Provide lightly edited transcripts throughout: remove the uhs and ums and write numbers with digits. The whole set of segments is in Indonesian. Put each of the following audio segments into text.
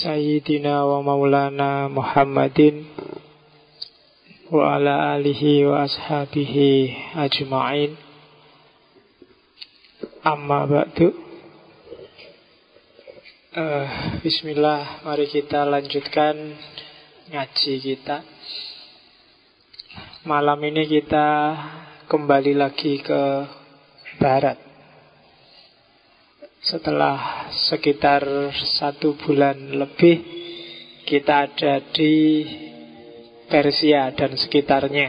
Sayyidina wa maulana Muhammadin wa ala alihi wa ashabihi ajma'in. Amma ba'du. Bismillah, mari kita lanjutkan ngaji kita. Malam ini kita kembali lagi ke barat. Setelah sekitar 1 bulan lebih kita ada di Persia dan sekitarnya.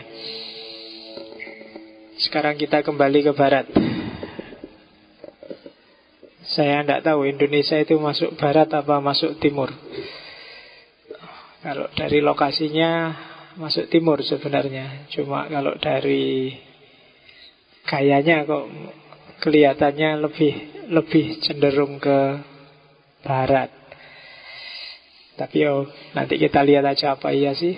Sekarang kita kembali ke barat. Saya tidak tahu Indonesia itu masuk barat apa masuk timur. Kalau dari lokasinya masuk timur sebenarnya. Cuma kalau dari gayanya kok kelihatannya lebih cenderung ke barat. Tapi nanti kita lihat aja apa iya sih.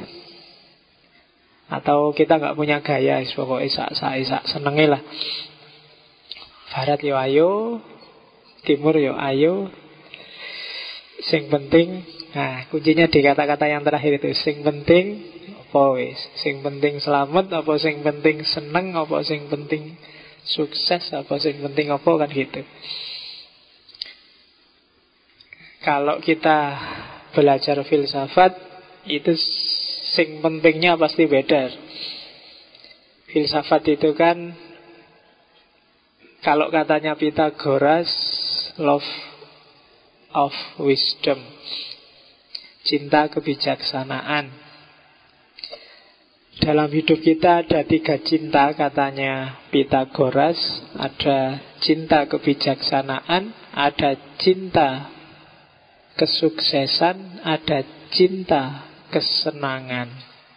Atau kita nggak punya gaya, pokoknya isak senengnya lah. Barat yo ayo, timur yo ayo. Sing penting, nah kuncinya di kata-kata yang terakhir itu. Sing penting apa wis? Sing penting selamat apa sing penting seneng apa sing penting sukses apa sing penting apa, kan gitu. Kalau kita belajar filsafat itu sing pentingnya pasti beda. Filsafat itu kan kalau katanya Pythagoras, love of wisdom, cinta kebijaksanaan. Dalam hidup kita ada 3 cinta katanya Pythagoras. Ada cinta kebijaksanaan, ada cinta kesuksesan, ada cinta kesenangan.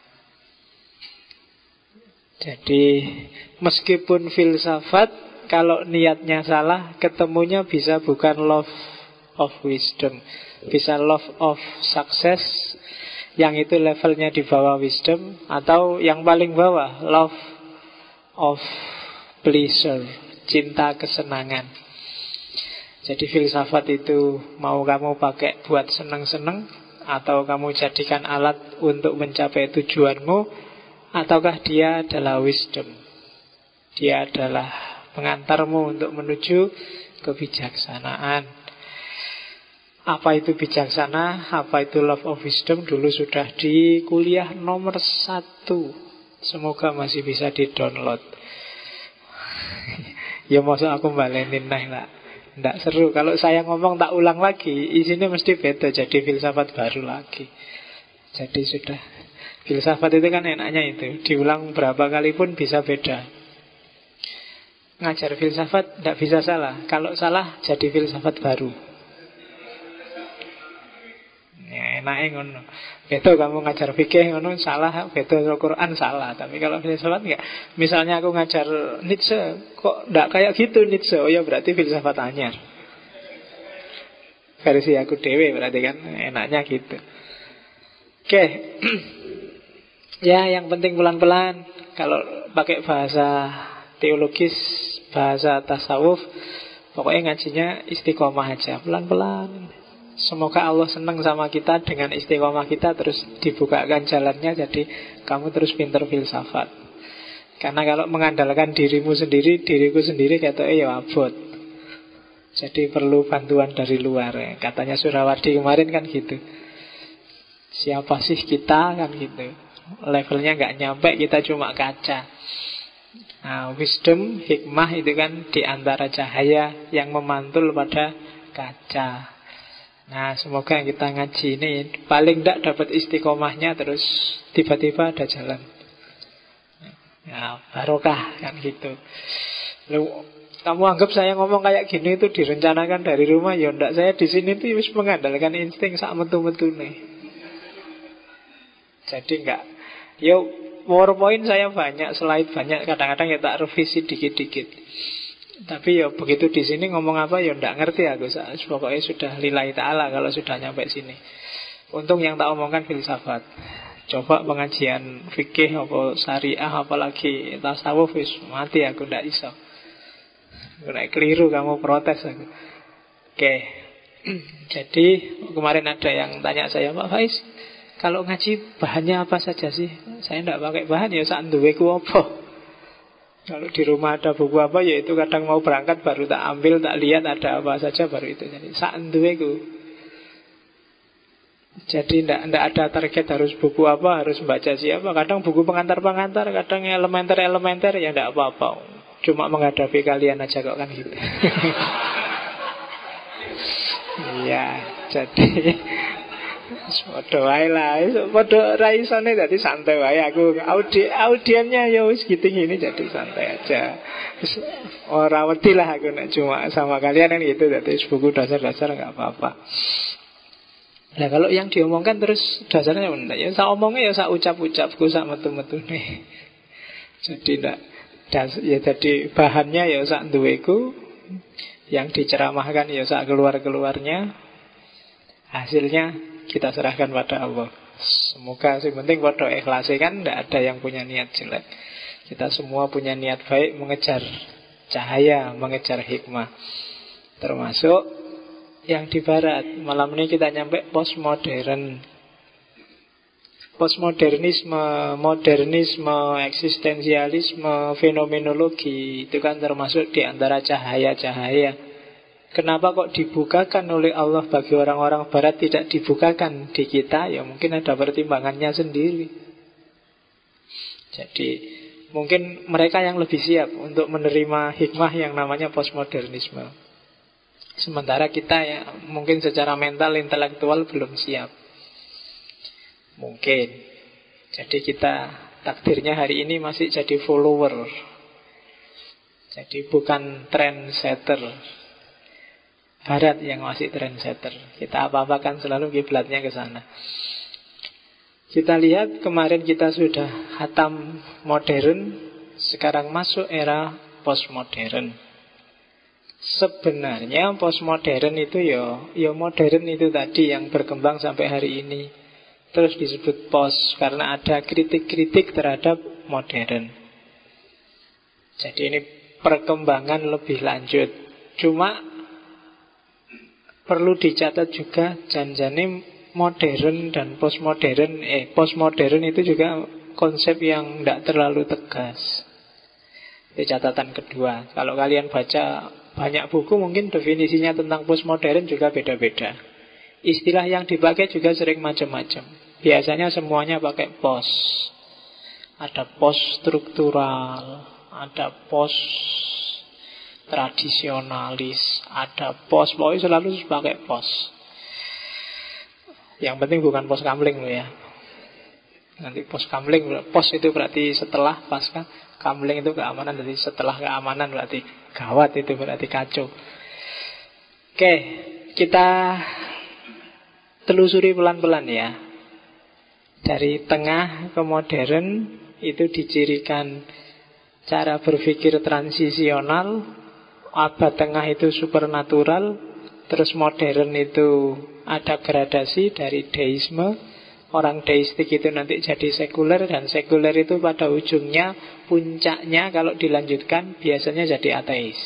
Jadi meskipun filsafat, kalau niatnya salah, ketemunya bisa bukan love of wisdom, bisa love of success, yang itu levelnya di bawah wisdom, atau yang paling bawah love of pleasure, cinta kesenangan. Jadi filsafat itu mau kamu pakai buat seneng-seneng, atau kamu jadikan alat untuk mencapai tujuanmu, ataukah dia adalah wisdom, dia adalah pengantarmu untuk menuju kebijaksanaan. Apa itu bijaksana, apa itu love of wisdom, dulu sudah di kuliah nomor 1. Semoga masih bisa di-download. Ya masa aku balenin lah. Tidak seru, kalau saya ngomong tak ulang lagi, isinya mesti beda, jadi filsafat baru lagi. Jadi sudah, filsafat itu kan enaknya itu, diulang berapa kali pun bisa beda. Ngajar filsafat tidak bisa salah, kalau salah jadi filsafat baru. Ya, enaknya ngono. Betul kamu ngajar fikih ngono salah, betul Al-Quran salah. Tapi kalau filsafat enggak. Misalnya aku ngajar Nietzsche, kok enggak kayak gitu Nietzsche? Oh ya berarti filsafat anyar. Versi aku dewe berarti kan enaknya gitu. Oke. Ya yang penting pelan-pelan. Kalau pakai bahasa teologis, bahasa tasawuf, pokoknya ngajinya istiqomah aja, pelan-pelan. Semoga Allah senang sama kita dengan istiqomah kita, terus dibukakan jalannya, jadi kamu terus pinter filsafat. Karena kalau mengandalkan dirimu sendiri, diriku sendiri katanya ya abot. Jadi perlu bantuan dari luar ya. Katanya Surawadi kemarin kan gitu. Siapa sih kita kan gitu. Levelnya nggak nyampe, kita cuma kaca. Nah, wisdom, hikmah itu kan diantara cahaya yang memantul pada kaca. Nah, semoga yang kita ngaji ini paling tidak dapat istiqomahnya, terus tiba-tiba ada jalan. Ya, barokah kan gitu. Lalu, kamu anggap saya ngomong kayak gini itu direncanakan dari rumah? Ya enggak, saya di sini tuh harus mengandalkan insting sak metu-metune. Jadi enggak. Yo, PowerPoint saya banyak, slide banyak, kadang-kadang ya tak revisi dikit-dikit. Tapi ya begitu di sini ngomong apa ya ndak ngerti aku. Pokoknya sudah lillahi ta'ala kalau sudah nyampe sini. Untung yang tak omongkan filsafat. Coba pengajian fikih apa syariah apalagi tasawuf wis mati aku ndak iso. Nek keliru kamu protes aku. Oke. Jadi kemarin ada yang tanya saya, Pak Faiz, kalau ngaji bahannya apa saja sih? Saya tidak pakai bahan, ya sak duweku apa. Kalau di rumah ada buku apa, ya itu kadang mau berangkat baru tak ambil, tak lihat ada apa saja baru itu. Jadi sak duweku. Jadi tidak ada target harus buku apa, harus baca siapa. Kadang buku pengantar-pengantar, kadang elementer-elementer, ya tidak apa-apa. Cuma menghadapi kalian aja kok kan gitu. Iya, jadi podo wae lah, podo raisone dadi santai wae aku. Audiennya ya wis gitu gini, jadi santai aja. Ora wedi lah aku nek cuma sama kalian kan gitu, dadi buku dasar-dasar enggak apa-apa. Nah kalau yang diomongkan terus dasarnya benar, ya saya omongnya ya saya ucap-ucapku, saya metu-metune. Jadi ndak ya jadi bahannya ya sak duweku, yang diceramahkan ya sak keluar-keluarnya. Hasilnya kita serahkan pada Allah. Semoga sih penting pada ikhlas kan, tidak ada yang punya niat jelek. Kita semua punya niat baik, mengejar cahaya, mengejar hikmah. Termasuk yang di barat. Malam ini kita nyampe postmodern. Postmodernisme, modernisme, eksistensialisme, fenomenologi, itu kan termasuk di antara cahaya-cahaya. Kenapa kok dibukakan oleh Allah bagi orang-orang barat, tidak dibukakan di kita? Ya mungkin ada pertimbangannya sendiri. Jadi mungkin mereka yang lebih siap untuk menerima hikmah yang namanya postmodernisme. Sementara kita ya mungkin secara mental, intelektual belum siap. Mungkin. Jadi kita takdirnya hari ini masih jadi follower. Jadi bukan trendsetter. Barat yang masih trendsetter. Kita apa-apa kan selalu kiblatnya ke sana. Kita lihat kemarin kita sudah khatam modern, sekarang masuk era postmodern. Sebenarnya postmodern itu ya modern itu tadi yang berkembang sampai hari ini. Terus disebut post karena ada kritik-kritik terhadap modern. Jadi ini perkembangan lebih lanjut. Cuma perlu dicatat juga janjane modern dan postmodern. Postmodern itu juga konsep yang tidak terlalu tegas. Itu catatan kedua. Kalau kalian baca banyak buku mungkin definisinya tentang postmodern juga beda-beda. Istilah yang dipakai juga sering macam-macam. Biasanya semuanya pakai post. Ada post struktural, ada post tradisionalis, ada post, pokoknya selalu pakai post. Yang penting bukan post kamling loh ya. Nanti post kamling, post itu berarti setelah, pasca. Kamling itu keamanan, jadi setelah keamanan berarti gawat, itu berarti kacau. Oke, kita telusuri pelan-pelan ya. Dari tengah ke modern itu dicirikan cara berpikir transisional. Abad tengah itu supernatural. Terus modern itu ada gradasi dari deisme. Orang deistik itu nanti jadi sekuler. Dan sekuler itu pada ujungnya, puncaknya kalau dilanjutkan biasanya jadi ateis.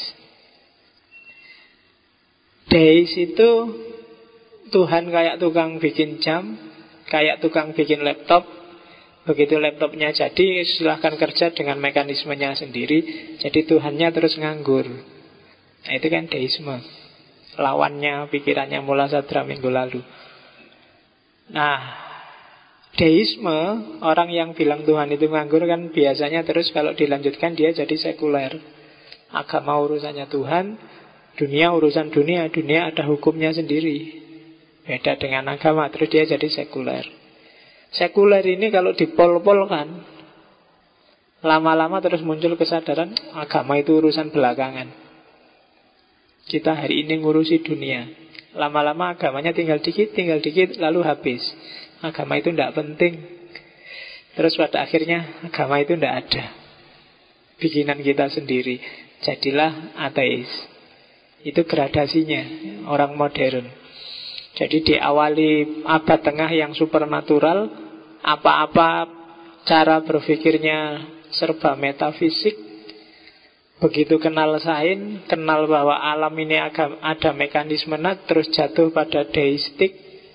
Deis itu Tuhan kayak tukang bikin jam, kayak tukang bikin laptop. Begitu laptopnya jadi, silahkan kerja dengan mekanismenya sendiri. Jadi Tuhannya terus nganggur. Nah itu kan deisme. Lawannya pikirannya Mula Sadra minggu lalu. Nah, deisme, orang yang bilang Tuhan itu nganggur kan biasanya terus kalau dilanjutkan dia jadi sekuler. Agama urusannya Tuhan, dunia urusan dunia. Dunia ada hukumnya sendiri. Beda dengan agama, terus dia jadi sekuler. Sekuler ini kalau dipol-polkan, lama-lama terus muncul kesadaran agama itu urusan belakangan. Kita hari ini ngurusi dunia. Lama-lama agamanya tinggal dikit, lalu habis. Agama itu tidak penting. Terus pada akhirnya agama itu tidak ada. Bikinan kita sendiri. Jadilah ateis. Itu gradasinya orang modern. Jadi diawali abad tengah yang supernatural, apa-apa cara berpikirnya serba metafisik. Begitu kenal sains, kenal bahwa alam ini ada mekanisme terus jatuh pada deistik.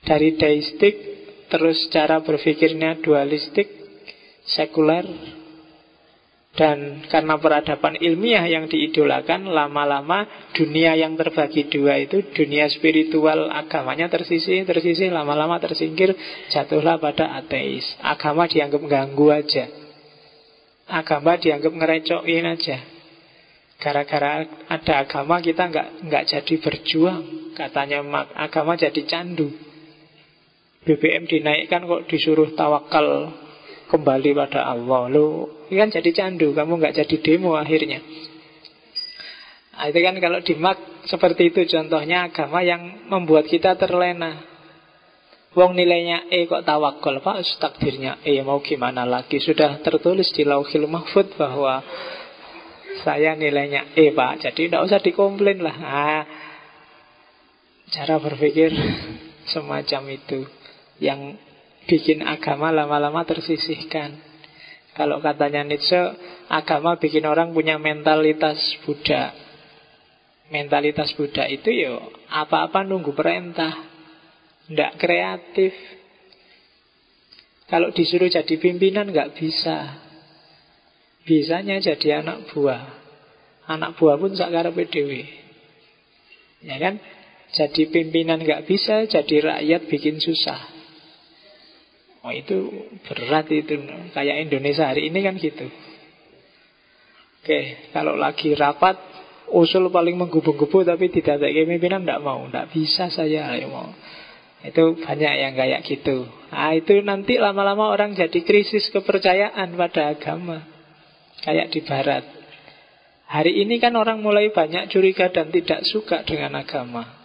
Dari deistik, terus cara berpikirnya dualistik, sekuler. Dan karena peradaban ilmiah yang diidolakan, lama-lama dunia yang terbagi dua itu, dunia spiritual agamanya tersisih, lama-lama tersingkir, jatuhlah pada ateis. Agama dianggap ganggu aja, agama dianggap ngerecokin aja. Gara-gara ada agama kita nggak jadi berjuang, katanya agama jadi candu. BBM dinaikkan kok disuruh tawakal kembali pada Allah. Loh, ini kan jadi candu, kamu nggak jadi demo akhirnya. Nah, itu kan kalau di Marx seperti itu contohnya agama yang membuat kita terlena. Wong nilainya E kok tawakal, Pak, takdirnya E, mau gimana lagi? Sudah tertulis di Lauhil Mahfudz bahwa saya nilainya E, Pak, jadi tidak usah dikomplain lah. Nah, cara berpikir semacam itu yang bikin agama lama-lama tersisihkan. Kalau katanya Nietzsche, agama bikin orang punya mentalitas budak. Mentalitas budak itu ya apa-apa nunggu perintah, tidak kreatif. Kalau disuruh jadi pimpinan nggak bisa. Bisanya jadi anak buah. Anak buah pun sakarepe dhewe. Ya kan? Jadi pimpinan nggak bisa, jadi rakyat bikin susah. Oh, itu berat itu. Kayak Indonesia hari ini kan gitu. Oke, kalau lagi rapat, usul paling menggubu-gubu tapi tidak ada pimpinan, tidak mau. Tidak bisa saya mau. Itu banyak yang kayak gitu. Nah, itu nanti lama-lama orang jadi krisis kepercayaan pada agama. Kayak di barat. Hari ini kan orang mulai banyak curiga dan tidak suka dengan agama.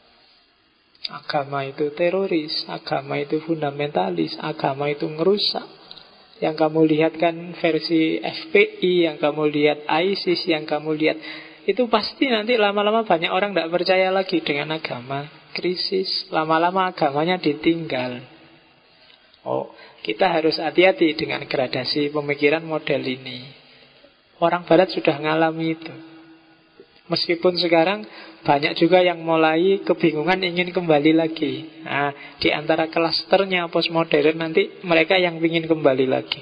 Agama itu teroris, agama itu fundamentalis, agama itu ngerusak. Yang kamu lihat kan versi FPI, yang kamu lihat ISIS, yang kamu lihat, itu pasti nanti lama-lama banyak orang tidak percaya lagi dengan agama. Krisis, lama-lama agamanya ditinggal. Oh, kita harus hati-hati dengan gradasi pemikiran model ini. Orang barat sudah ngalami itu. Meskipun sekarang banyak juga yang mulai kebingungan ingin kembali lagi. Nah, di antara klasternya postmodern nanti mereka yang ingin kembali lagi.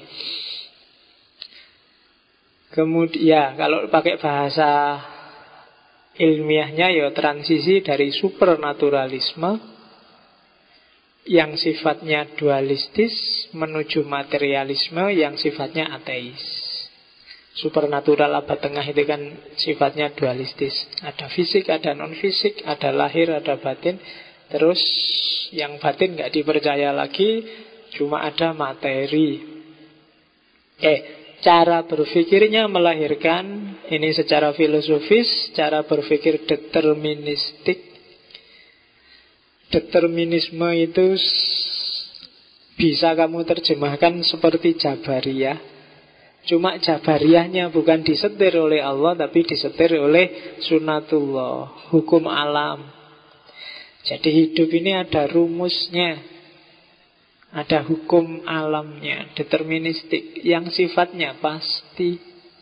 Kemudian ya, kalau pakai bahasa ilmiahnya ya transisi dari supernaturalisme yang sifatnya dualistis menuju materialisme yang sifatnya ateis. Supernatural abad tengah itu kan sifatnya dualistis. Ada fisik, ada non-fisik, ada lahir, ada batin. Terus yang batin nggak dipercaya lagi, cuma ada materi. Cara berpikirnya melahirkan, ini secara filosofis, cara berpikir deterministik. Determinisme itu bisa kamu terjemahkan seperti Jabariyah. Cuma Jabariyahnya bukan disetir oleh Allah, tapi disetir oleh sunatullah, hukum alam. Jadi hidup ini ada rumusnya, ada hukum alamnya, deterministik, yang sifatnya pasti.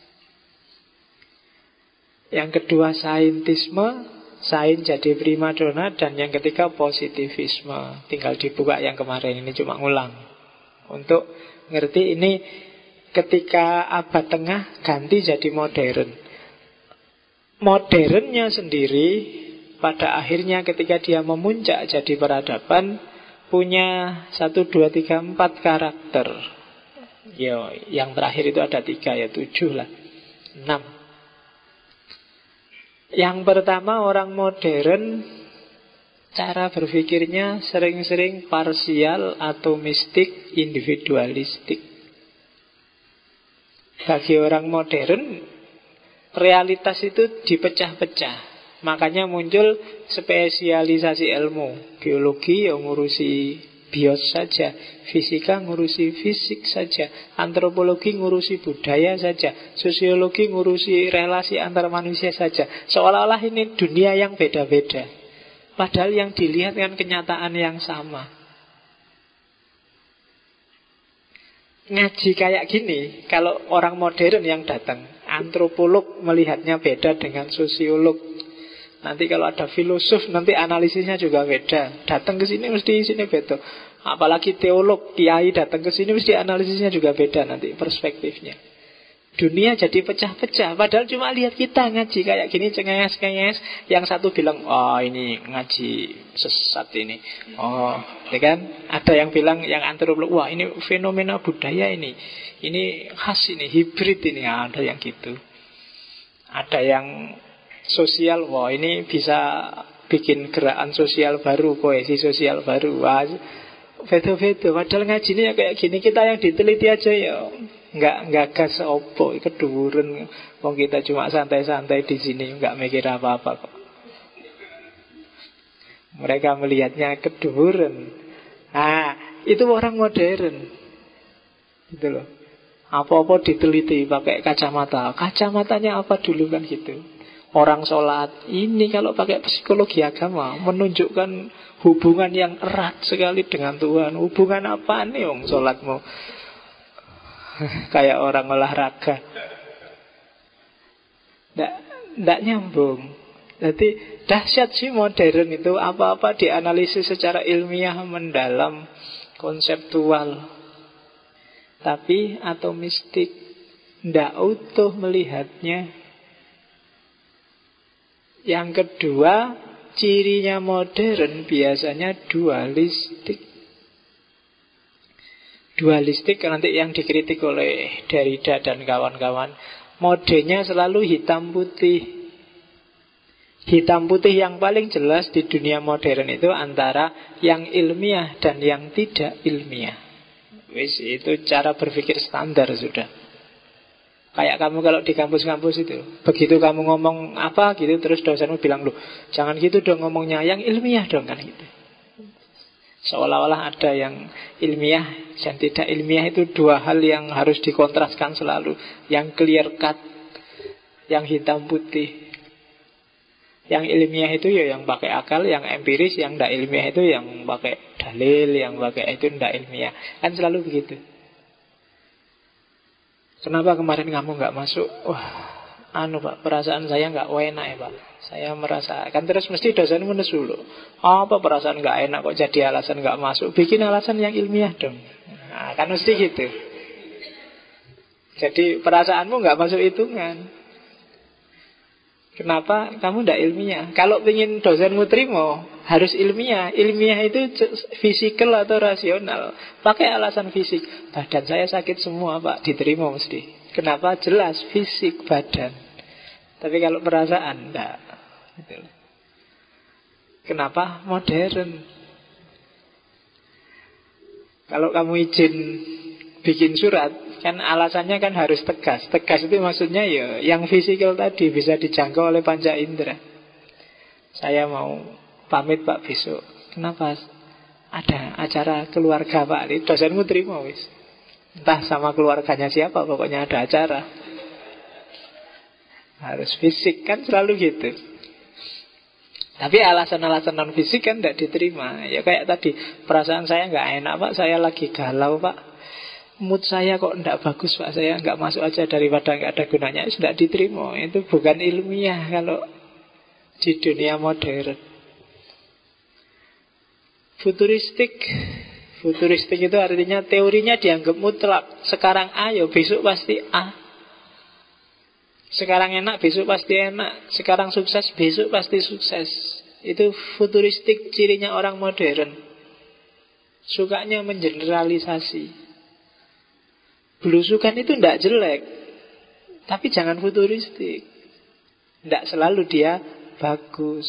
Yang kedua saintisme, sains jadi primadona. Dan yang ketiga positivisme. Tinggal dibuka yang kemarin, ini cuma ngulang untuk ngerti ini. Ketika abad tengah ganti jadi modern. Modernnya sendiri pada akhirnya ketika dia memuncak jadi peradaban punya 1, 2, 3, 4 karakter. Yang terakhir itu ada 3, ya 7 lah, 6. Yang pertama, orang modern cara berpikirnya sering-sering parsial atau mistik, individualistik. Bagi orang modern, realitas itu dipecah-pecah. Makanya muncul spesialisasi ilmu. Biologi yang ngurusi bios saja, fisika ngurusi fisik saja, antropologi ngurusi budaya saja, sosiologi ngurusi relasi antar manusia saja. Seolah-olah ini dunia yang beda-beda. Padahal yang dilihat kan kenyataan yang sama. Ngaji kayak gini, kalau orang modern yang datang, antropolog melihatnya beda dengan sosiolog, Nanti kalau ada filosof, nanti analisisnya juga beda. Datang ke sini mesti sini beda. Apalagi teolog, kiai datang ke sini mesti analisisnya juga beda nanti perspektifnya. Dunia jadi pecah-pecah. Padahal cuma lihat kita ngaji kayak gini cengenges-cengenges. Yang satu bilang, oh ini ngaji sesat ini. Oh, ya kan? Ada yang bilang, yang antropolog, wah ini fenomena budaya ini. Ini khas ini, hibrid ini. Ada yang gitu. Ada yang sosial, wah ini bisa bikin gerakan sosial baru, kohesi sosial baru. Wah, beda-beda. Padahal ngaji ini ya kayak gini. Kita yang diteliti aja ya nggak gas opo keduren. Wong kita cuma santai-santai di sini, nggak mikir apa-apa kok. Mereka melihatnya keduren. Nah, itu orang modern. Gitu loh. Apa-apa diteliti pakai kacamata. Kacamatanya apa dulu kan gitu. Orang sholat ini kalau pakai psikologi agama menunjukkan hubungan yang erat sekali dengan Tuhan. Hubungan apa nih om sholatmu? Kayak orang olahraga. Nggak nyambung. Jadi dahsyat sih modern itu. Apa-apa dianalisis secara ilmiah mendalam, konseptual. Tapi atau mistik, nggak utuh melihatnya. Yang kedua, cirinya modern biasanya dualistik. Dualistik nanti yang dikritik oleh Derrida dan kawan-kawan. Modenya selalu hitam putih. Hitam putih yang paling jelas di dunia modern itu antara yang ilmiah dan yang tidak ilmiah. Wis, itu cara berpikir standar sudah. Kayak kamu kalau di kampus-kampus itu, begitu kamu ngomong apa gitu, terus dosenmu bilang, loh jangan gitu dong ngomongnya, yang ilmiah dong kan gitu. Seolah-olah ada yang ilmiah dan tidak ilmiah, itu dua hal yang harus dikontraskan selalu. Yang clear cut, yang hitam putih. Yang ilmiah itu ya yang pakai akal, yang empiris. Yang tidak ilmiah itu yang pakai dalil, yang pakai itu tidak ilmiah. Kan selalu begitu. Kenapa kemarin kamu nggak masuk? Wah, Pak, perasaan saya nggak enak ya Pak. Saya merasa, kan terus mesti dosen menesu loh. Apa perasaan nggak enak kok jadi alasan nggak masuk? Bikin alasan yang ilmiah dong. Nah, kan mesti gitu. Jadi perasaanmu nggak masuk hitungan. Kenapa kamu tidak ilmiah? Kalau ingin dosenmu terima, harus ilmiah. Ilmiah itu fisikal atau rasional. Pakai alasan fisik. Badan saya sakit semua Pak, diterima mesti. Kenapa? Jelas fisik badan. Tapi kalau perasaan enggak. Kenapa? Modern. Kalau kamu izin bikin surat, kan alasannya kan harus tegas. Tegas itu maksudnya ya yang fisikal tadi bisa dijangkau oleh panca indera. Saya mau pamit Pak besok. Kenapa? Ada acara keluarga Pak. Dosenmu terima wis. Entah sama keluarganya siapa, pokoknya ada acara. Harus fisik, kan selalu gitu. Tapi alasan-alasan non fisik kan tidak diterima. Ya kayak tadi, perasaan saya nggak enak Pak, saya lagi galau Pak, mood saya kok tidak bagus Pak, saya nggak masuk aja daripada nggak ada gunanya. Itu tidak diterima. Itu bukan ilmiah kalau di dunia modern. Futuristik itu artinya teorinya dianggap mutlak. Sekarang A, ya besok pasti A. Sekarang enak, besok pasti enak. Sekarang sukses, besok pasti sukses. Itu futuristik, cirinya orang modern. Sukanya mengeneralisasi. Belusukan itu tidak jelek, tapi jangan futuristik. Tidak selalu dia bagus.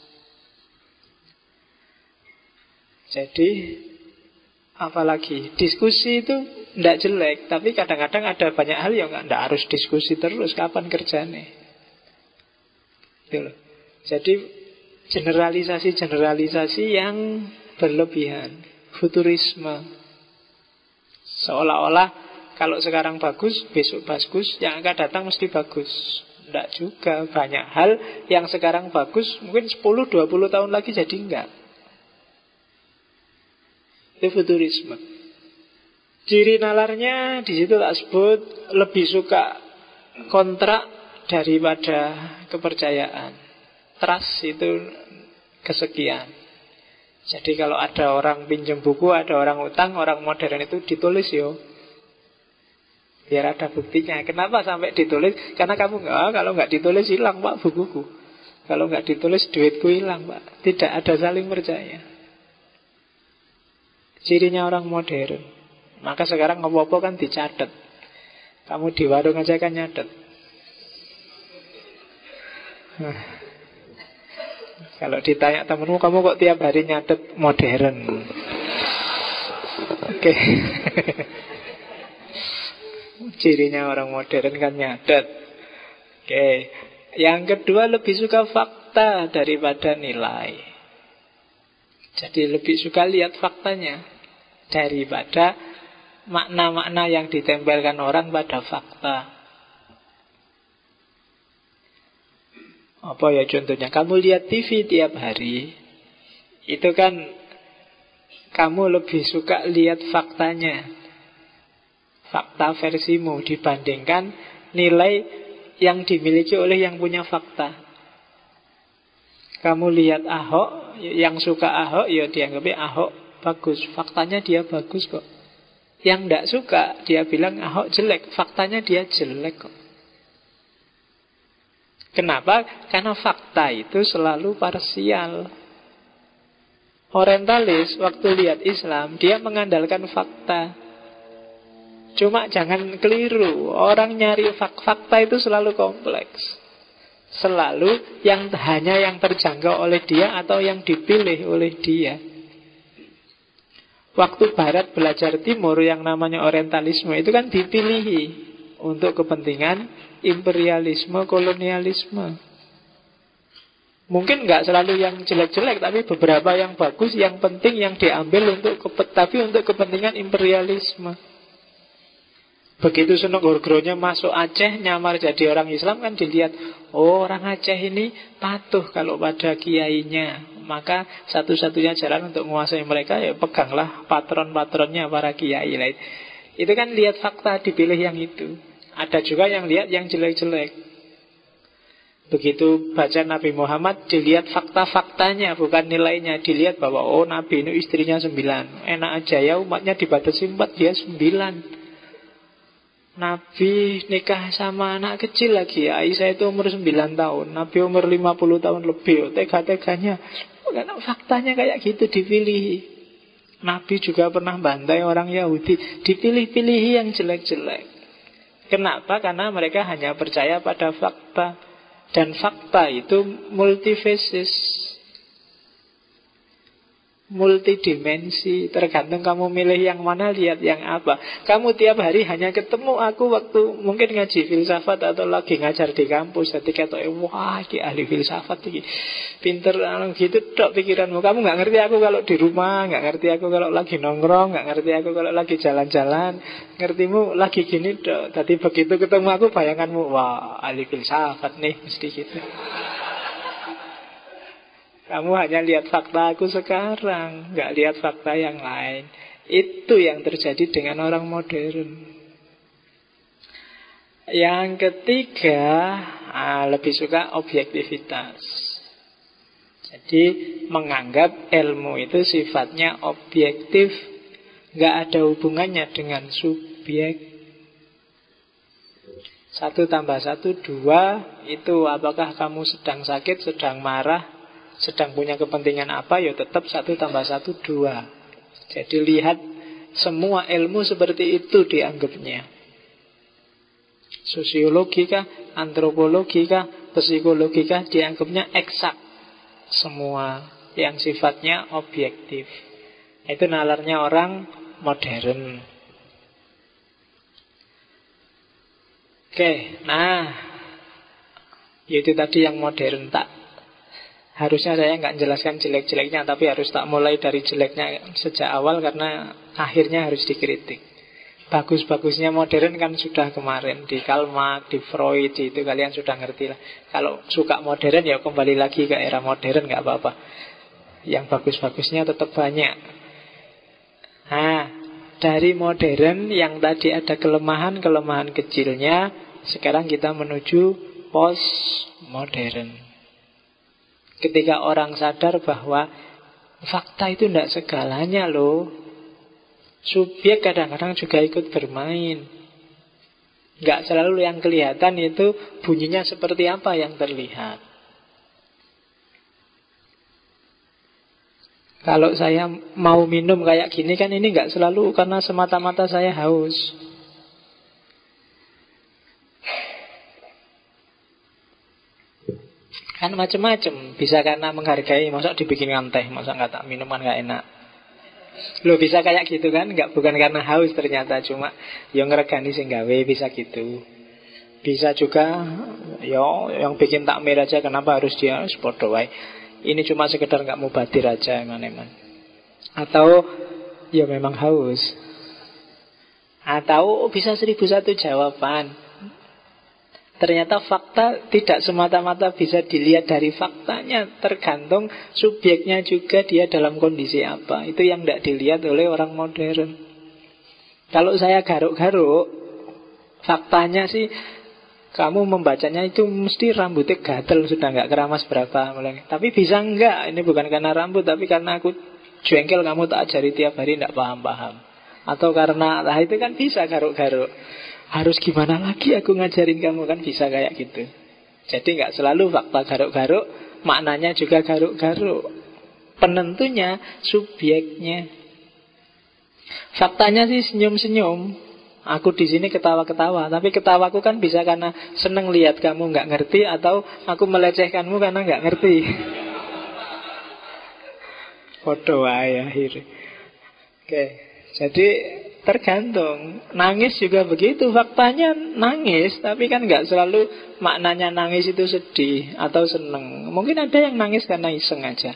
Jadi apalagi diskusi itu tidak jelek, tapi kadang-kadang ada banyak hal yang tidak harus diskusi terus. Kapan kerjanya? Gitu. Jadi generalisasi yang berlebihan, futurisme. Seolah-olah kalau sekarang bagus, besok bagus, yang akan datang mesti bagus. Tidak juga. Banyak hal yang sekarang bagus, mungkin 10-20 tahun lagi jadi enggak. Itu futurisme. Ciri nalarnya di situ tak sebut, lebih suka kontrak daripada kepercayaan. trust itu kesekian. Jadi kalau ada orang pinjam buku, ada orang utang, orang modern itu ditulis yo, biar ada buktinya. Kenapa sampai ditulis? Karena kamu kalau nggak ditulis hilang Pak bukuku. Kalau nggak ditulis duitku hilang Pak. Tidak ada saling percaya. Cirinya orang modern. Maka sekarang ngopo-ngopo kan dicatat. Kamu di warung aja kan nyatet. Kalau ditanya temenmu, kamu kok tiap hari nyatet modern? Oke. Cirinya orang modern kan nyatet. Oke. Yang kedua, lebih suka fakta daripada nilai. Jadi lebih suka lihat faktanya daripada makna-makna yang ditempelkan orang pada fakta. Apa ya contohnya? Kamu lihat TV tiap hari, itu kan kamu lebih suka lihat faktanya, fakta versimu, dibandingkan nilai yang dimiliki oleh yang punya fakta. Kamu lihat Ahok, yang suka Ahok, ya dianggapnya Ahok bagus, faktanya dia bagus kok. Yang tidak suka, dia bilang Ahok jelek, faktanya dia jelek kok. Kenapa? Karena fakta itu selalu parsial. Orientalis waktu lihat Islam, dia mengandalkan fakta. Cuma jangan keliru, orang nyari fakta itu selalu kompleks. Selalu hanya yang terjangkau oleh dia atau yang dipilih oleh dia. Waktu Barat belajar Timur, yang namanya orientalisme itu kan dipilihi untuk kepentingan imperialisme, kolonialisme. Mungkin nggak selalu yang jelek-jelek, tapi beberapa yang bagus, yang penting, yang diambil tapi untuk kepentingan imperialisme. Begitu Senogorgronya masuk Aceh, nyamar jadi orang Islam, kan dilihat, oh orang Aceh ini patuh kalau pada kiainya. Maka satu-satunya jalan untuk menguasai mereka, ya peganglah patron-patronnya para kiai lain. Itu kan lihat fakta, dipilih yang itu. Ada juga yang lihat yang jelek-jelek. Begitu baca Nabi Muhammad, dilihat fakta-faktanya, bukan nilainya. Dilihat bahwa oh Nabi ini istrinya 9. Enak aja ya, umatnya dibatasi 4, dia 9. Nabi nikah sama anak kecil lagi. Aisyah itu umur 9 tahun, Nabi umur 50 tahun lebih. Tega-teganya. Karena faktanya kayak gitu dipilih. Nabi juga pernah bantai orang Yahudi, dipilih-pilih yang jelek-jelek. Kenapa? Karena mereka hanya percaya pada fakta. Dan fakta itu multifaceted, multidimensi. Tergantung kamu milih yang mana, lihat yang apa. Kamu tiap hari hanya ketemu aku waktu mungkin ngaji filsafat atau lagi ngajar di kampus. Jadi kata, wah ini ahli filsafat ini, pinter gitu dok pikiranmu. Kamu gak ngerti aku kalau di rumah, gak ngerti aku kalau lagi nongkrong, gak ngerti aku kalau lagi jalan-jalan. Ngertimu lagi gini dok. Jadi begitu ketemu aku, bayanganmu, wah ahli filsafat nih, mesti gitu. Kamu hanya lihat fakta aku sekarang, nggak lihat fakta yang lain. Itu yang terjadi dengan orang modern. Yang ketiga, lebih suka objektivitas. Jadi menganggap ilmu itu sifatnya objektif, nggak ada hubungannya dengan subjek. 1 tambah 1, 2. Itu apakah kamu sedang sakit, sedang marah, sedang punya kepentingan apa, ya tetap 1 tambah 1, 2. Jadi lihat semua ilmu seperti itu dianggapnya. Sosiologi kah, antropologi kah, psikologi kah, dianggapnya eksak. Semua yang sifatnya objektif. Itu nalarnya orang modern. Oke, nah itu tadi yang modern. Harusnya saya nggak menjelaskan jelek-jeleknya, tapi harus tak mulai dari jeleknya sejak awal, karena akhirnya harus dikritik. Bagus-bagusnya modern kan sudah kemarin di Karl Marx, di Freud, itu kalian sudah ngerti lah. Kalau suka modern ya kembali lagi ke era modern, nggak apa-apa. Yang bagus-bagusnya tetap banyak. Nah, dari modern yang tadi ada kelemahan-kelemahan kecilnya, sekarang kita menuju postmodern. Ketika orang sadar bahwa fakta itu tidak segalanya loh. Subjek kadang-kadang juga ikut bermain. Nggak selalu yang kelihatan itu bunyinya seperti apa yang terlihat. Kalau saya mau minum kayak gini kan ini nggak selalu karena semata-mata saya haus. Kan macam-macam. Bisa karena menghargai, masa dibikinkan teh, masa nggak tak minum kan nggak enak. Loh bisa kayak gitu kan, bukan karena haus ternyata, cuma yang ngeregani sing gawe, bisa gitu. Bisa juga yang bikin takmir aja, kenapa harus dia podo wae. Ini cuma sekedar nggak mau batir aja eman-eman. Atau ya memang haus. Atau bisa 1001 jawaban. Ternyata fakta tidak semata-mata bisa dilihat dari faktanya. Tergantung subjeknya juga, dia dalam kondisi apa. Itu yang tidak dilihat oleh orang modern. Kalau saya garuk-garuk, faktanya sih kamu membacanya itu mesti rambutnya gatel, sudah nggak keramas berapa mulai. Tapi bisa enggak, ini bukan karena rambut, tapi karena aku jengkel kamu tak ajari tiap hari tidak paham-paham. Atau karena, nah itu kan bisa garuk-garuk. Harus gimana lagi aku ngajarin kamu, kan bisa kayak gitu. Jadi nggak selalu fakta garuk-garuk, maknanya juga garuk-garuk. Penentunya subjeknya. Faktanya sih senyum-senyum. Aku di sini ketawa-ketawa, tapi ketawaku kan bisa karena seneng lihat kamu nggak ngerti, atau aku melecehkanmu karena nggak ngerti. Foto akhir. Oke, jadi tergantung. Nangis juga begitu, faktanya nangis, tapi kan nggak selalu maknanya nangis itu sedih atau seneng. Mungkin ada yang nangis karena iseng aja.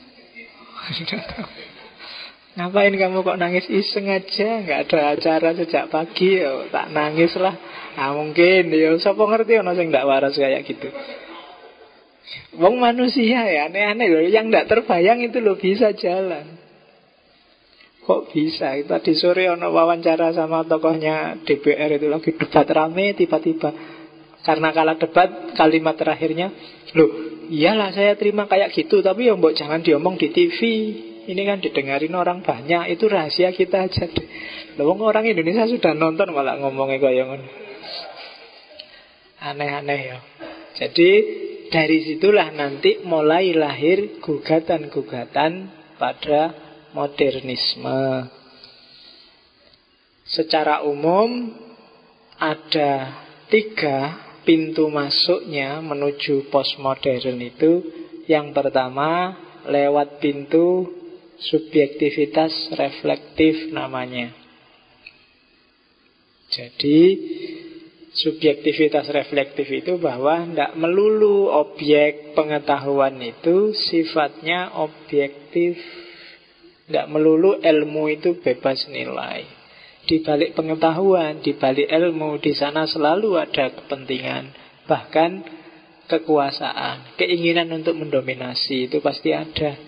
Ngapain kamu kok nangis iseng aja? Nggak ada acara sejak pagi, yo tak nangis lah. Nah mungkin, yo siapa ngerti ono sing nggak waras kayak gitu. Wong manusia ya aneh-aneh loh. Yang nggak terbayang itu loh bisa jalan. Kok bisa? Tadi sore ono wawancara sama tokohnya DPR itu, lagi debat rame, tiba-tiba karena kalah debat, kalimat terakhirnya, loh iyalah saya terima kayak gitu, tapi ya mbok jangan diomong di TV. Ini kan didengarin orang banyak, itu rahasia kita aja deh. Loh orang Indonesia sudah nonton malah ngomongnya kayak ngono. Aneh-aneh ya. Jadi dari situlah nanti mulai lahir gugatan-gugatan pada modernisme. Secara umum ada 3 pintu masuknya menuju postmodern itu. Yang pertama lewat pintu subjektivitas reflektif namanya. Jadi subjektivitas reflektif itu bahwa tidak melulu objek pengetahuan itu sifatnya objektif. Tidak melulu ilmu itu bebas nilai. Di balik pengetahuan, di balik ilmu, di sana selalu ada kepentingan, bahkan kekuasaan, keinginan untuk mendominasi itu pasti ada.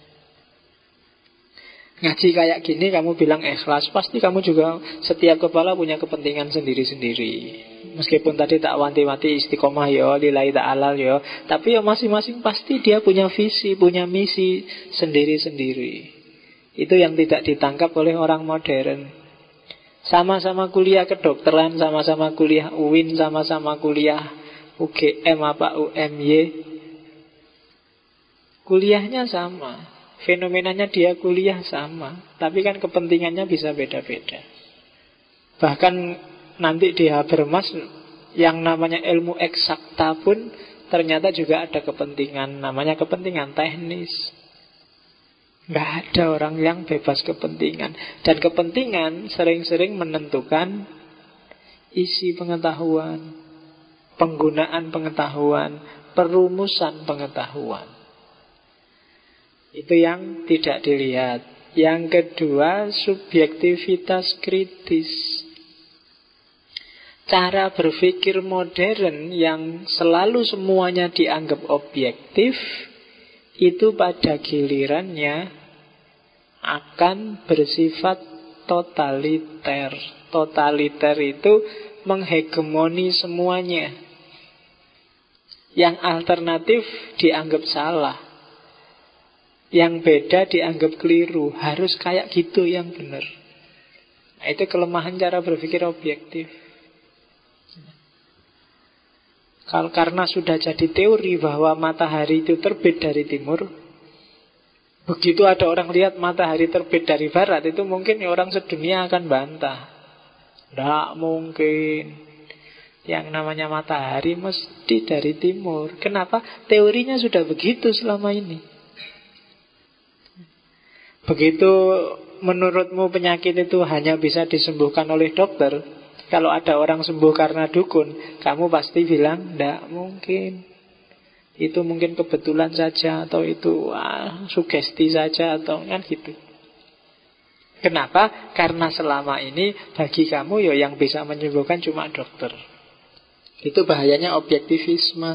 Ngaji kayak gini kamu bilang ikhlas, pasti kamu juga setiap kepala punya kepentingan sendiri-sendiri. Meskipun tadi tak wanti-wanti istiqomah ya, lillahi ta'ala ya, tapi ya masing-masing pasti dia punya visi, punya misi sendiri-sendiri. Itu yang tidak ditangkap oleh orang modern. Sama-sama kuliah kedokteran, sama-sama kuliah UIN, sama-sama kuliah UGM apa UMY, kuliahnya sama. Fenomenanya dia kuliah sama, tapi kan kepentingannya bisa beda-beda. Bahkan nanti di Habermas yang namanya ilmu eksakta pun ternyata juga ada kepentingan, namanya kepentingan teknis. Nggak ada orang yang bebas kepentingan. Dan kepentingan sering-sering menentukan isi pengetahuan, penggunaan pengetahuan, perumusan pengetahuan. Itu yang tidak dilihat. Yang kedua, subjektivitas kritis. Cara berpikir modern yang selalu semuanya dianggap objektif, itu pada gilirannya akan bersifat totaliter. Totaliter itu menghegemoni semuanya. Yang alternatif dianggap salah. Yang beda dianggap keliru. Harus kayak gitu yang benar. Nah, itu kelemahan cara berpikir objektif. Karena sudah jadi teori bahwa matahari itu terbit dari timur, begitu ada orang lihat matahari terbit dari barat, itu mungkin orang sedunia akan bantah. Tidak mungkin. Yang namanya matahari mesti dari timur. Kenapa? Teorinya sudah begitu selama ini. Begitu menurutmu penyakit itu hanya bisa disembuhkan oleh dokter, kalau ada orang sembuh karena dukun, kamu pasti bilang, tidak mungkin. Itu mungkin kebetulan saja, atau itu sugesti saja, atau kan gitu. Kenapa? Karena selama ini bagi kamu yang bisa menyembuhkan cuma dokter. Itu bahayanya objektivisme.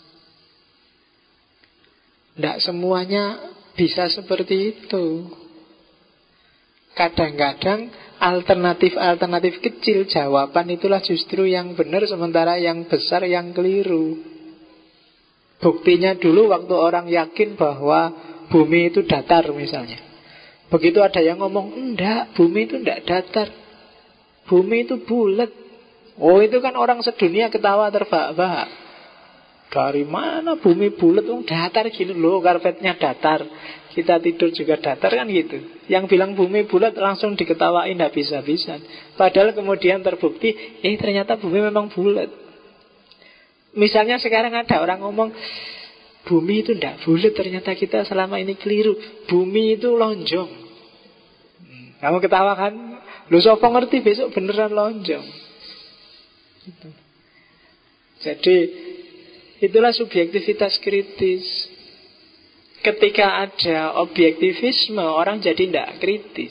Tidak semuanya bisa seperti itu. Kadang-kadang alternatif-alternatif kecil jawaban itulah justru yang benar, sementara yang besar yang keliru. Buktinya dulu waktu orang yakin bahwa bumi itu datar misalnya. Begitu ada yang ngomong, enggak, bumi itu enggak datar, bumi itu bulat. Oh, itu kan orang sedunia ketawa terbahak-bahak. Dari mana bumi bulat? Datar gini loh, karpetnya datar, kita tidur juga datar, kan gitu. Yang bilang bumi bulat langsung diketawain habis-habisan. Padahal kemudian terbukti, ternyata bumi memang bulat. Misalnya sekarang ada orang ngomong, bumi itu tidak bulat, ternyata kita selama ini keliru, bumi itu lonjong. Kamu ketawa kan? Lu siapa ngerti besok beneran lonjong. Gitu. Jadi itulah subjektivitas kritis. Ketika ada objektivisme, orang jadi tidak kritis.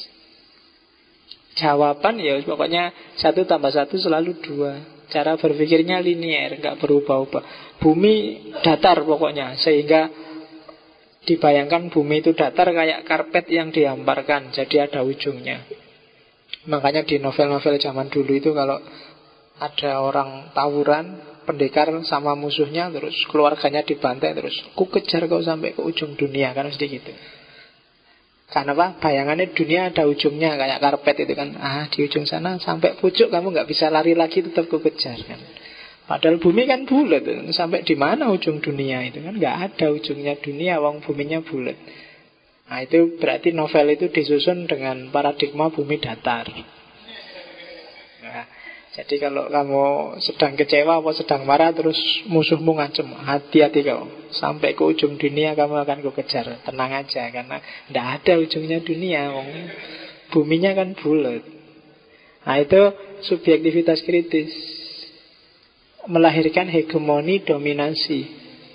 Jawaban ya pokoknya 1 + 1 selalu 2. Cara berpikirnya linier, nggak berubah-ubah. Bumi datar pokoknya, sehingga dibayangkan bumi itu datar kayak karpet yang dihamparkan, jadi ada ujungnya. Makanya di novel-novel zaman dulu itu kalau ada orang tawuran, pendekar sama musuhnya, terus keluarganya dibantai, terus ku kejar kau sampai ke ujung dunia, kan mesti gitu. Karena apa? Bayangannya dunia ada ujungnya, kayak karpet itu kan. Di ujung sana sampai pucuk kamu nggak bisa lari lagi, tetap ku kejar kan. Padahal bumi kan bulat, sampai di mana ujung dunia itu kan nggak ada ujungnya dunia, wong buminya bulat. Nah, itu berarti novel itu disusun dengan paradigma bumi datar. Nah, jadi kalau kamu sedang kecewa atau sedang marah, terus musuhmu ngancem, hati-hati kau, sampai ke ujung dunia kamu akan kukejar. Tenang aja, karena tidak ada ujungnya dunia, buminya kan bulat. Nah, itu subjektivitas kritis, melahirkan hegemoni dominasi.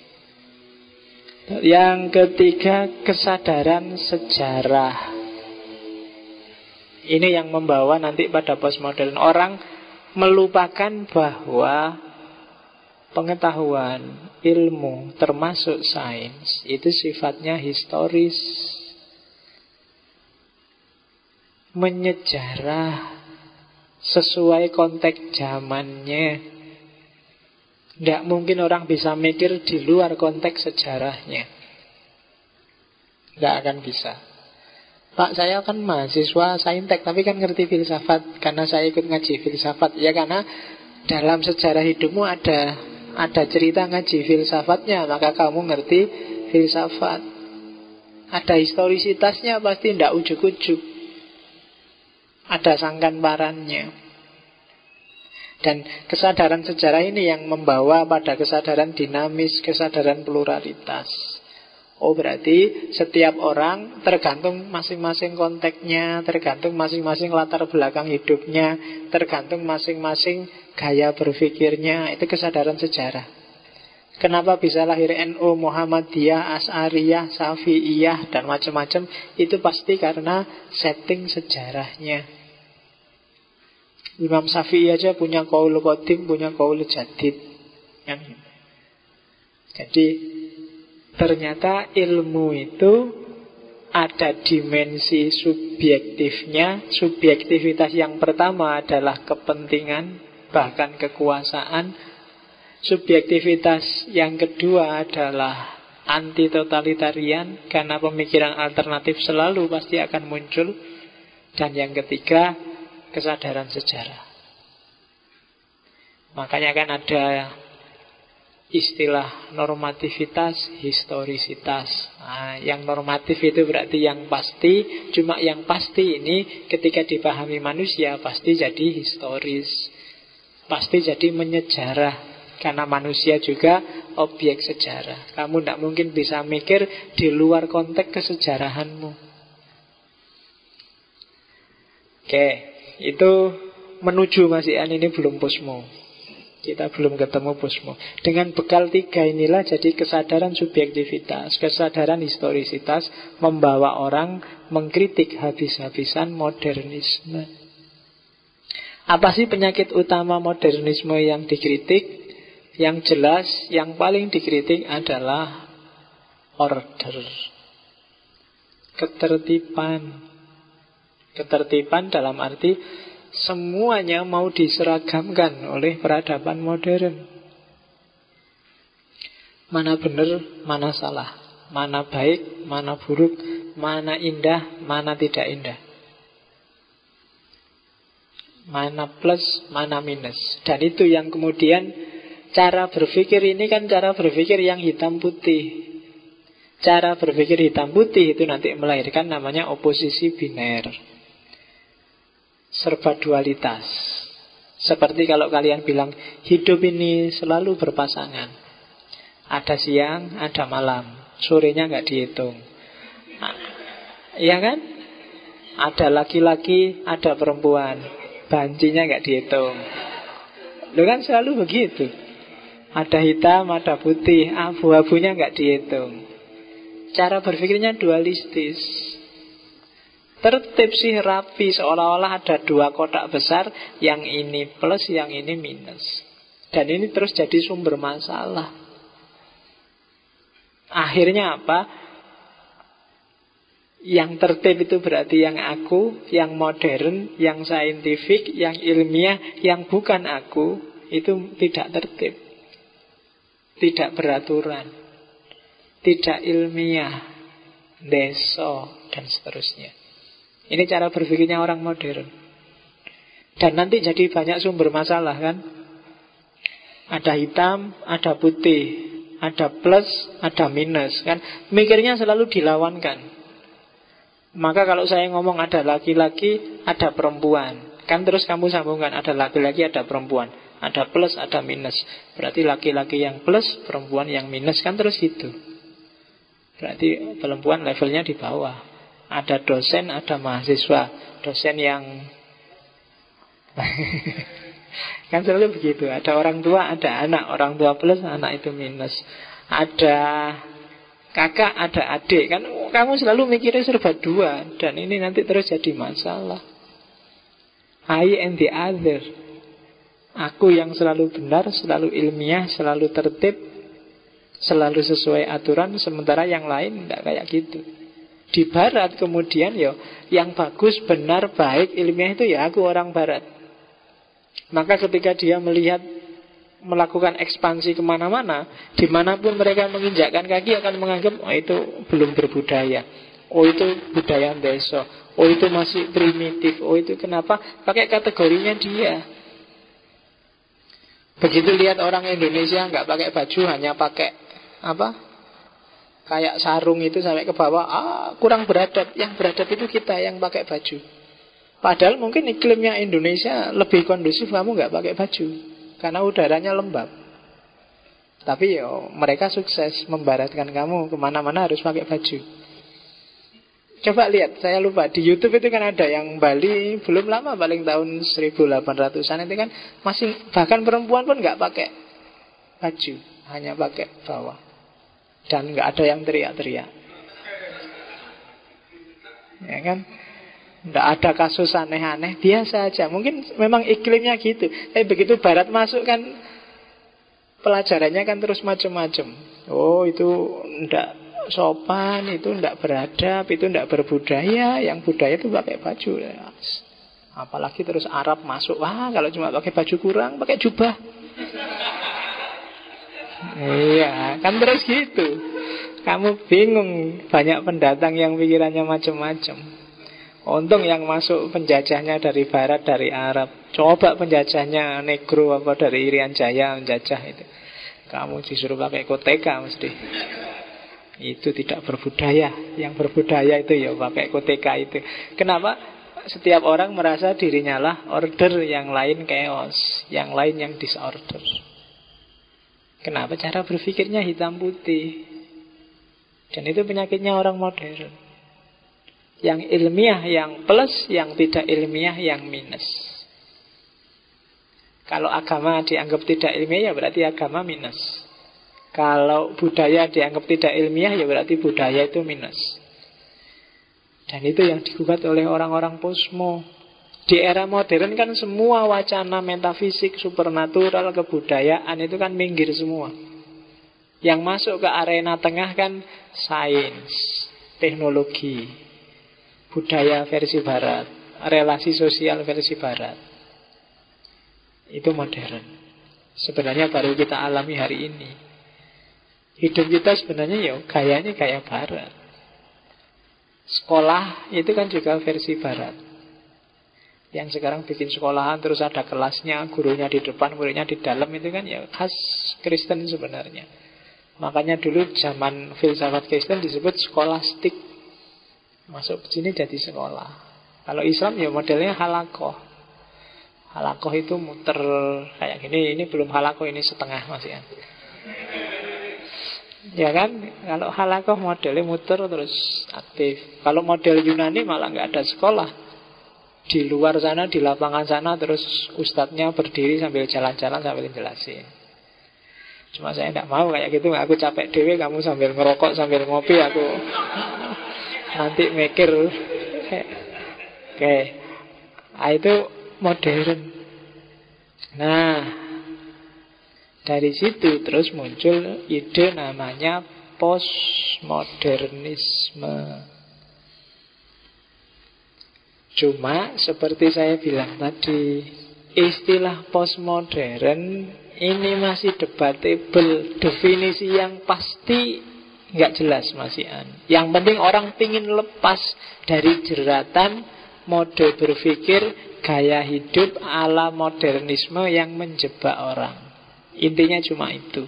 Yang ketiga, kesadaran sejarah. Ini yang membawa nanti pada postmodern. Orang melupakan bahwa pengetahuan, ilmu, termasuk sains, itu sifatnya historis, menyejarah sesuai konteks zamannya. Tidak mungkin orang bisa mikir di luar konteks sejarahnya. Tidak akan bisa. Pak, saya kan mahasiswa saintek, tapi kan ngerti filsafat karena saya ikut ngaji filsafat. Ya karena dalam sejarah hidupmu ada cerita ngaji filsafatnya, maka kamu ngerti filsafat. Ada historisitasnya, pasti tidak ujuk-ujuk. Ada sangkan parannya. Dan kesadaran sejarah ini yang membawa pada kesadaran dinamis, kesadaran pluralitas. Oh, berarti setiap orang tergantung masing-masing konteksnya, tergantung masing-masing latar belakang hidupnya, tergantung masing-masing gaya berpikirnya. Itu kesadaran sejarah. Kenapa bisa lahir NU, Muhammadiyah, Asy'ariyah, Syafi'iyah, dan macam-macam? Itu pasti karena setting sejarahnya. Imam Syafi'i aja punya qaul qadim, punya qaul jadid. Jadi ternyata ilmu itu ada dimensi subjektifnya. Subjektivitas yang pertama adalah kepentingan, bahkan kekuasaan. Subjektivitas yang kedua adalah anti totalitarian, karena pemikiran alternatif selalu pasti akan muncul. Dan yang ketiga, kesadaran sejarah. Makanya kan ada istilah normativitas, historisitas. Nah, yang normatif itu berarti yang pasti. Cuma yang pasti ini ketika dipahami manusia pasti jadi historis, pasti jadi menyejarah. Karena manusia juga objek sejarah. Kamu tidak mungkin bisa mikir di luar konteks kesejarahanmu. Oke, itu menuju Mas Ian, ini belum posmo. Kita belum ketemu posmo. Dengan bekal 3 inilah jadi kesadaran subjektivitas, kesadaran historisitas membawa orang mengkritik habis-habisan modernisme. Apa sih penyakit utama modernisme yang dikritik? Yang jelas, yang paling dikritik adalah order, ketertiban. Ketertiban dalam arti semuanya mau diseragamkan oleh peradaban modern. Mana benar, mana salah, mana baik, mana buruk, mana indah, mana tidak indah, mana plus, mana minus. Dan itu yang kemudian cara berpikir ini kan cara berpikir yang hitam putih. Cara berpikir hitam putih itu nanti melahirkan namanya oposisi biner, serba dualitas. Seperti kalau kalian bilang hidup ini selalu berpasangan, ada siang, ada malam, sorenya nggak dihitung. Iya kan? Ada laki-laki, ada perempuan, bancinya nggak dihitung. Lu kan selalu begitu. Ada hitam, ada putih, abu-abunya nggak dihitung. Cara berpikirnya dualistis. Tertib sih rapi, seolah-olah ada 2 kotak besar, yang ini plus, yang ini minus. Dan ini terus jadi sumber masalah. Akhirnya apa? Yang tertib itu berarti yang aku, yang modern, yang saintifik, yang ilmiah. Yang bukan aku, itu tidak tertib, tidak beraturan, tidak ilmiah, deso, dan seterusnya. Ini cara berpikirnya orang modern. Dan nanti jadi banyak sumber masalah kan. Ada hitam, ada putih, ada plus, ada minus kan. Mikirnya selalu dilawankan. Maka kalau saya ngomong ada laki-laki, ada perempuan, kan terus kamu sambungkan ada laki-laki, ada perempuan, ada plus, ada minus. Berarti laki-laki yang plus, perempuan yang minus, kan terus gitu. Berarti perempuan levelnya di bawah. Ada dosen, ada mahasiswa. Dosen yang kan selalu begitu. Ada orang tua, ada anak. Orang tua plus, anak itu minus. Ada kakak, ada adik. Kan kamu selalu mikirnya serba 2. Dan ini nanti terus jadi masalah. I and the other. Aku yang selalu benar, selalu ilmiah, selalu tertib, selalu sesuai aturan. Sementara yang lain tidak kayak gitu. Di barat kemudian yang bagus, benar, baik, ilmiah itu ya aku orang barat. Maka ketika dia melakukan ekspansi kemana-mana, dimanapun mereka menginjakkan kaki akan menganggap oh itu belum berbudaya, oh itu budaya deso, oh itu masih primitif, oh itu kenapa pakai kategorinya dia. Begitu lihat orang Indonesia nggak pakai baju, hanya pakai apa? Kayak sarung itu sampai ke bawah, kurang beradab. Yang beradab itu kita yang pakai baju. Padahal mungkin iklimnya Indonesia lebih kondusif kamu nggak pakai baju, karena udaranya lembab. Tapi mereka sukses membaratkan kamu kemana-mana harus pakai baju. Coba lihat, saya lupa, di YouTube itu kan ada yang Bali, belum lama, paling tahun 1800-an itu kan masih, bahkan perempuan pun nggak pakai baju, hanya pakai bawah. Dan nggak ada yang teriak-teriak, ya kan? Nggak ada kasus aneh-aneh, biasa aja. Mungkin memang iklimnya gitu. Tapi begitu barat masuk kan pelajarannya kan terus macam-macam. Oh itu nggak sopan, itu nggak beradab, itu nggak berbudaya. Yang budaya itu pakai baju. Apalagi terus Arab masuk, kalau cuma pakai baju kurang, pakai jubah. Iya, kan terus gitu. Kamu bingung, banyak pendatang yang pikirannya macam-macam. Untung yang masuk penjajahnya dari barat, dari Arab. Coba penjajahnya negro apa dari Irian Jaya menjajah itu, kamu disuruh pakai koteka mesti. Itu tidak berbudaya. Yang berbudaya itu ya pakai koteka itu. Kenapa? Setiap orang merasa dirinya lah order, yang lain chaos, yang lain yang disorder. Kenapa? Cara berpikirnya hitam putih. Dan itu penyakitnya orang modern. Yang ilmiah yang plus, yang tidak ilmiah yang minus. Kalau agama dianggap tidak ilmiah, ya berarti agama minus. Kalau budaya dianggap tidak ilmiah, ya berarti budaya itu minus. Dan itu yang digugat oleh orang-orang posmo. Di era modern kan semua wacana metafisik, supernatural, kebudayaan itu kan minggir semua. Yang masuk ke arena tengah kan sains, teknologi, budaya versi barat, relasi sosial versi barat. Itu modern. Sebenarnya baru kita alami hari ini. Hidup kita sebenarnya ya gayanya gaya barat. Sekolah itu kan juga versi barat. Yang sekarang bikin sekolahan terus ada kelasnya, gurunya di depan, muridnya di dalam, itu kan ya khas Kristen sebenarnya. Makanya dulu zaman filsafat Kristen disebut skolastik. Masuk ke sini jadi sekolah. Kalau Islam ya modelnya halakoh. Halakoh itu muter kayak gini. Ini belum halakoh, ini setengah masih ya. Ya kan? Kalau halakoh modelnya muter terus aktif. Kalau model Yunani malah nggak ada sekolah. Di luar sana, di lapangan sana, terus ustadznya berdiri sambil jalan-jalan sambil jelasin. Cuma saya tidak mau kayak gitu. Aku capek dewe, kamu sambil ngerokok, sambil ngopi, aku nanti mikir. Oke. Nah, itu modern. Nah, dari situ terus muncul ide namanya postmodernisme. Cuma seperti saya bilang tadi, istilah postmodern ini masih debatable. Definisi yang pasti nggak jelas masih Yang penting orang pingin lepas dari jeratan mode berpikir, gaya hidup ala modernisme yang menjebak orang. Intinya cuma itu.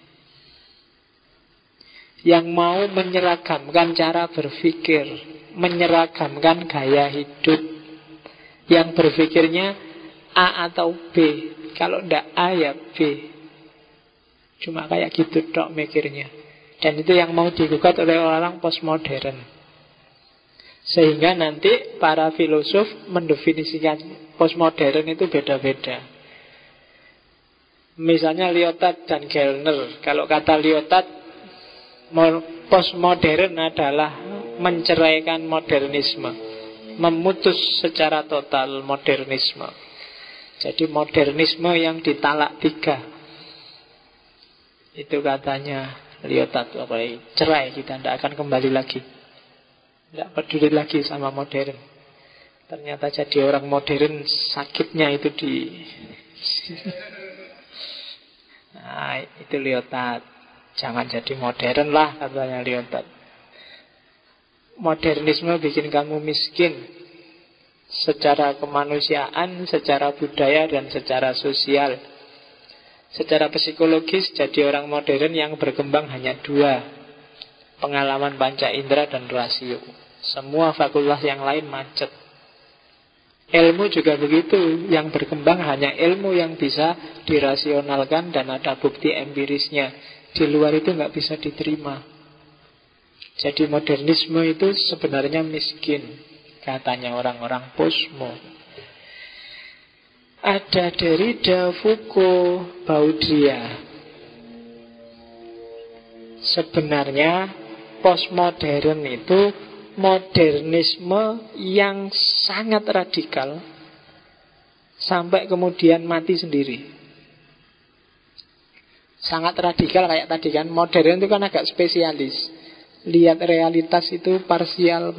Yang mau menyeragamkan cara berpikir, menyeragamkan gaya hidup, yang berpikirnya A atau B. Kalau tidak A ya B. Cuma kayak gitu dok mikirnya. Dan itu yang mau digugat oleh orang postmodern. Sehingga nanti para filosof mendefinisikan postmodern itu beda-beda. Misalnya Lyotard dan Gellner. Kalau kata Lyotard, postmodern adalah menceraikan modernisme, memutus secara total modernisme. Jadi modernisme yang ditalak 3. Itu katanya Lyotard, cerai, kita tidak akan kembali lagi, tidak peduli lagi sama modern. Ternyata jadi orang modern sakitnya itu di nah, itu Lyotard. Jangan jadi modern lah, katanya Lyotard. Modernisme bikin kamu miskin secara kemanusiaan, secara budaya, dan secara sosial. Secara psikologis, jadi orang modern yang berkembang hanya 2: pengalaman panca indera dan rasio. Semua fakultas yang lain macet. Ilmu juga begitu. Yang berkembang hanya ilmu yang bisa dirasionalkan dan ada bukti empirisnya. Di luar itu nggak bisa diterima. Jadi modernisme itu sebenarnya miskin, katanya orang-orang posmo. Ada Derrida, Foucault, Baudrillard. Sebenarnya postmodern itu modernisme yang sangat radikal sampai kemudian mati sendiri. Sangat radikal kayak tadi kan. Modern itu kan agak spesialis. Lihat realitas itu parsial.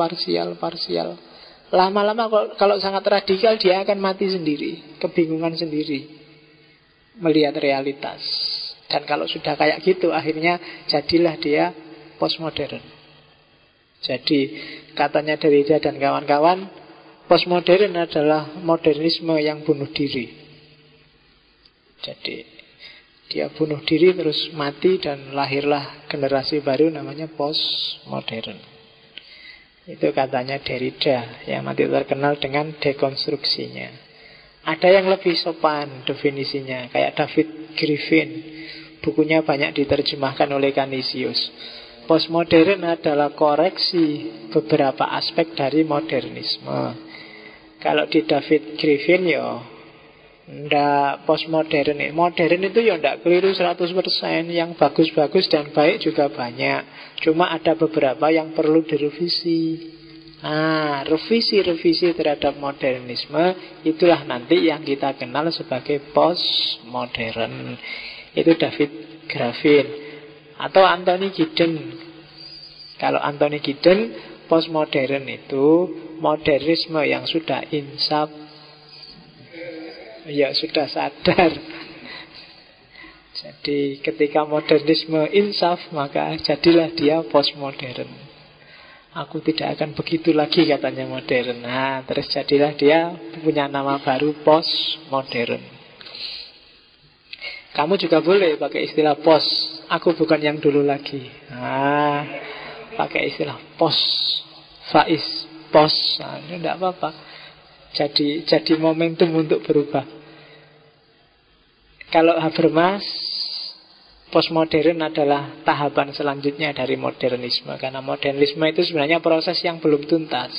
Lama-lama kalau sangat radikal dia akan mati sendiri, kebingungan sendiri melihat realitas. Dan kalau sudah kayak gitu akhirnya jadilah dia postmodern. Jadi katanya Derrida dan kawan-kawan, postmodern adalah modernisme yang bunuh diri. Jadi dia bunuh diri terus mati dan lahirlah generasi baru namanya postmodern. Itu katanya Derrida yang nanti terkenal dengan dekonstruksinya. Ada yang lebih sopan definisinya, kayak David Griffin. Bukunya banyak diterjemahkan oleh Canisius. Postmodern adalah koreksi beberapa aspek dari modernisme. Kalau di David Griffin ya ndak postmodern. Modern itu ya ndak keliru 100%. Yang bagus-bagus dan baik juga banyak. Cuma ada beberapa yang perlu direvisi. Nah, revisi-revisi terhadap modernisme itulah nanti yang kita kenal sebagai postmodern. Itu David Griffin. Atau Anthony Giddens. Kalau Anthony Giddens, postmodern itu modernisme yang sudah insaf, ya sudah sadar. Jadi ketika modernisme insaf, maka jadilah dia postmodern. Aku tidak akan begitu lagi katanya modern. Nah, terus jadilah dia punya nama baru postmodern. Kamu juga boleh pakai istilah post. Aku bukan yang dulu lagi. Nah, pakai istilah post, Faiz, post. Nah, ini tidak apa-apa. Jadi momentum untuk berubah. Kalau Habermas, postmodern adalah tahapan selanjutnya dari modernisme. Karena modernisme itu sebenarnya proses yang belum tuntas.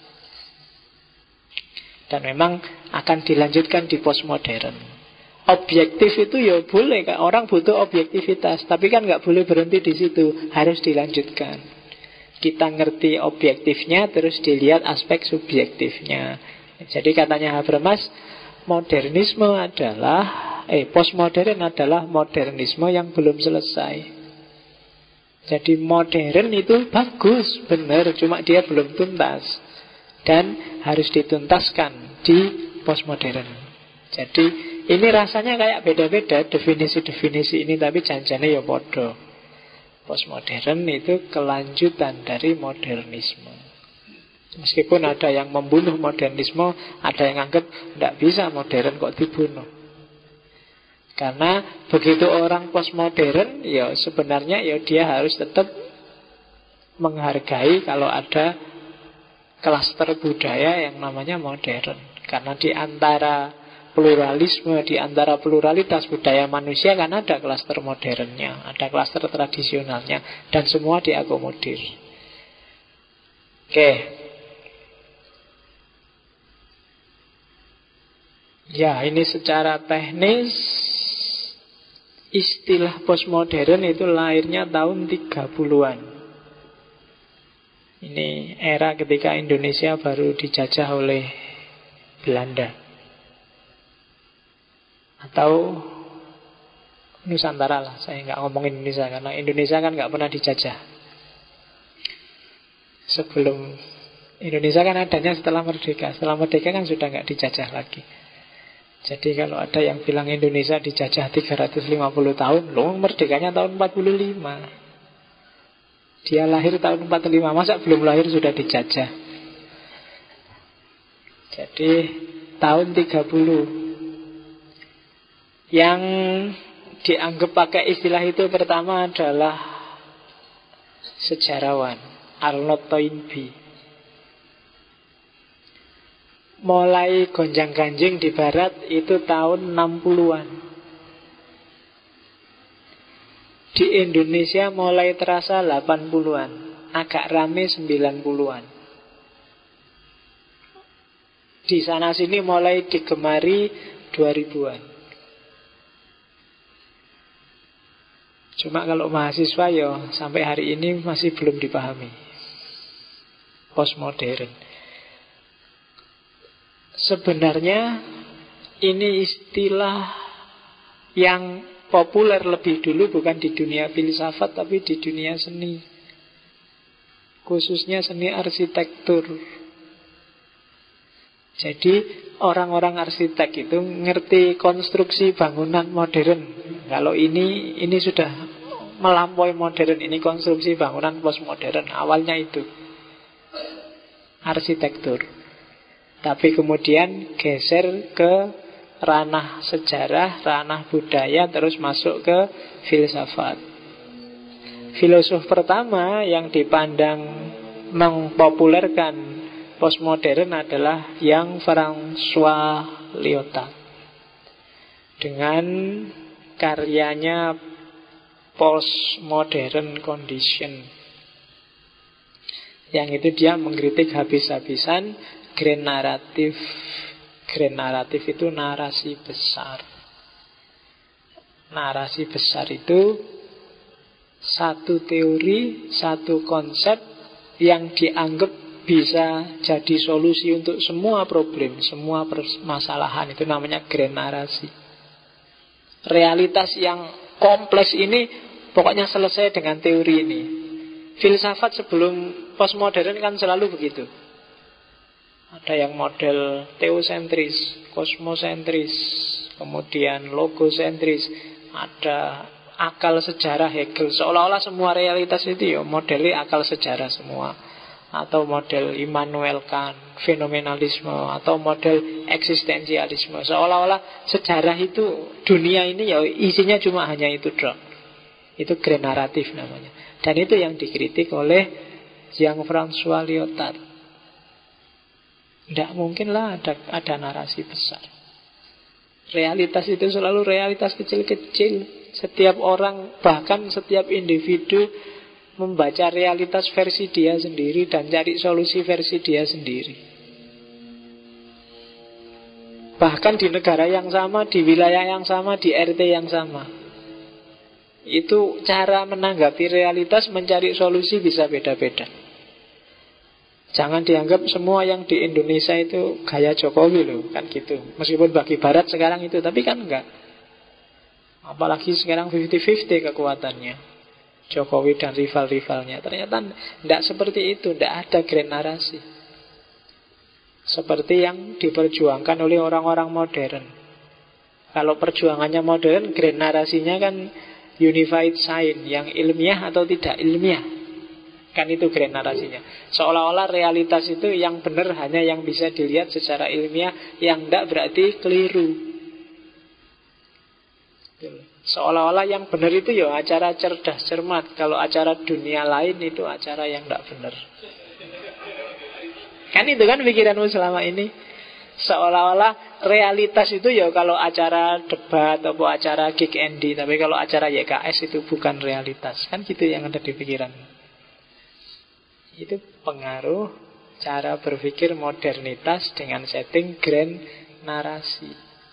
Dan memang akan dilanjutkan di postmodern. Objektif itu ya boleh, orang butuh objektivitas, tapi kan nggak boleh berhenti di situ, harus dilanjutkan. Kita ngerti objektifnya, terus dilihat aspek subjektifnya. Jadi katanya Habermas, modernisme adalah postmodern adalah modernisme yang belum selesai. Jadi modern itu bagus, benar, cuma dia belum tuntas dan harus dituntaskan di postmodern. Jadi ini rasanya kayak beda-beda definisi-definisi ini, tapi janjane ya podo. Postmodern itu kelanjutan dari modernisme. Meskipun ada yang membunuh modernisme, ada yang anggap tidak bisa modern kok dibunuh. Karena begitu orang postmodern, ya sebenarnya ya dia harus tetap menghargai kalau ada klaster budaya yang namanya modern. Karena di antara pluralisme, di antara pluralitas budaya manusia kan ada klaster modernnya, ada klaster tradisionalnya, dan semua diakomodir. Oke. Ya, ini secara teknis istilah postmodern itu lahirnya tahun 30-an. Ini era ketika Indonesia baru dijajah oleh Belanda. Atau Nusantara lah, saya nggak ngomongin Indonesia karena Indonesia kan nggak pernah dijajah. Sebelum Indonesia kan adanya setelah merdeka. Setelah merdeka kan sudah nggak dijajah lagi. Jadi kalau ada yang bilang Indonesia dijajah 350 tahun, loh merdekanya tahun 45. Dia lahir tahun 45, masa belum lahir sudah dijajah? Jadi tahun 30. Yang dianggap pakai istilah itu pertama adalah sejarawan Arnold Toynbee. Mulai gonjang-ganjing di barat itu tahun 60-an. Di Indonesia mulai terasa 80-an, agak rame 90-an. Di sana sini mulai digemari 2000-an. Cuma kalau mahasiswa ya sampai hari ini masih belum dipahami postmodern. Sebenarnya ini istilah yang populer lebih dulu bukan di dunia filsafat tapi di dunia seni. Khususnya seni arsitektur. Jadi orang-orang arsitek itu ngerti konstruksi bangunan modern. Kalau ini sudah melampaui modern. Ini konstruksi bangunan postmodern. Awalnya itu arsitektur, tapi kemudian geser ke ranah sejarah, ranah budaya, terus masuk ke filsafat. Filosof pertama yang dipandang mempopulerkan postmodern adalah Jean-François Lyotard dengan karyanya Postmodern Condition. Yang itu dia mengkritik habis-habisan grand naratif. Grand naratif itu narasi besar. Narasi besar itu satu teori, satu konsep yang dianggap bisa jadi solusi untuk semua problem, semua permasalahan. Itu namanya grand narasi. Realitas yang kompleks ini pokoknya selesai dengan teori ini. Filsafat sebelum postmodern kan selalu begitu. Ada yang model teosentris, kosmosentris, kemudian logosentris, ada akal sejarah Hegel. Seolah-olah semua realitas itu ya modelnya akal sejarah semua. Atau model Immanuel Kant, fenomenalisme, atau model eksistensialisme. Seolah-olah sejarah itu, dunia ini ya isinya cuma hanya itu dong. Itu grand naratif namanya. Dan itu yang dikritik oleh Jean-François Lyotard. Tidak mungkinlah ada narasi besar. Realitas itu selalu realitas kecil-kecil. Setiap orang, bahkan setiap individu membaca realitas versi dia sendiri dan cari solusi versi dia sendiri. Bahkan di negara yang sama, di wilayah yang sama, di RT yang sama. Itu cara menanggapi realitas, mencari solusi bisa beda-beda. Jangan dianggap semua yang di Indonesia itu gaya Jokowi loh, kan gitu. Meskipun bagi Barat sekarang itu, tapi kan enggak. Apalagi sekarang 50-50 kekuatannya Jokowi dan rival-rivalnya. Ternyata tidak seperti itu, tidak ada grand narasi seperti yang diperjuangkan oleh orang-orang modern. Kalau perjuangannya modern, grand narasinya kan unified science, yang ilmiah atau tidak ilmiah. Kan itu grand narasinya. Seolah-olah realitas itu yang benar hanya yang bisa dilihat secara ilmiah, yang tidak berarti keliru. Seolah-olah yang benar itu ya acara cerdas cermat. Kalau acara dunia lain itu acara yang tidak benar. Kan itu kan pikiranmu selama ini. Seolah-olah realitas itu ya kalau acara debat atau acara Kick Andy, tapi kalau acara YKS itu bukan realitas. Kan gitu yang ada di pikiran. Itu pengaruh cara berpikir modernitas dengan setting grand narasi.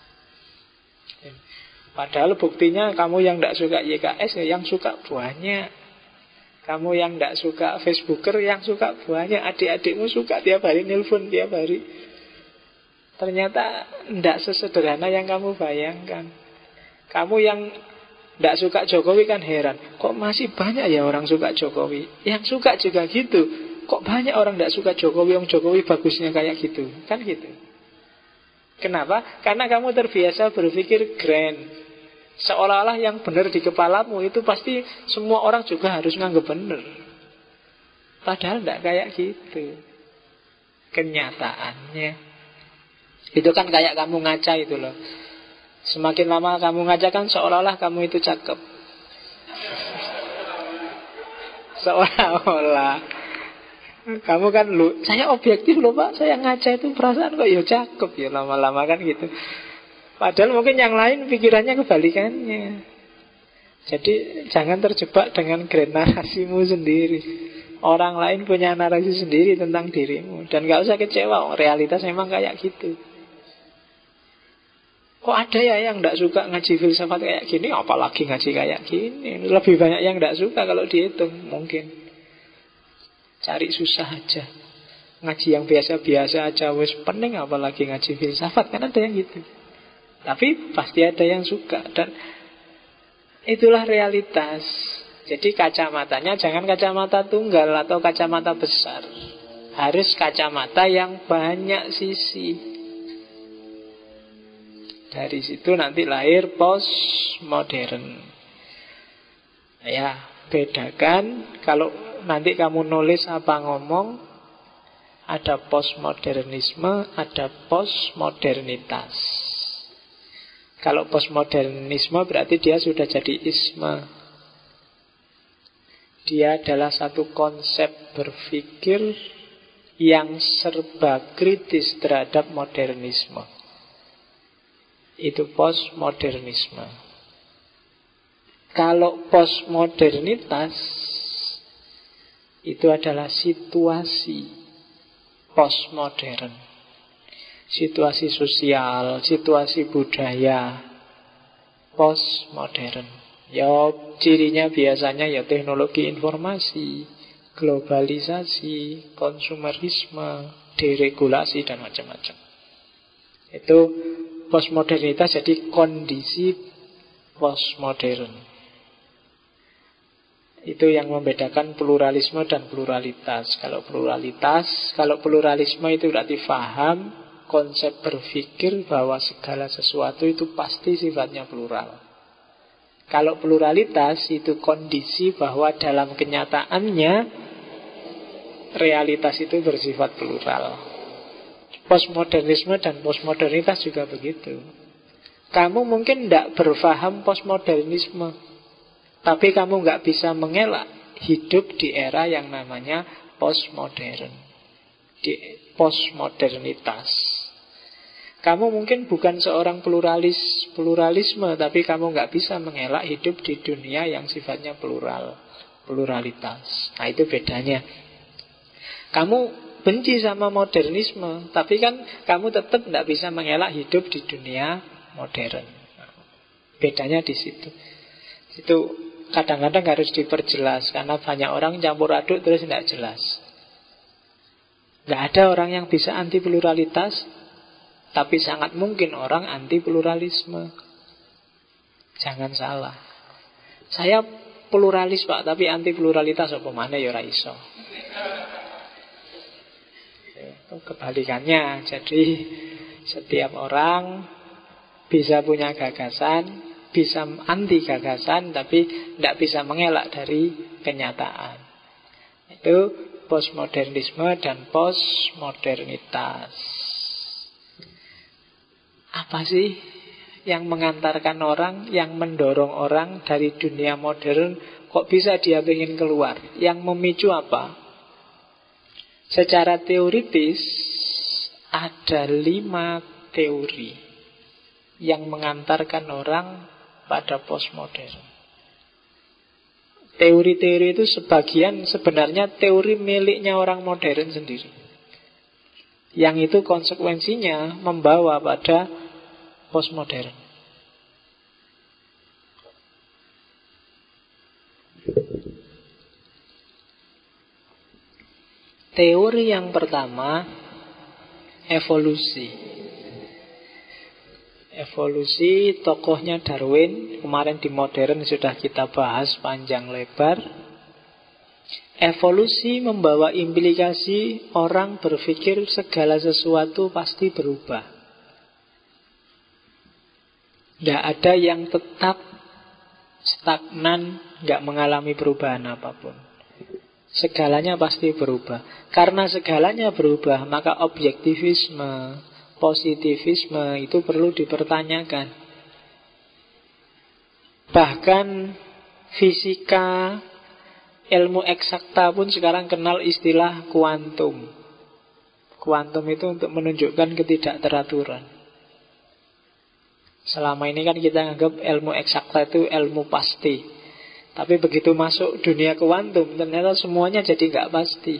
Padahal buktinya kamu yang tidak suka YKS, yang suka banyak. Kamu yang tidak suka Facebooker, yang suka banyak. Adik-adikmu suka tiap hari, nelpon tiap hari. Ternyata tidak sesederhana yang kamu bayangkan. Kamu yang tidak suka Jokowi kan heran, kok masih banyak ya orang suka Jokowi. Yang suka juga gitu, kok banyak orang tidak suka Jokowi, yang Jokowi bagusnya kayak gitu. Kan gitu. Kenapa? Karena kamu terbiasa berpikir grand. Seolah-olah yang benar di kepalamu itu pasti semua orang juga harus nganggap benar. Padahal tidak kayak gitu kenyataannya. Itu kan kayak kamu ngaca itu loh. Semakin lama kamu ngaca kan seolah-olah kamu itu cakep. Seolah-olah kamu kan saya objektif loh pak, saya ngaca itu perasaan kok ya cakep ya, lama-lama kan gitu. Padahal mungkin yang lain pikirannya kebalikannya. Jadi jangan terjebak dengan grand narasimu sendiri. Orang lain punya narasi sendiri tentang dirimu. Dan gak usah kecewa, realitas memang kayak gitu. Kok ada ya yang gak suka ngaji filsafat kayak gini, apalagi ngaji kayak gini. Lebih banyak yang gak suka kalau dihitung mungkin. Cari susah aja. Ngaji yang biasa-biasa aja wis pening, apalagi ngaji filsafat. Kan ada yang gitu. Tapi pasti ada yang suka. Dan itulah realitas. Jadi kacamatanya jangan kacamata tunggal atau kacamata besar. Harus kacamata yang banyak sisi. Dari situ nanti lahir postmodern. Ya, bedakan kalau nanti kamu nulis apa ngomong, ada postmodernisme, ada postmodernitas. Kalau postmodernisme berarti dia sudah jadi isme. Dia adalah satu konsep berpikir yang serba kritis terhadap modernisme. Itu postmodernisme. Kalau postmodernitas itu adalah situasi postmodern. Situasi sosial, situasi budaya postmodern. Ya, cirinya biasanya ya teknologi informasi, globalisasi, konsumerisme, deregulasi dan macam-macam. Itu postmodernitas jadi kondisi postmodern. Itu yang membedakan pluralisme dan pluralitas. Kalau pluralisme itu berarti faham konsep berpikir bahwa segala sesuatu itu pasti sifatnya plural. Kalau pluralitas itu kondisi bahwa dalam kenyataannya realitas itu bersifat plural. Postmodernisme dan postmodernitas juga begitu. Kamu mungkin tidak berfaham postmodernisme, tapi kamu nggak bisa mengelak hidup di era yang namanya postmodern, di postmodernitas. Kamu mungkin bukan seorang pluralisme, tapi kamu nggak bisa mengelak hidup di dunia yang sifatnya pluralitas. Nah, itu bedanya. Kamu benci sama modernisme, tapi kan kamu tetap tidak bisa mengelak hidup di dunia modern. Bedanya di situ. Itu kadang-kadang harus diperjelas, karena banyak orang campur aduk terus tidak jelas. Tidak ada orang yang bisa anti pluralitas, tapi sangat mungkin orang anti pluralisme. Jangan salah. Saya pluralis Pak, tapi anti pluralitas apa mana ya ora iso. Itu kebalikannya. Jadi setiap orang bisa punya gagasan, bisa anti gagasan, tapi tidak bisa mengelak dari kenyataan. Itu postmodernisme dan postmodernitas. Apa sih yang mengantarkan orang, yang mendorong orang dari dunia modern, kok bisa dia ingin keluar? Yang memicu apa? Secara teoritis ada 5 teori yang mengantarkan orang pada postmodern. Teori-teori itu sebagian sebenarnya teori miliknya orang modern sendiri, yang itu konsekuensinya membawa pada postmodern. Teori yang pertama, evolusi. Evolusi tokohnya Darwin. Kemarin di modern sudah kita bahas panjang lebar. Evolusi membawa implikasi orang berpikir segala sesuatu pasti berubah. Tidak ada yang tetap stagnan, nggak mengalami perubahan apapun. Segalanya pasti berubah. Karena segalanya berubah, maka objektivisme, positivisme itu perlu dipertanyakan. Bahkan fisika, ilmu eksakta pun sekarang kenal istilah kuantum. Kuantum itu untuk menunjukkan ketidakteraturan. Selama ini kan kita anggap ilmu eksakta itu ilmu pasti. Tapi begitu masuk dunia kuantum, ternyata semuanya jadi nggak pasti.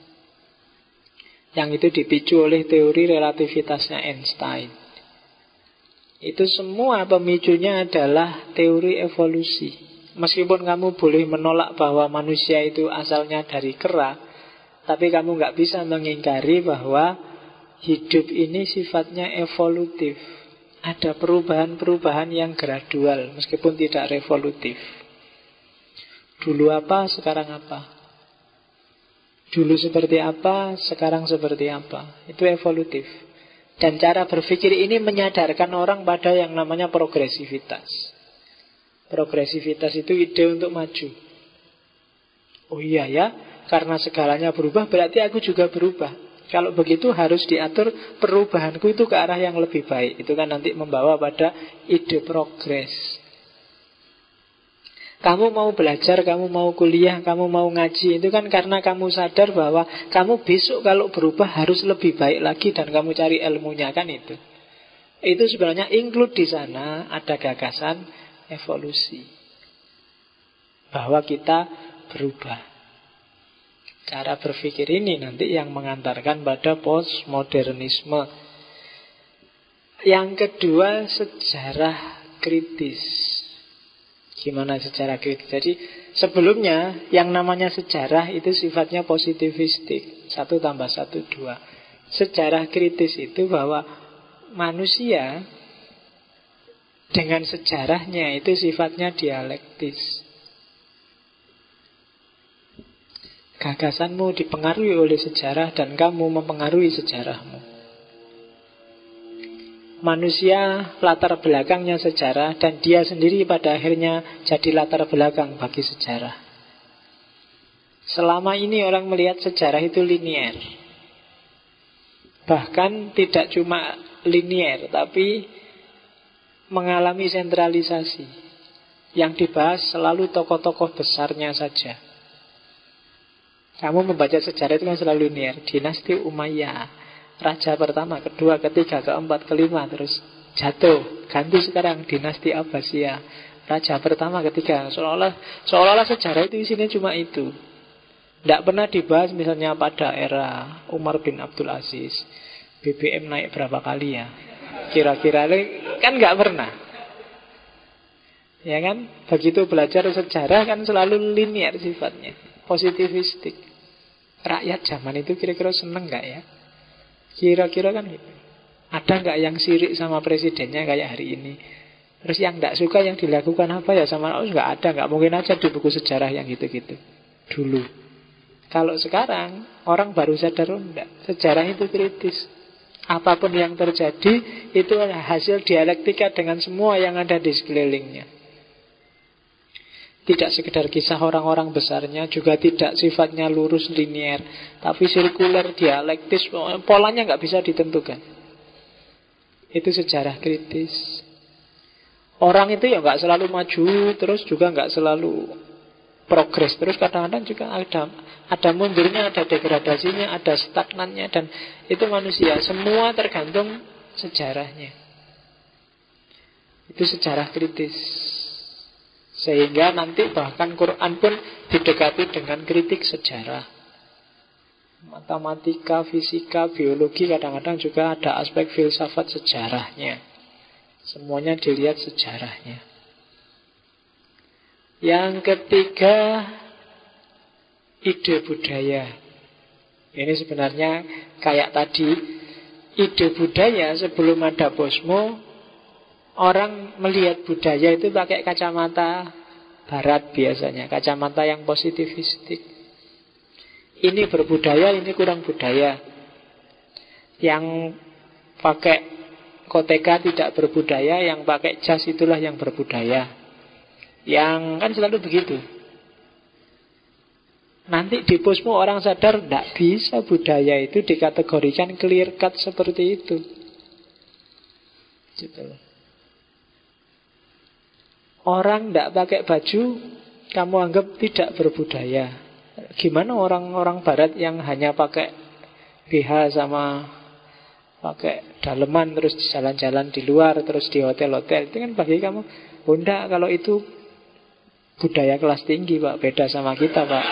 Yang itu dipicu oleh teori relativitasnya Einstein. Itu semua pemicunya adalah teori evolusi. Meskipun kamu boleh menolak bahwa manusia itu asalnya dari kera, tapi kamu nggak bisa mengingkari bahwa hidup ini sifatnya evolutif. Ada perubahan-perubahan yang gradual, meskipun tidak revolutif. Dulu apa, sekarang apa? Dulu seperti apa, sekarang seperti apa? Itu evolutif. Dan cara berpikir ini menyadarkan orang pada yang namanya progresivitas. Progresivitas itu ide untuk maju. Oh iya ya, karena segalanya berubah berarti aku juga berubah. Kalau begitu harus diatur perubahanku itu ke arah yang lebih baik. Itu kan nanti membawa pada ide progres. Kamu mau belajar, kamu mau kuliah, kamu mau ngaji, itu kan karena kamu sadar bahwa kamu besok kalau berubah harus lebih baik lagi dan kamu cari ilmunya, kan itu. Itu sebenarnya include di sana ada gagasan evolusi. Bahwa kita berubah. Cara berpikir ini nanti yang mengantarkan pada postmodernisme. Yang kedua, sejarah kritis. Gimana sejarah kritis? Jadi sebelumnya yang namanya sejarah itu sifatnya positivistik. 1 + 1 2. Sejarah kritis itu bahwa manusia dengan sejarahnya itu sifatnya dialektis. Gagasanmu dipengaruhi oleh sejarah dan kamu mempengaruhi sejarahmu. Manusia latar belakangnya sejarah dan dia sendiri pada akhirnya jadi latar belakang bagi sejarah. Selama ini orang melihat sejarah itu linier. Bahkan tidak cuma linier, tapi mengalami sentralisasi. Yang dibahas selalu tokoh-tokoh besarnya saja. Kamu membaca sejarah itu kan selalu linier. Dinasti Umayyah, raja pertama, kedua, ketiga, keempat, kelima, terus jatuh. Ganti sekarang dinasti Abbasiyah, raja pertama, ketiga. Seolah-olah sejarah itu isinya cuma itu. Tidak pernah dibahas misalnya pada era Umar bin Abdul Aziz BBM naik berapa kali ya, kira-kira, kan nggak pernah. Ya kan, begitu belajar sejarah kan selalu linier sifatnya, positivistik. Rakyat zaman itu kira-kira seneng nggak ya? Kira-kira kan gitu. Ada nggak yang sirik sama presidennya kayak hari ini? Terus yang nggak suka yang dilakukan apa ya sama? Oh, nggak ada, nggak mungkin aja di buku sejarah yang gitu-gitu dulu. Kalau sekarang orang baru sadar, oh enggak, sejarah itu kritis. Apapun yang terjadi itu hasil dialektika dengan semua yang ada di sekelilingnya. Tidak sekedar kisah orang-orang besarnya, juga tidak sifatnya lurus linier, tapi sirkuler, dialektis, polanya nggak bisa ditentukan. Itu sejarah kritis. Orang itu ya nggak selalu maju, terus juga nggak selalu progres, terus kadang-kadang juga ada mundurnya, ada degradasinya, ada stagnannya, dan itu manusia. Semua tergantung sejarahnya. Itu sejarah kritis. Sehingga nanti bahkan Quran pun didekati dengan kritik sejarah. Matematika, fisika, biologi kadang-kadang juga ada aspek filsafat sejarahnya. Semuanya dilihat sejarahnya. Yang ketiga, ide budaya. Ini sebenarnya kayak tadi, ide budaya sebelum ada posmo, orang melihat budaya itu pakai kacamata barat biasanya, kacamata yang positivistik. Ini berbudaya, ini kurang budaya. Yang pakai koteka tidak berbudaya, yang pakai jas itulah yang berbudaya. Yang kan selalu begitu. Nanti di posmo orang sadar tidak bisa budaya itu dikategorikan clear cut seperti itu. Gitu loh. Orang tidak pakai baju kamu anggap tidak berbudaya. Gimana orang-orang barat yang hanya pakai BH sama pakai daleman terus jalan-jalan di luar terus di hotel-hotel, itu kan bagi kamu, oh enggak, kalau itu budaya kelas tinggi Pak, beda sama kita Pak.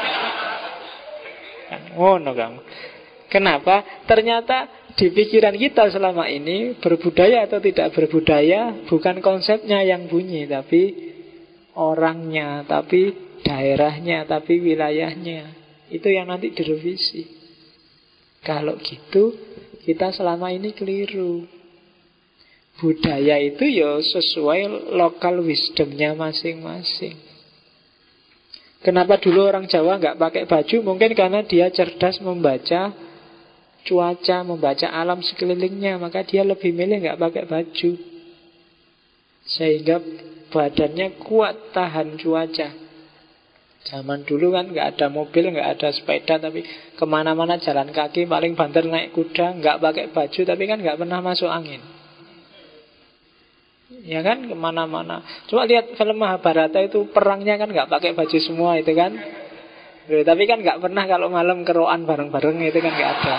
Oh no kamu. Kenapa? Ternyata di pikiran kita selama ini berbudaya atau tidak berbudaya bukan konsepnya yang bunyi, tapi orangnya, tapi daerahnya, tapi wilayahnya. Itu yang nanti direvisi. Kalau gitu kita selama ini keliru. Budaya itu ya sesuai lokal wisdomnya masing-masing. Kenapa dulu orang Jawa nggak pakai baju? Mungkin karena dia cerdas membaca cuaca, membaca alam sekelilingnya, maka dia lebih milih nggak pakai baju. sehingga badannya kuat tahan cuaca. Zaman dulu kan nggak ada mobil, nggak ada sepeda, tapi kemana-mana jalan kaki, paling banter naik kuda, nggak pakai baju, tapi kan nggak pernah masuk angin. Ya kan, kemana-mana. Coba lihat film Mahabharata itu, perangnya kan nggak pakai baju semua itu kan. Tapi kan nggak pernah kalau malam keroan bareng-bareng, itu kan nggak ada.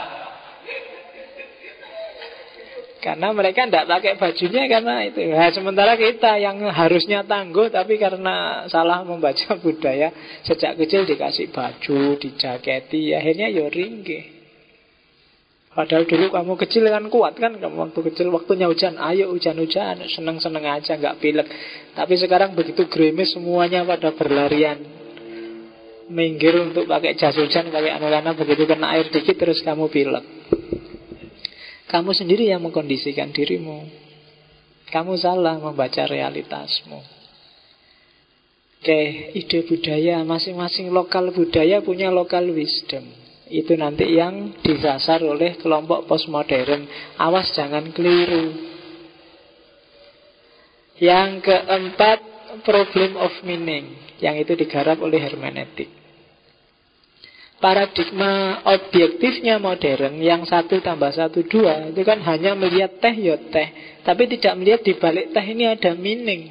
Karena mereka tidak pakai bajunya karena itu. Nah, sementara kita yang harusnya tangguh, tapi karena salah membaca budaya, sejak kecil dikasih baju, dijaketi, akhirnya ya ringkih. Padahal dulu kamu kecil kan kuat kan, kamu waktu kecil, waktunya hujan, ayo hujan-hujan, seneng-seneng aja, nggak pilek. Tapi sekarang begitu gerimis, semuanya pada berlarian, minggir untuk pakai jas hujan, pakai anu-anu, begitu kena air dikit terus kamu pilek. Kamu sendiri yang mengkondisikan dirimu. Kamu salah membaca realitasmu. Oke, ide budaya, masing-masing lokal budaya punya lokal wisdom. Itu nanti yang disasar oleh kelompok postmodern. Awas jangan keliru. Yang keempat, problem of meaning, yang itu digarap oleh hermeneutik. Paradigma objektifnya modern, yang 1 tambah 1 2, itu kan hanya melihat teh ya teh, tapi tidak melihat di balik teh ini ada meaning.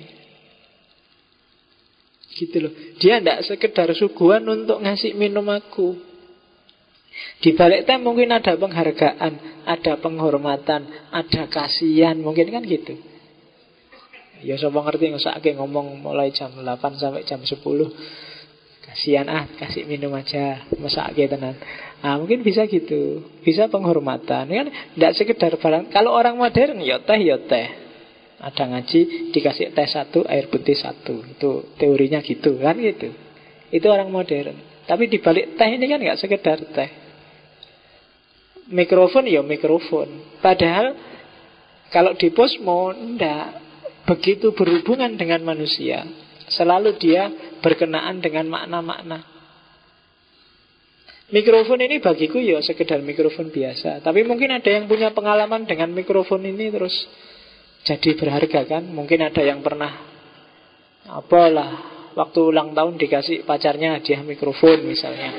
Gitu loh. Dia tidak sekedar suguhan untuk ngasih minum aku. Di balik teh mungkin ada penghargaan, ada penghormatan, ada kasihan, mungkin kan gitu. Ya siapa ngerti ngesake ngomong mulai jam 8 sampai jam 10. Kasihan kasih minum aja, mesake tenan. Nah, mungkin bisa gitu. Bisa penghormatan. Kan tidak sekedar barang. Kalau orang modern ya teh ya teh. Ada ngaji dikasih teh 1, air putih 1. Itu teorinya gitu kan gitu. Itu orang modern. Tapi di balik teh ini kan nggak sekedar teh. Mikrofon ya mikrofon. Padahal kalau di posmo enggak begitu berhubungan dengan manusia. Selalu dia berkenaan dengan makna-makna. Mikrofon ini bagiku ya sekedar mikrofon biasa. Tapi mungkin ada yang punya pengalaman dengan mikrofon ini terus jadi berharga kan. Mungkin ada yang pernah apalah, waktu ulang tahun dikasih pacarnya hadiah mikrofon misalnya.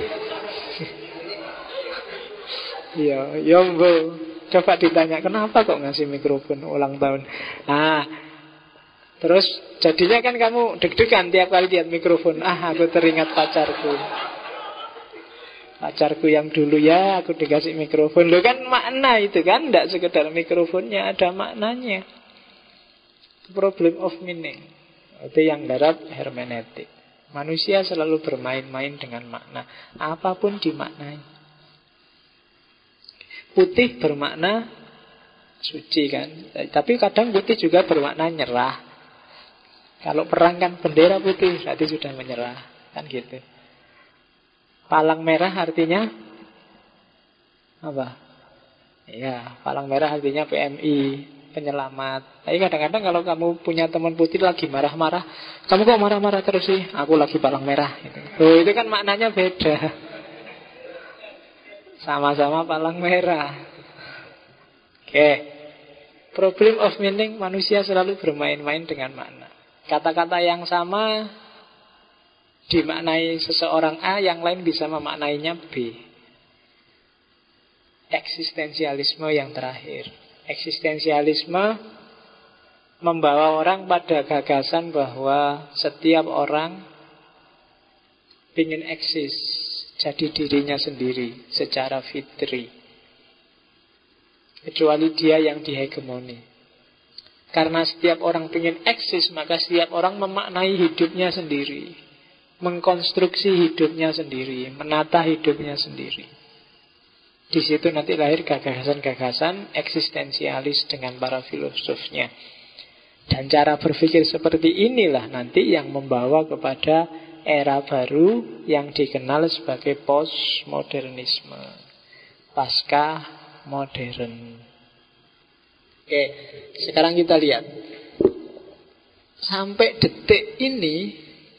Ya Bu, coba ditanya kenapa kok ngasih mikrofon ulang tahun. Terus jadinya kan kamu deg-degan tiap kali lihat mikrofon. Aku teringat pacarku. Pacarku yang dulu ya, aku dikasih mikrofon. Loh kan makna itu kan, tidak sekedar mikrofonnya, ada maknanya. Problem of meaning. Itu yang garap hermeneutik. Manusia selalu bermain-main dengan makna. Apapun dimaknai. Putih bermakna suci kan. Tapi kadang putih juga bermakna nyerah. Kalau perang kan bendera putih, berarti sudah menyerah. Kan gitu. Palang merah artinya apa? Ya, palang merah artinya PMI, penyelamat. Tapi kadang-kadang kalau kamu punya teman putih lagi marah-marah, kamu kok marah-marah terus sih? Aku lagi palang merah gitu. Itu kan maknanya beda. Sama-sama palang merah. Oke. Problem of meaning, manusia selalu bermain-main dengan makna. Kata-kata yang sama dimaknai seseorang A, yang lain bisa memaknainya B. Eksistensialisme yang terakhir. Eksistensialisme membawa orang pada gagasan bahwa setiap orang ingin eksis, jadi dirinya sendiri secara fitri, kecuali dia yang dihegemoni. Karena setiap orang ingin eksis, maka setiap orang memaknai hidupnya sendiri, mengkonstruksi hidupnya sendiri, menata hidupnya sendiri. Di situ nanti lahir gagasan-gagasan eksistensialis dengan para filosofnya. Dan cara berpikir seperti inilah nanti yang membawa kepada era baru yang dikenal sebagai postmodernisme, pasca modern. Oke, sekarang kita lihat. Sampai detik ini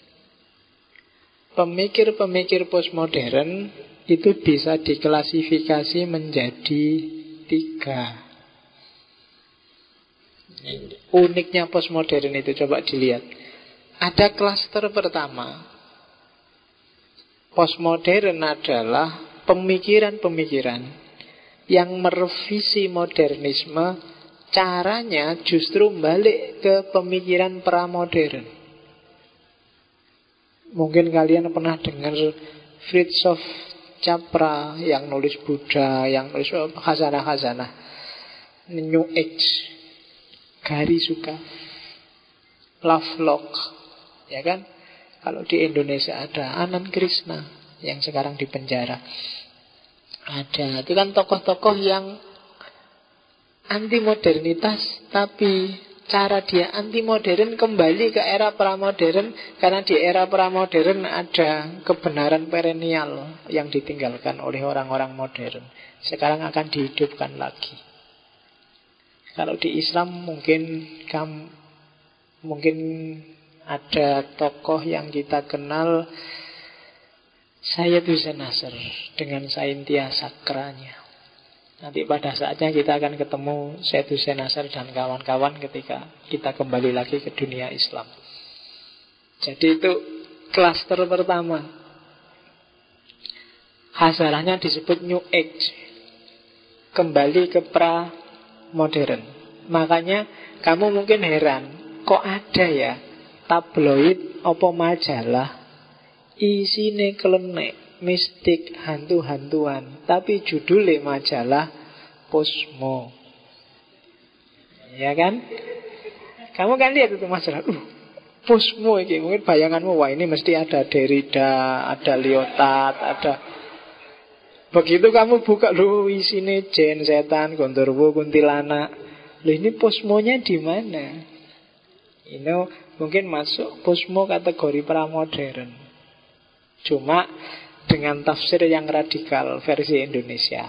pemikir-pemikir postmodern itu bisa diklasifikasi menjadi 3. Uniknya postmodern itu coba dilihat. Ada klaster pertama. Postmodern adalah pemikiran-pemikiran yang merevisi modernisme, caranya justru balik ke pemikiran pramodern. Mungkin kalian pernah dengar Fritjof Capra yang nulis Buddha, yang nulis khazanah-khazanah, New Age, Gary Suka, Lovelock, ya kan? Kalau di Indonesia ada Anand Krishna yang sekarang di penjara. Ada, itu kan tokoh-tokoh yang anti modernitas, tapi cara dia anti modern kembali ke era pramodern, karena di era pramodern ada kebenaran perennial yang ditinggalkan oleh orang-orang modern. Sekarang akan dihidupkan lagi. Kalau di Islam mungkin ada tokoh yang kita kenal, Sayyid Hussein Nasr dengan Saintia Sakranya. Nanti pada saatnya kita akan ketemu Sayyid Hussein Nasr dan kawan-kawan ketika kita kembali lagi ke dunia Islam. Jadi itu klaster pertama. Hazarahnya disebut New Age, kembali ke pra-modern. Makanya kamu mungkin heran, kok ada ya tabloid apa majalah isine klenek, mistik, hantu-hantuan, tapi judulnya majalah Posmo. Ya kan? Kamu kan lihat itu majalah, Posmo ini, mungkin bayanganmu, wah ini mesti ada Derrida, ada Lyotard, ada. Begitu kamu buka, isine jin, setan, gondorwo, kuntilanak. Ini Posmonya di mana? Ini mungkin masuk Posmo kategori pramodern, cuma dengan tafsir yang radikal versi Indonesia.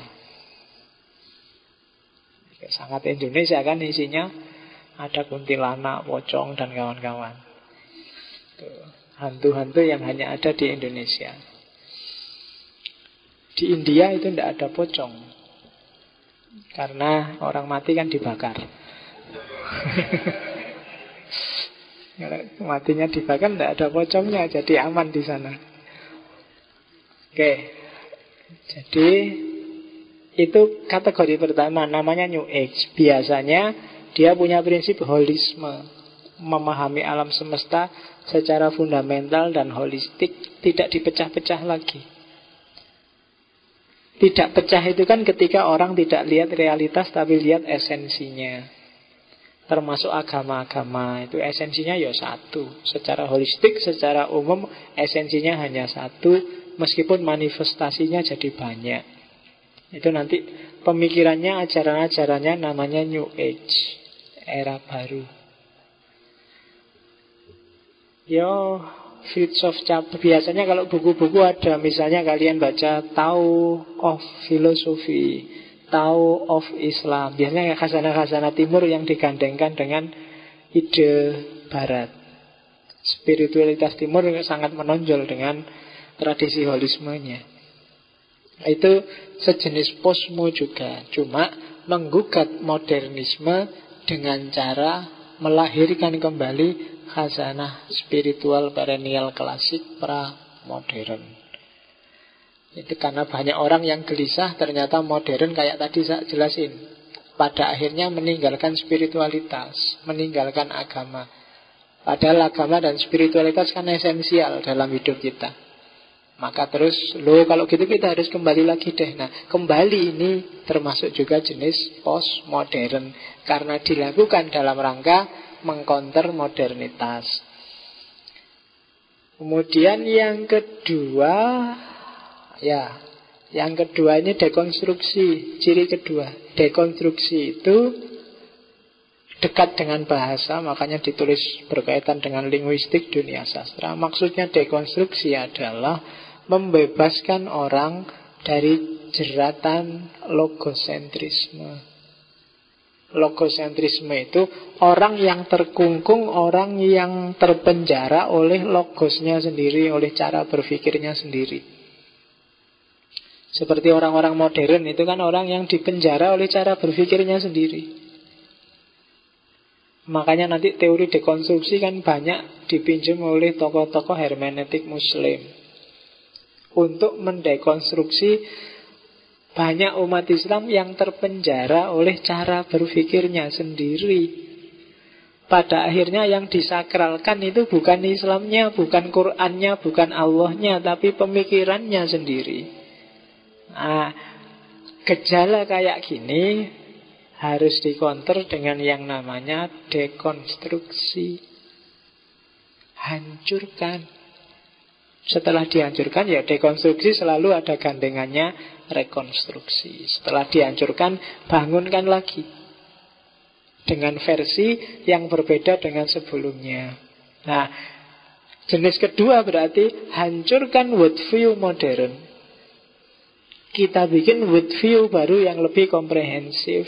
Sangat Indonesia kan isinya. Ada kuntilanak, pocong, dan kawan-kawan. Hantu-hantu yang hanya ada di Indonesia. Di India itu tidak ada pocong, karena orang mati kan dibakar. Matinya dibakar, tidak ada pocongnya, jadi aman di sana. Oke, jadi itu kategori pertama, namanya New Age. Biasanya dia punya prinsip holisme, memahami alam semesta secara fundamental dan holistik, tidak dipecah-pecah lagi. Tidak pecah itu kan ketika orang tidak lihat realitas tapi lihat esensinya. Termasuk agama-agama itu esensinya ya satu. Secara holistik, secara umum esensinya hanya satu, meskipun manifestasinya jadi banyak. Itu nanti pemikirannya, ajaran-ajarannya namanya New Age, era baru. Yo, Fritjof Capra. Biasanya kalau buku-buku ada, misalnya kalian baca Tao of Philosophy, Tao of Islam. Biasanya khazanah-khazanah timur yang digandengkan dengan ide barat. Spiritualitas timur sangat menonjol dengan tradisi holismenya. Itu sejenis posmo juga, cuma menggugat modernisme dengan cara melahirkan kembali khazanah spiritual perennial klasik pra-modern. Itu karena banyak orang yang gelisah, ternyata modern kayak tadi saya jelasin, pada akhirnya meninggalkan spiritualitas, meninggalkan agama. Padahal agama dan spiritualitas kan esensial dalam hidup kita. Maka terus, kalau gitu kita harus kembali lagi deh. Nah, kembali ini termasuk juga jenis postmodern, karena dilakukan dalam rangka mengcounter modernitas. Kemudian yang kedua, yang kedua ini dekonstruksi. Ciri kedua, dekonstruksi itu dekat dengan bahasa, makanya ditulis berkaitan dengan linguistik dunia sastra. Maksudnya dekonstruksi adalah membebaskan orang dari jeratan logosentrisme. Logosentrisme itu orang yang terkungkung, orang yang terpenjara oleh logosnya sendiri, oleh cara berpikirnya sendiri. Seperti orang-orang modern itu kan orang yang dipenjara oleh cara berpikirnya sendiri. Makanya nanti teori dekonstruksi kan banyak dipinjam oleh tokoh-tokoh hermeneutik Muslim untuk mendekonstruksi banyak umat Islam yang terpenjara oleh cara berpikirnya sendiri. Pada akhirnya yang disakralkan itu bukan Islamnya, bukan Qurannya, bukan Allahnya, tapi pemikirannya sendiri. Nah, gejala kayak gini harus dikonter dengan yang namanya dekonstruksi. Hancurkan. Setelah dihancurkan, ya dekonstruksi selalu ada gandengannya rekonstruksi. Setelah dihancurkan, bangunkan lagi dengan versi yang berbeda dengan sebelumnya. Nah, jenis kedua berarti hancurkan worldview modern. Kita bikin worldview baru yang lebih komprehensif.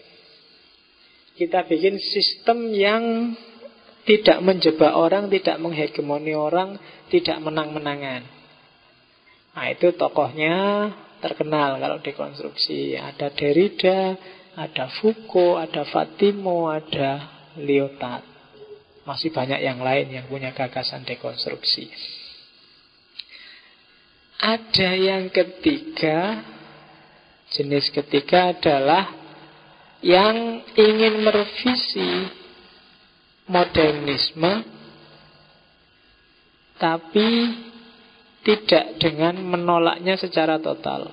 Kita bikin sistem yang tidak menjebak orang, tidak menghegemoni orang, tidak menang-menangan. Nah, itu tokohnya terkenal kalau dekonstruksi. Ada Derrida, ada Foucault, ada Fatimo, ada Lyotard. Masih banyak yang lain yang punya gagasan dekonstruksi. Ada yang ketiga, jenis ketiga adalah yang ingin merevisi modernisme, tapi tidak dengan menolaknya secara total.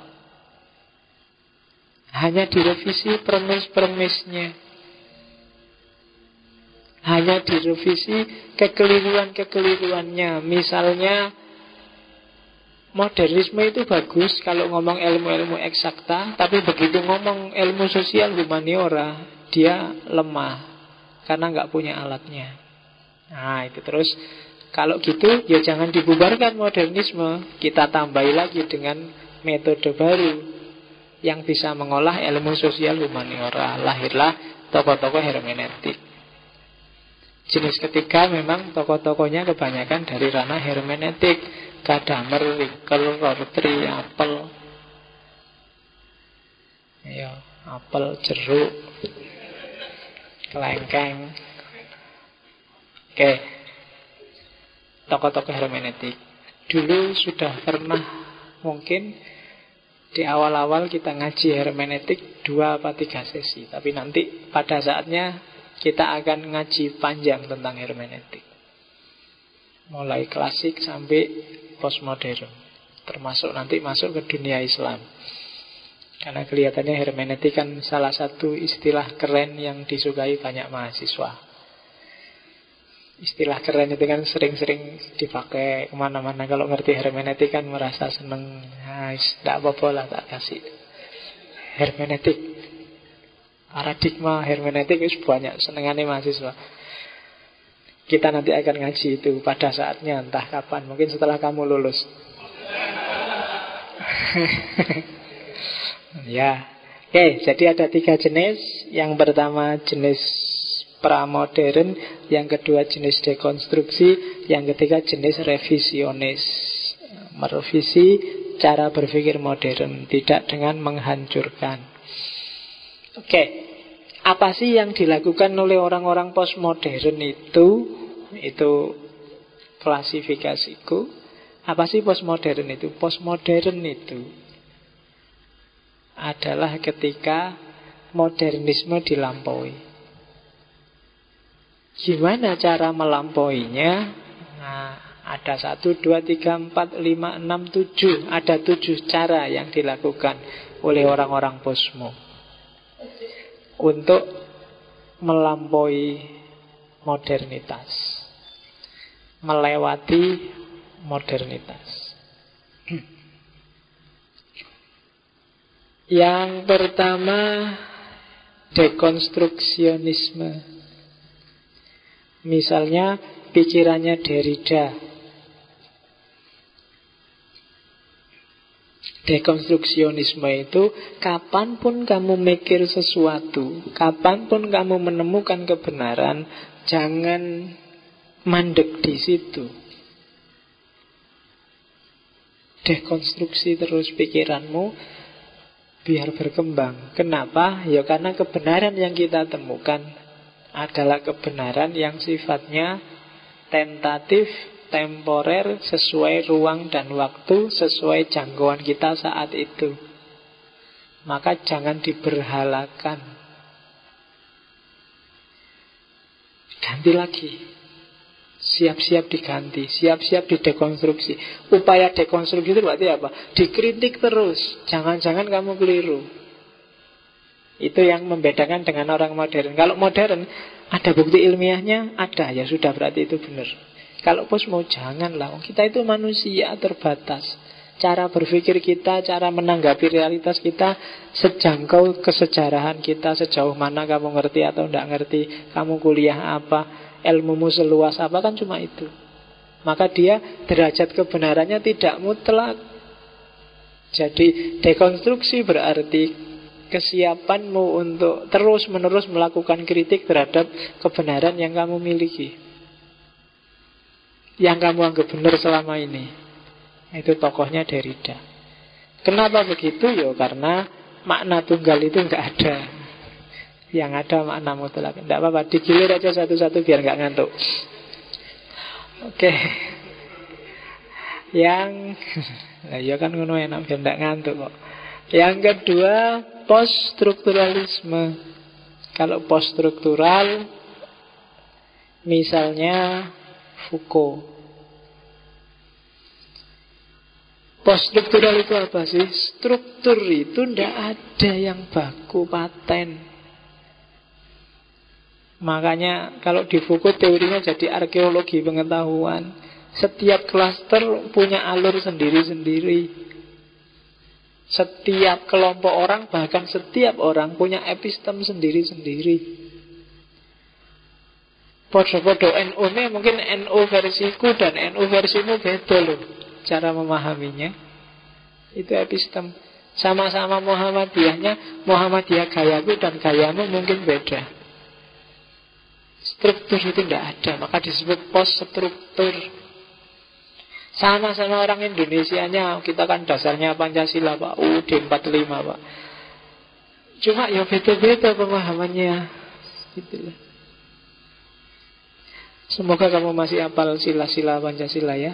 Hanya direvisi premis-premisnya, hanya direvisi kekeliruan-kekeliruannya. Misalnya modernisme itu bagus kalau ngomong ilmu-ilmu eksakta, tapi begitu ngomong ilmu sosial humaniora, dia lemah karena nggak punya alatnya. Nah, itu terus kalau gitu ya jangan dibubarkan modernisme, kita tambahi lagi dengan metode baru yang bisa mengolah ilmu sosial humaniora. Lahirlah tokoh-tokoh hermeneutik. Jenis ketiga memang tokoh-tokohnya kebanyakan dari ranah hermeneutik. Gadamer, Ricker, Rorty, apel. Ya, apel, jeruk, kelengkeng. Oke. Tokoh-tokoh hermeneutik. Dulu sudah pernah mungkin di awal-awal kita ngaji hermeneutik 2 atau 3 sesi. Tapi nanti pada saatnya kita akan ngaji panjang tentang hermeneutik. Mulai klasik sampai postmodern, termasuk nanti masuk ke dunia Islam. Karena kelihatannya hermeneutik kan salah satu istilah keren yang disukai banyak mahasiswa. Istilah keren itu kan sering-sering dipakai kemana-mana. Kalau ngerti hermeneutik kan merasa seneng. Nah, tidak apa-apa lah, tak kasih hermeneutik. Paradigma hermeneutik itu banyak senengannya mahasiswa. Kita nanti akan ngaji itu pada saatnya, entah kapan. Mungkin setelah kamu lulus. Ya. Oke, jadi ada 3 jenis. Yang pertama jenis pramodern, yang kedua jenis dekonstruksi, yang ketiga jenis revisionis. Merevisi cara berpikir modern, tidak dengan menghancurkan. Oke, apa sih yang dilakukan oleh orang-orang postmodern itu? Itu klasifikasiku. Apa sih postmodern itu? Postmodern itu adalah ketika modernisme dilampaui. Gimana cara melampauinya? Nah, ada 1, 2, 3, 4, 5, 6, 7. Ada 7 cara yang dilakukan oleh orang-orang posmo untuk melampaui modernitas, melewati modernitas. Yang pertama, dekonstruksionisme. Misalnya pikirannya Derrida. Dekonstruksionisme itu kapanpun kamu mikir sesuatu, kapanpun kamu menemukan kebenaran, jangan mandek di situ. Dekonstruksi terus pikiranmu biar berkembang. Kenapa? Ya karena kebenaran yang kita temukan adalah kebenaran yang sifatnya tentatif, temporer, sesuai ruang dan waktu, sesuai jangkauan kita saat itu. Maka jangan diberhalakan. Ganti lagi. Siap-siap diganti, siap-siap didekonstruksi. Upaya dekonstruksi itu berarti apa? Dikritik terus. Jangan-jangan kamu keliru. Itu yang membedakan dengan orang modern. Kalau modern, ada bukti ilmiahnya? Ada, ya sudah, berarti itu benar. Kalau posmo, janganlah. Kita itu manusia terbatas. Cara berpikir kita, cara menanggapi realitas kita sejangkau kesejarahan kita. Sejauh mana kamu ngerti atau tidak ngerti, kamu kuliah apa, ilmumu seluas apa, kan cuma itu. Maka dia derajat kebenarannya tidak mutlak. Jadi dekonstruksi berarti kesiapanmu untuk terus-menerus melakukan kritik terhadap kebenaran yang kamu miliki, yang kamu anggap benar selama ini. Itu tokohnya Derrida. Kenapa begitu? Ya karena makna tunggal itu nggak ada. Yang ada makna mutlak. Tidak apa-apa, digilir aja satu-satu biar nggak ngantuk. Oke. Yang ya kan ngono enak biar nggak ngantuk kok. Yang kedua, poststrukturalisme. Kalau poststruktural, misalnya Foucault. Poststruktural itu apa sih? Struktur itu tidak ada yang baku paten. Makanya kalau di Foucault teorinya jadi arkeologi pengetahuan. Setiap klaster punya alur sendiri-sendiri. Setiap kelompok orang, bahkan setiap orang punya epistem sendiri-sendiri. Podo-podo NU ini mungkin NU versiku dan NU versimu beda loh cara memahaminya. Itu epistem. Sama-sama Muhammadiyahnya, Muhammadiyah gayaku dan gayamu mungkin beda. Struktur itu tidak ada, maka disebut post-struktur. Sama-sama orang Indonesianya, kita kan dasarnya Pancasila Pak, UUD 45 Pak. Cuma ya beda-beda pemahamannya gitu loh. Semoga kamu masih hafal sila-sila Pancasila ya.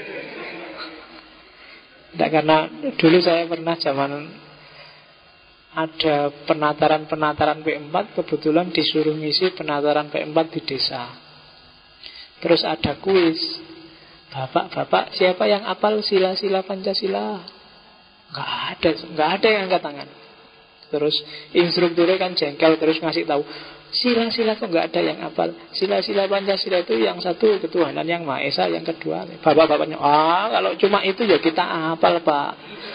Tidak, karena dulu saya pernah zaman ada penataran P4, kebetulan disuruh ngisi penataran P4 di desa. Terus ada kuis. Bapak, siapa yang hafal sila-sila Pancasila? Nggak ada yang angkat tangan. Terus instrukturnya kan jengkel, terus ngasih tahu, sila-sila kok nggak ada yang hafal. Sila-sila Pancasila itu yang satu ketuhanan yang Maha Esa, yang kedua bapak-bapaknya. Kalau cuma itu ya kita hafal Pak.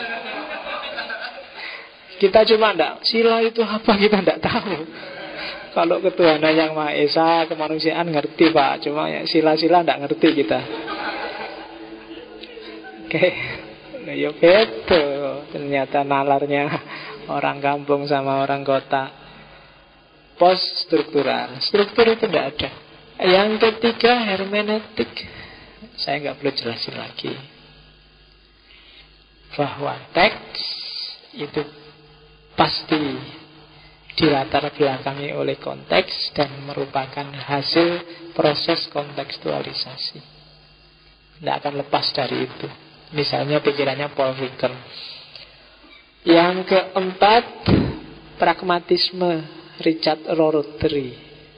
Kita cuma enggak, sila itu apa kita enggak tahu. Kalau ketuhanan yang Maha Esa, kemanusiaan ngerti Pak, cuma ya sila-sila enggak ngerti kita. Oke, ya betul. Ternyata nalarnya orang kampung sama orang kota. Post-struktural. Struktur itu tidak ada. Yang ketiga, hermeneutik. Saya nggak perlu jelasin lagi. Bahwa teks itu pasti dilatar belakangi oleh konteks dan merupakan hasil proses kontekstualisasi. Tidak akan lepas dari itu. Misalnya pikirannya Paul Ricoeur. Yang keempat, pragmatisme Richard Rorty.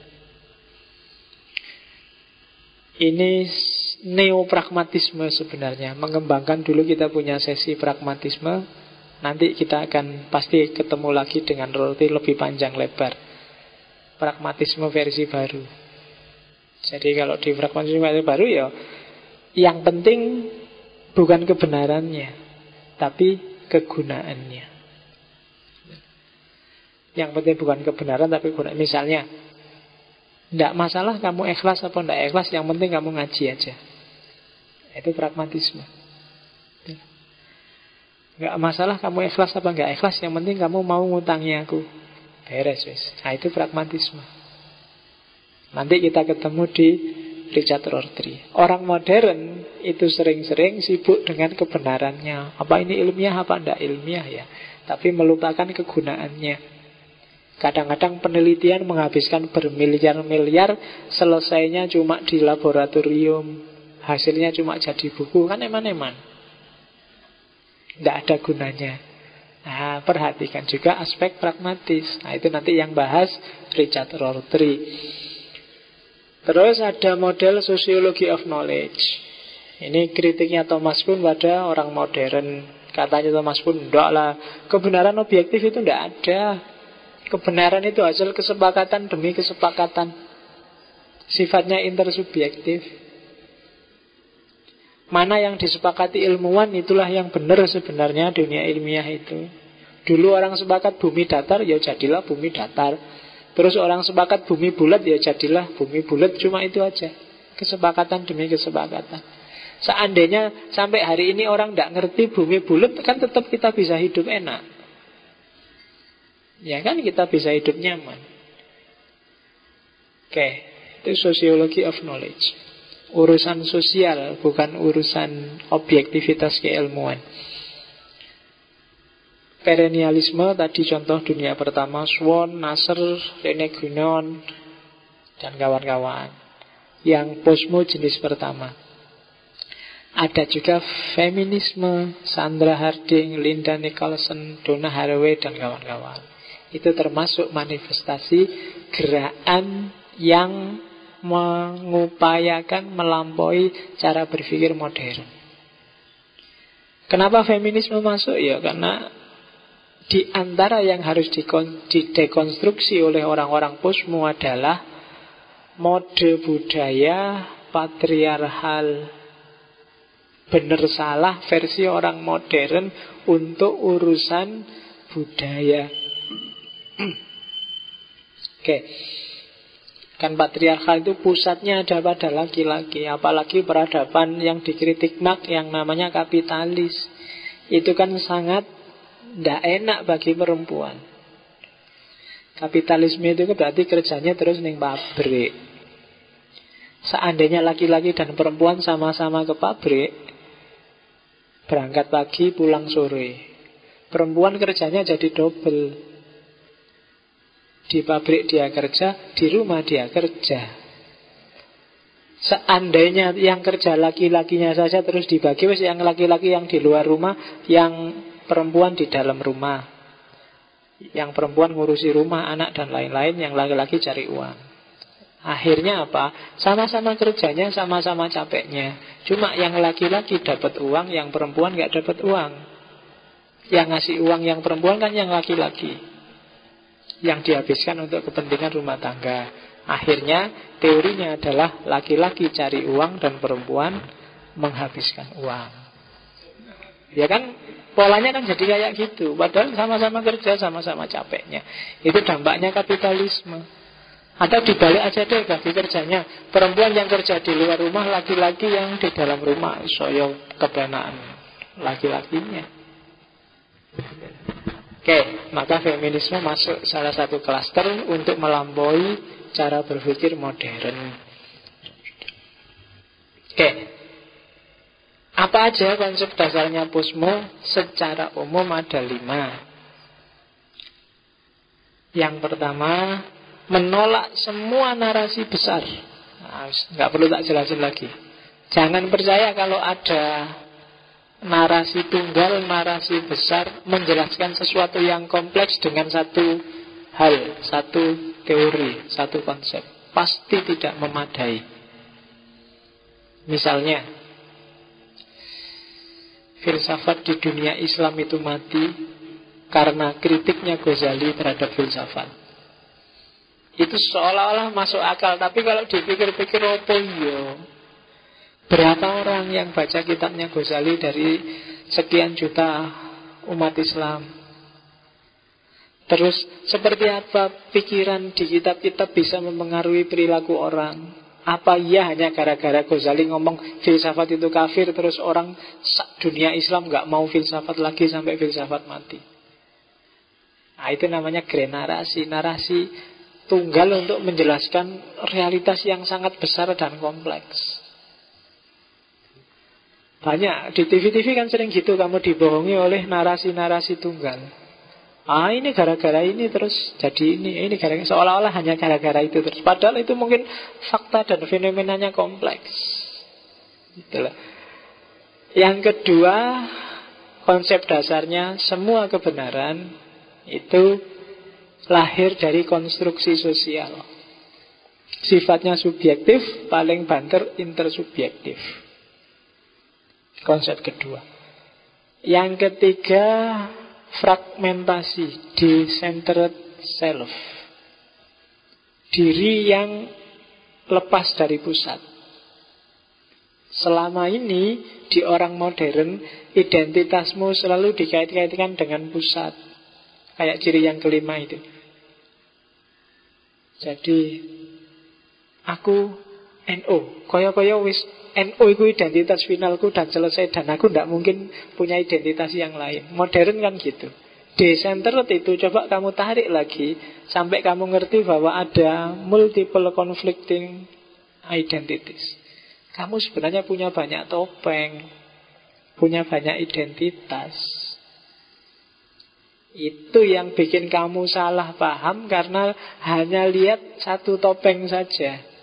Ini neopragmatisme sebenarnya. Mengembangkan dulu kita punya sesi pragmatisme. Nanti kita akan pasti ketemu lagi dengan Rorty lebih panjang lebar. Pragmatisme versi baru. Jadi kalau di pragmatisme versi baru ya, yang penting bukan kebenarannya, tapi kegunaannya. Yang penting bukan kebenaran, tapi kegunaan. Misalnya, tidak masalah kamu ikhlas apa tidak ikhlas, yang penting kamu ngaji aja. Itu pragmatisme. Tidak masalah kamu ikhlas apa tidak ikhlas, yang penting kamu mau ngutangi aku. Beres wis. Nah, itu pragmatisme. Nanti kita ketemu di Richard Rorty. Orang modern itu sering-sering sibuk dengan kebenarannya. Apa ini ilmiah, apa tidak ilmiah ya. Tapi melupakan kegunaannya. Kadang-kadang penelitian menghabiskan bermiliar-miliar, selesainya cuma di laboratorium, hasilnya cuma jadi buku, kan eman-eman, tidak ada gunanya. Nah, perhatikan juga aspek pragmatis. Nah, itu nanti yang bahas Richard Rorty. Terus ada model Sociology of Knowledge. Ini kritiknya Thomas Kuhn pada orang modern. Katanya Thomas Kuhn, enggak lah, kebenaran objektif itu enggak ada. Kebenaran itu hasil kesepakatan demi kesepakatan. Sifatnya intersubjektif. Mana yang disepakati ilmuwan, itulah yang benar sebenarnya dunia ilmiah itu. Dulu orang sepakat bumi datar, ya jadilah bumi datar. Terus orang sepakat bumi bulat, ya jadilah bumi bulat. Cuma itu aja, kesepakatan demi kesepakatan. Seandainya sampai hari ini orang tidak ngerti bumi bulat, kan tetap kita bisa hidup enak. Ya kan, kita bisa hidup nyaman. Oke, itu Sociology of Knowledge. Urusan sosial, bukan urusan objektivitas keilmuan. Perennialisme, tadi contoh dunia pertama, Swan, Nasser, Rene Guénon, dan kawan-kawan. Yang posmo jenis pertama. Ada juga feminisme, Sandra Harding, Linda Nicholson, Donna Haraway, dan kawan-kawan. Itu termasuk manifestasi gerakan yang mengupayakan melampaui cara berpikir modern. Kenapa feminisme masuk? Ya karena di antara yang harus didekonstruksi oleh orang-orang posmo adalah mode budaya patriarkal benar salah versi orang modern untuk urusan budaya. Oke. Kan patriarkal itu pusatnya ada pada laki-laki. Apalagi peradaban yang dikritik Marx yang namanya kapitalis. Itu kan sangat tidak enak bagi perempuan. Kapitalisme itu berarti kerjanya terus ning pabrik. Seandainya laki-laki dan perempuan sama-sama ke pabrik, berangkat pagi pulang sore, perempuan kerjanya jadi double. Di pabrik dia kerja, di rumah dia kerja. Seandainya yang kerja laki-lakinya saja terus dibagi, yang laki-laki yang di luar rumah, yang perempuan di dalam rumah. Yang perempuan ngurusi rumah, anak dan lain-lain, yang laki-laki cari uang. Akhirnya apa? Sama-sama kerjanya, sama-sama capeknya. Cuma yang laki-laki dapat uang, yang perempuan gak dapat uang. Yang ngasih uang yang perempuan kan yang laki-laki, yang dihabiskan untuk kepentingan rumah tangga. Akhirnya teorinya adalah laki-laki cari uang dan perempuan menghabiskan uang. Ya kan, polanya kan jadi kayak gitu. Padahal sama-sama kerja, sama-sama capeknya. Itu dampaknya kapitalisme. Atau dibalik aja deh bagi kerjanya, perempuan yang kerja di luar rumah, laki-laki yang di dalam rumah. Soyo kebenaan laki-lakinya. Oke, maka feminisme masuk salah satu klaster untuk melampaui cara berpikir modern. Oke, apa aja konsep dasarnya posmo? Secara umum ada 5. Yang pertama, menolak semua narasi besar. Nah, nggak perlu tak jelasin lagi. Jangan percaya kalau ada narasi tunggal, narasi besar menjelaskan sesuatu yang kompleks dengan satu hal, satu teori, satu konsep. Pasti tidak memadai. Misalnya, filsafat di dunia Islam itu mati karena kritiknya Ghazali terhadap filsafat. Itu seolah-olah masuk akal, tapi kalau dipikir-pikir, apa iya? Berapa orang yang baca kitabnya Ghazali dari sekian juta umat Islam? Terus seperti apa pikiran di kitab-kitab bisa mempengaruhi perilaku orang? Apa iya hanya gara-gara Ghazali ngomong filsafat itu kafir, terus orang dunia Islam gak mau filsafat lagi sampai filsafat mati? Nah, itu namanya narasi. Narasi tunggal untuk menjelaskan realitas yang sangat besar dan kompleks. Banyak di TV-TV kan sering gitu, kamu dibohongi oleh narasi-narasi tunggal. Ini gara-gara ini terus jadi ini gara-gara, seolah-olah hanya gara-gara itu terus. Padahal itu mungkin fakta dan fenomenanya kompleks. Itulah. Yang kedua, konsep dasarnya semua kebenaran itu lahir dari konstruksi sosial. Sifatnya subjektif, paling banter intersubjektif. Konsep kedua. Yang ketiga, fragmentasi, decentered self. Diri yang lepas dari pusat. Selama ini di orang modern, identitasmu selalu dikait-kaitkan dengan pusat. Kayak ciri yang kelima itu. Jadi aku NO, kaya-kaya wis NO itu identitas finalku dan selesai, dan aku tidak mungkin punya identitas yang lain. Modern kan gitu. Decentered itu coba kamu tarik lagi sampai kamu ngerti bahwa ada multiple conflicting identities. Kamu sebenarnya punya banyak topeng, punya banyak identitas. Itu yang bikin kamu salah paham karena hanya lihat satu topeng saja.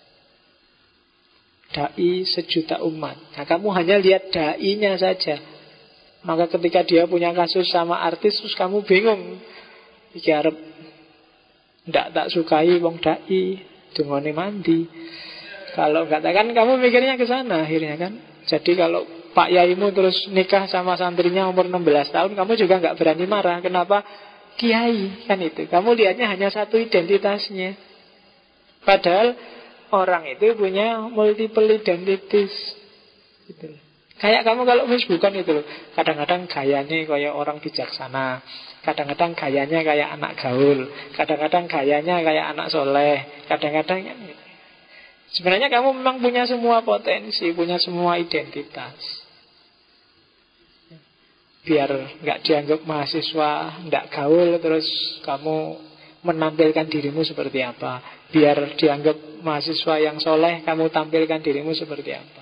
Dai sejuta umat. Nah, kamu hanya lihat dai-nya saja. Maka ketika dia punya kasus sama artis, terus kamu bingung. Iki arep ndak tak sukai wong dai, dungone mandi. Kalau enggak kan kamu mikirnya ke sana akhirnya kan. Jadi kalau Pak Yaimu terus nikah sama santrinya umur 16 tahun, kamu juga enggak berani marah. Kenapa? Kiai kan itu. Kamu lihatnya hanya satu identitasnya. Padahal orang itu punya multiple identities gitu. Kayak kamu kalau Facebookan itu loh, kadang-kadang gayanya kayak orang bijaksana, kadang-kadang gayanya kayak anak gaul, kadang-kadang gayanya kayak anak soleh, kadang-kadang sebenarnya kamu memang punya semua potensi, punya semua identitas. Biar nggak dianggap mahasiswa nggak gaul, terus kamu menampilkan dirimu seperti apa. Biar dianggap mahasiswa yang soleh, kamu tampilkan dirimu seperti apa.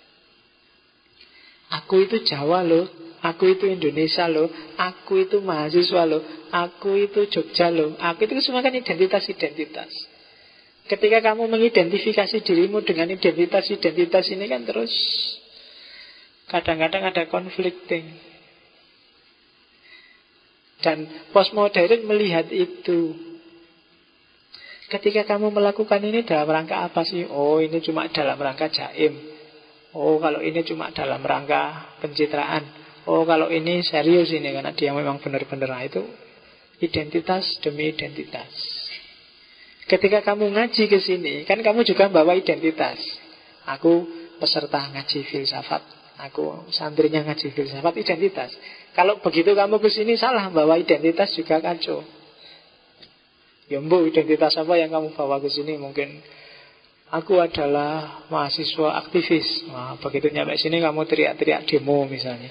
Aku itu Jawa loh, aku itu Indonesia loh, aku itu mahasiswa loh, aku itu Jogja loh. Aku itu semua kan identitas-identitas. Ketika kamu mengidentifikasi dirimu dengan identitas-identitas ini kan terus kadang-kadang ada conflicting. Dan postmodern melihat itu. Ketika kamu melakukan ini dalam rangka apa sih? Oh, ini cuma dalam rangka jaim. Oh, kalau ini cuma dalam rangka pencitraan. Oh, kalau ini serius ini karena dia memang benar-benar. Itu identitas demi identitas. Ketika kamu ngaji ke sini, kan kamu juga bawa identitas. Aku peserta ngaji filsafat, aku santrinya ngaji filsafat, identitas. Kalau begitu kamu ke sini salah bawa identitas juga kacau. Ya mbok, identitas apa yang kamu bawa ke sini? Mungkin aku adalah mahasiswa aktivis. Wah, begitu nyampe sini kamu teriak-teriak demo misalnya,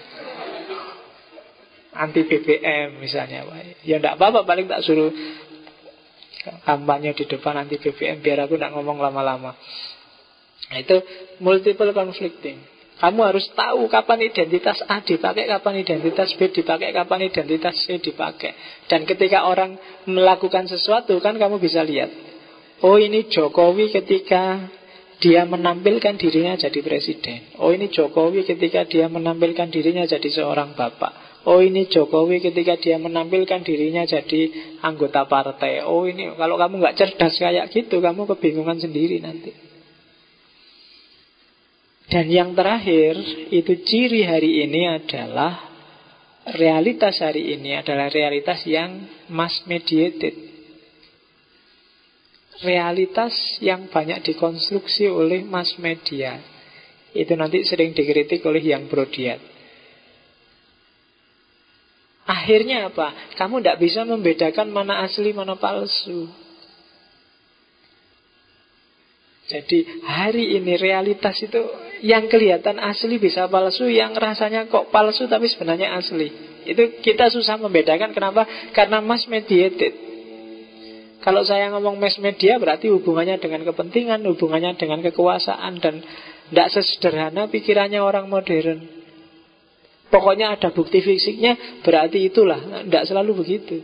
anti BBM misalnya. Ya enggak apa-apa, paling tak suruh kampanye di depan anti BBM biar aku enggak ngomong lama-lama. Nah, itu multiple conflicting. Kamu harus tahu kapan identitas A dipakai, kapan identitas B dipakai, kapan identitas C dipakai. Dan ketika orang melakukan sesuatu kan kamu bisa lihat, oh ini Jokowi ketika dia menampilkan dirinya jadi presiden. Oh ini Jokowi ketika dia menampilkan dirinya jadi seorang bapak. Oh ini Jokowi ketika dia menampilkan dirinya jadi anggota partai. Oh ini, kalau kamu gak cerdas kayak gitu, kamu kebingungan sendiri nanti. Dan yang terakhir, itu ciri hari ini adalah realitas hari ini adalah realitas yang mass mediated. Realitas yang banyak dikonstruksi oleh mass media. Itu nanti sering dikritik oleh yang Brodiat. Akhirnya apa? Kamu tidak bisa membedakan mana asli, mana palsu. Jadi hari ini realitas itu yang kelihatan asli bisa palsu, yang rasanya kok palsu tapi sebenarnya asli. Itu kita susah membedakan. Kenapa? Karena mass mediated. Kalau saya ngomong mass media berarti hubungannya dengan kepentingan, hubungannya dengan kekuasaan, dan tidak sesederhana pikirannya orang modern. Pokoknya ada bukti fisiknya, berarti itulah. Tidak selalu begitu.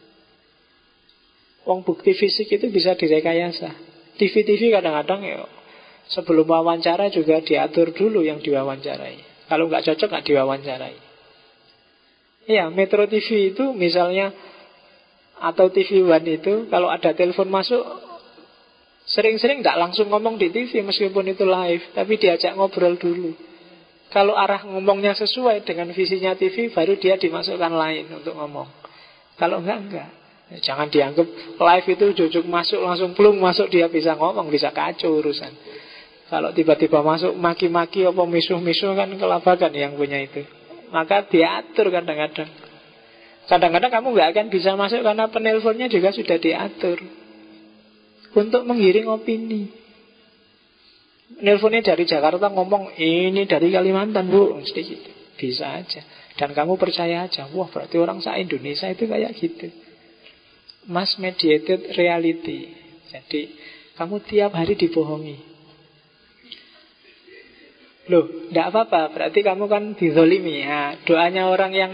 Wong bukti fisik itu bisa direkayasa. TV-TV kadang-kadang ya, sebelum wawancara juga diatur dulu yang diwawancarai. Kalau nggak cocok nggak diwawancarai. Iya, Metro TV itu misalnya, atau TV One itu, kalau ada telepon masuk, sering-sering nggak langsung ngomong di TV meskipun itu live, tapi diajak ngobrol dulu. Kalau arah ngomongnya sesuai dengan visinya TV, baru dia dimasukkan lain untuk ngomong. Kalau enggak. Jangan dianggap live itu jujuk masuk, langsung plung masuk, dia bisa ngomong, bisa kacau urusan. Kalau tiba-tiba masuk maki-maki apa misuh-misuh, kan kelabakan yang punya itu. Maka diatur kadang-kadang. Kadang-kadang kamu nggak akan bisa masuk karena penelponnya juga sudah diatur untuk menggiring opini. Nelponnya dari Jakarta ngomong, ini dari Kalimantan bu, mesti gitu. Bisa aja. Dan kamu percaya aja, wah berarti orang se-Indonesia itu kayak gitu. Mass mediated reality. Jadi kamu tiap hari dibohongi. Loh, tidak apa-apa, berarti kamu kan dizolimi. Nah, doanya orang yang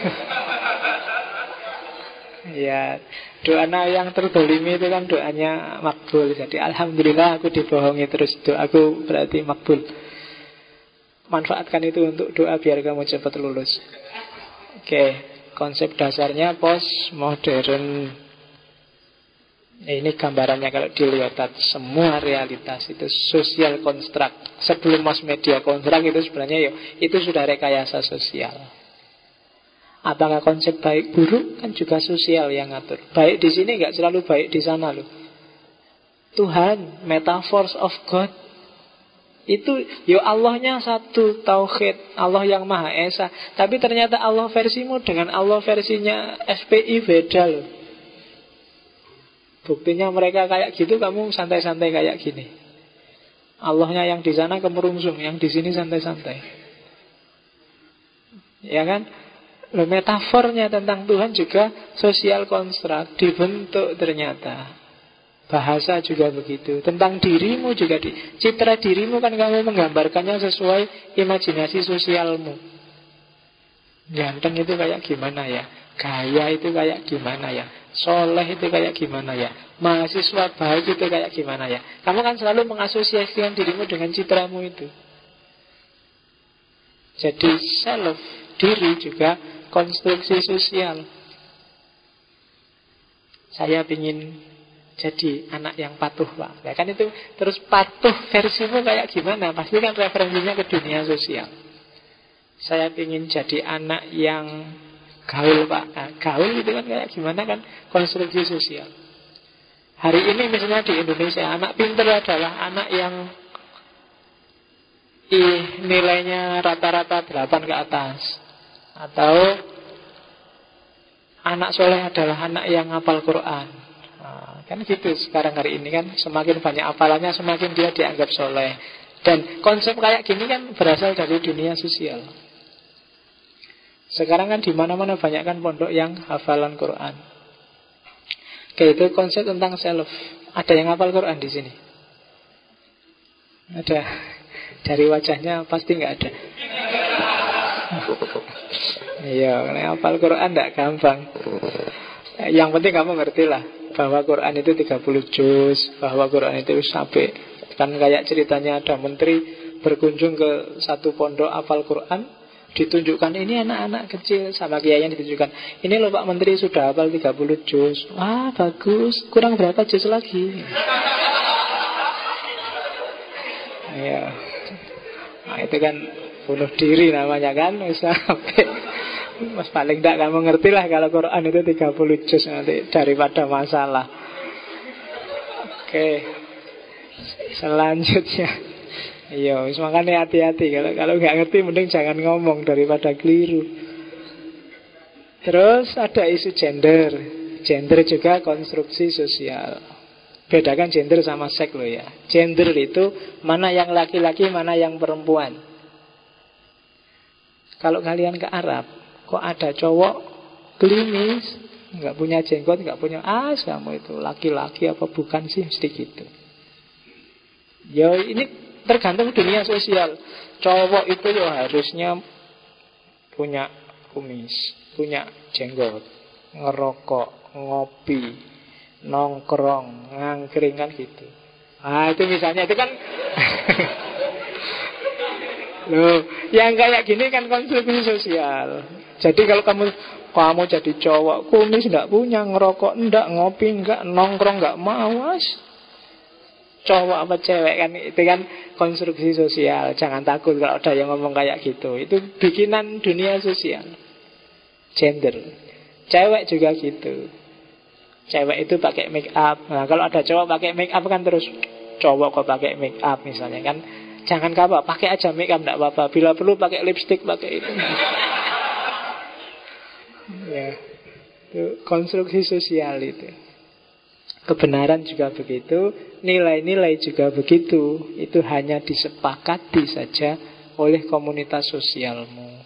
ya, doanya yang terzolimi itu kan doanya makbul. Jadi alhamdulillah aku dibohongi terus, doaku berarti makbul. Manfaatkan itu untuk doa biar kamu cepat lulus. Oke, konsep dasarnya postmodern. Ini gambarannya kalau dilihat, semua realitas itu sosial konstruk. Sebelum mass media konstruk itu sebenarnya itu sudah rekayasa sosial. Apakah konsep baik buruk kan juga sosial yang ngatur. Baik di sini nggak selalu baik di sana loh. Tuhan, metaphors of God, itu Allahnya satu, tauhid, Allah yang Maha Esa. Tapi ternyata Allah versimu dengan Allah versinya FPI beda loh. Buktinya mereka kayak gitu, kamu santai-santai kayak gini. Allahnya yang di sana kemerungsung, yang di sini santai-santai. Ya kan? Loh, metafornya tentang Tuhan juga sosial konstruk, dibentuk ternyata. Bahasa juga begitu. Tentang dirimu juga, citra dirimu kan kamu menggambarkannya sesuai imajinasi sosialmu. Ganteng itu kayak gimana ya? Gaya itu kayak gimana ya? Soleh itu kayak gimana ya? Mahasiswa baik itu kayak gimana ya? Kamu kan selalu mengasosiasikan dirimu dengan citramu itu. Jadi self, diri juga konstruksi sosial. Saya ingin jadi anak yang patuh pak. Ya kan itu terus patuh versimu kayak gimana? Pasti kan referensinya ke dunia sosial. Saya ingin jadi anak yang gaul pak. Nah, gaul itu kan kayak gimana kan konstruksi sosial. Hari ini misalnya di Indonesia, anak pintar adalah anak yang nilainya rata-rata 8 ke atas. Atau anak soleh adalah anak yang hafal Quran. Nah, kan gitu sekarang hari ini kan, semakin banyak hafalannya semakin dia dianggap soleh. Dan konsep kayak gini kan berasal dari dunia sosial. Sekarang kan di mana-mana banyak kan pondok yang hafalan Quran. Oke, itu konsep tentang self. Ada yang hafal Quran di sini? Ada. Dari wajahnya pasti nggak ada. Iya, karena hafal Quran tidak gampang. Yang penting kamu ngerti lah bahwa Quran itu 30 juz, bahwa Quran itu sampai, kan kayak ceritanya ada menteri berkunjung ke satu pondok hafal Quran, ditunjukkan ini anak-anak kecil, sama kiainya ditunjukkan, ini loh Pak Menteri sudah hafal 30 juz. Wah bagus, kurang berapa juz lagi? Ya, nah, itu kan bunuh diri namanya kan. Mas paling tidak kamu ngerti lah kalau Quran itu 30 juz nanti daripada masalah. Oke, selanjutnya. Iya, makanya hati-hati. Kalau nggak ngerti mending jangan ngomong daripada keliru. Terus ada isu gender. Gender juga konstruksi sosial. Bedakan gender sama seks loh ya. Gender itu mana yang laki-laki, mana yang perempuan. Kalau kalian ke Arab, kok ada cowok klimis, nggak punya jenggot, nggak punya kamu itu laki-laki apa bukan sih, mesti gitu. Ya ini tergantung dunia sosial. Cowok itu ya harusnya punya kumis, punya jenggot, ngerokok, ngopi, nongkrong, ngangkring kan gitu. Ah itu misalnya itu kan loh, yang kayak gini kan konstruksi sosial. Jadi kalau kamu jadi cowok, kumis enggak punya, ngerokok enggak, ngopi enggak, nongkrong enggak mau, cowok apa cewek kan, itu kan konstruksi sosial. Jangan takut kalau ada yang ngomong kayak gitu. Itu bikinan dunia sosial. Gender. Cewek juga gitu. Cewek itu pakai make up. Nah, kalau ada cowok pakai make up kan terus cowok kok pakai make up misalnya kan. Jangan apa, pakai aja make up enggak apa-apa. Bila perlu pakai lipstick, pakai itu. Ya. Itu konstruksi sosial itu. Kebenaran juga begitu, nilai-nilai juga begitu. Itu hanya disepakati saja oleh komunitas sosialmu.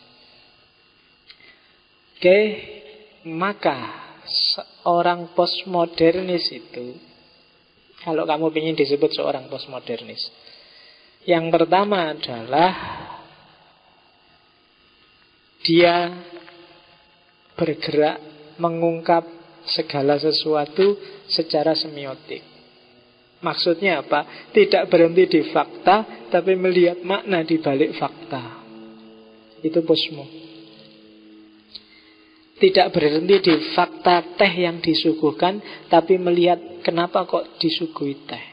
Oke, maka seorang postmodernis itu, kalau kamu ingin disebut seorang postmodernis, yang pertama adalah dia bergerak mengungkap segala sesuatu secara semiotik. Maksudnya apa? Tidak berhenti di fakta, tapi melihat makna di balik fakta. Itu posmo. Tidak berhenti di fakta teh yang disuguhkan, tapi melihat kenapa kok disuguhi teh.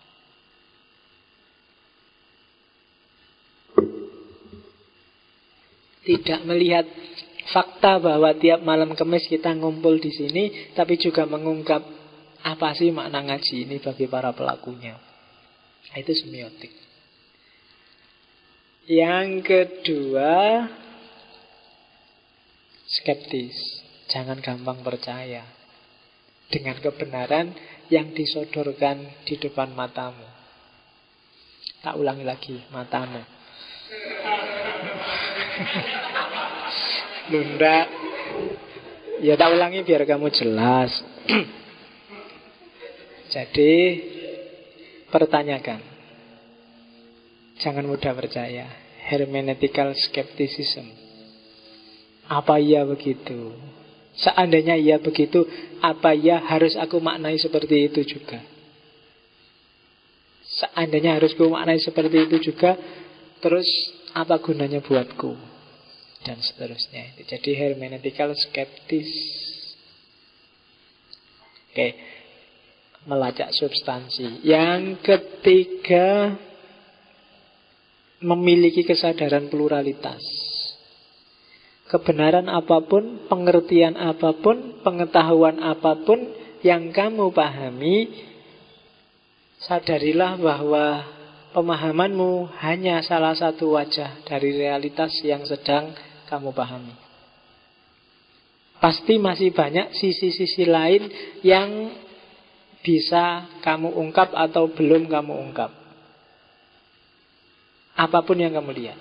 Tidak melihat fakta bahwa tiap malam Kamis kita ngumpul di sini, tapi juga mengungkap apa sih makna ngaji ini bagi para pelakunya. Itu semiotik. Yang kedua, skeptis. Jangan gampang percaya dengan kebenaran yang disodorkan di depan matamu. Tak ulangi lagi, matamu. Bunda, ya tak ulangi biar kamu jelas. Jadi pertanyakan, jangan mudah percaya. Hermeneutical skepticism. Apa iya begitu? Seandainya iya begitu, apa iya harus aku maknai seperti itu juga? Seandainya harus aku maknai seperti itu juga, terus apa gunanya buatku? Dan seterusnya. Jadi hermeneutical skeptis. Oke, melacak substansi. Yang ketiga, memiliki kesadaran pluralitas. Kebenaran apapun, pengertian apapun, pengetahuan apapun yang kamu pahami, sadarilah bahwa pemahamanmu hanya salah satu wajah dari realitas yang sedang kamu pahami. Pasti masih banyak sisi-sisi lain yang bisa kamu ungkap atau belum kamu ungkap. Apapun yang kamu lihat.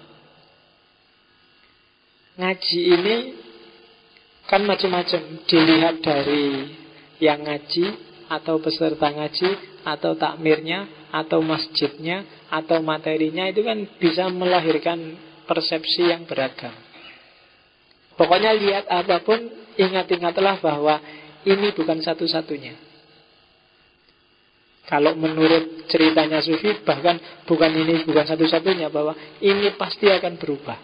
Ngaji ini kan macam-macam. Dilihat dari yang ngaji, atau peserta ngaji, atau takmirnya, atau masjidnya, atau materinya. Itu kan bisa melahirkan persepsi yang beragam. Pokoknya lihat apapun, ingat-ingatlah bahwa ini bukan satu-satunya. Kalau menurut ceritanya Sufi, bahkan bukan satu-satunya, bahwa ini pasti akan berubah.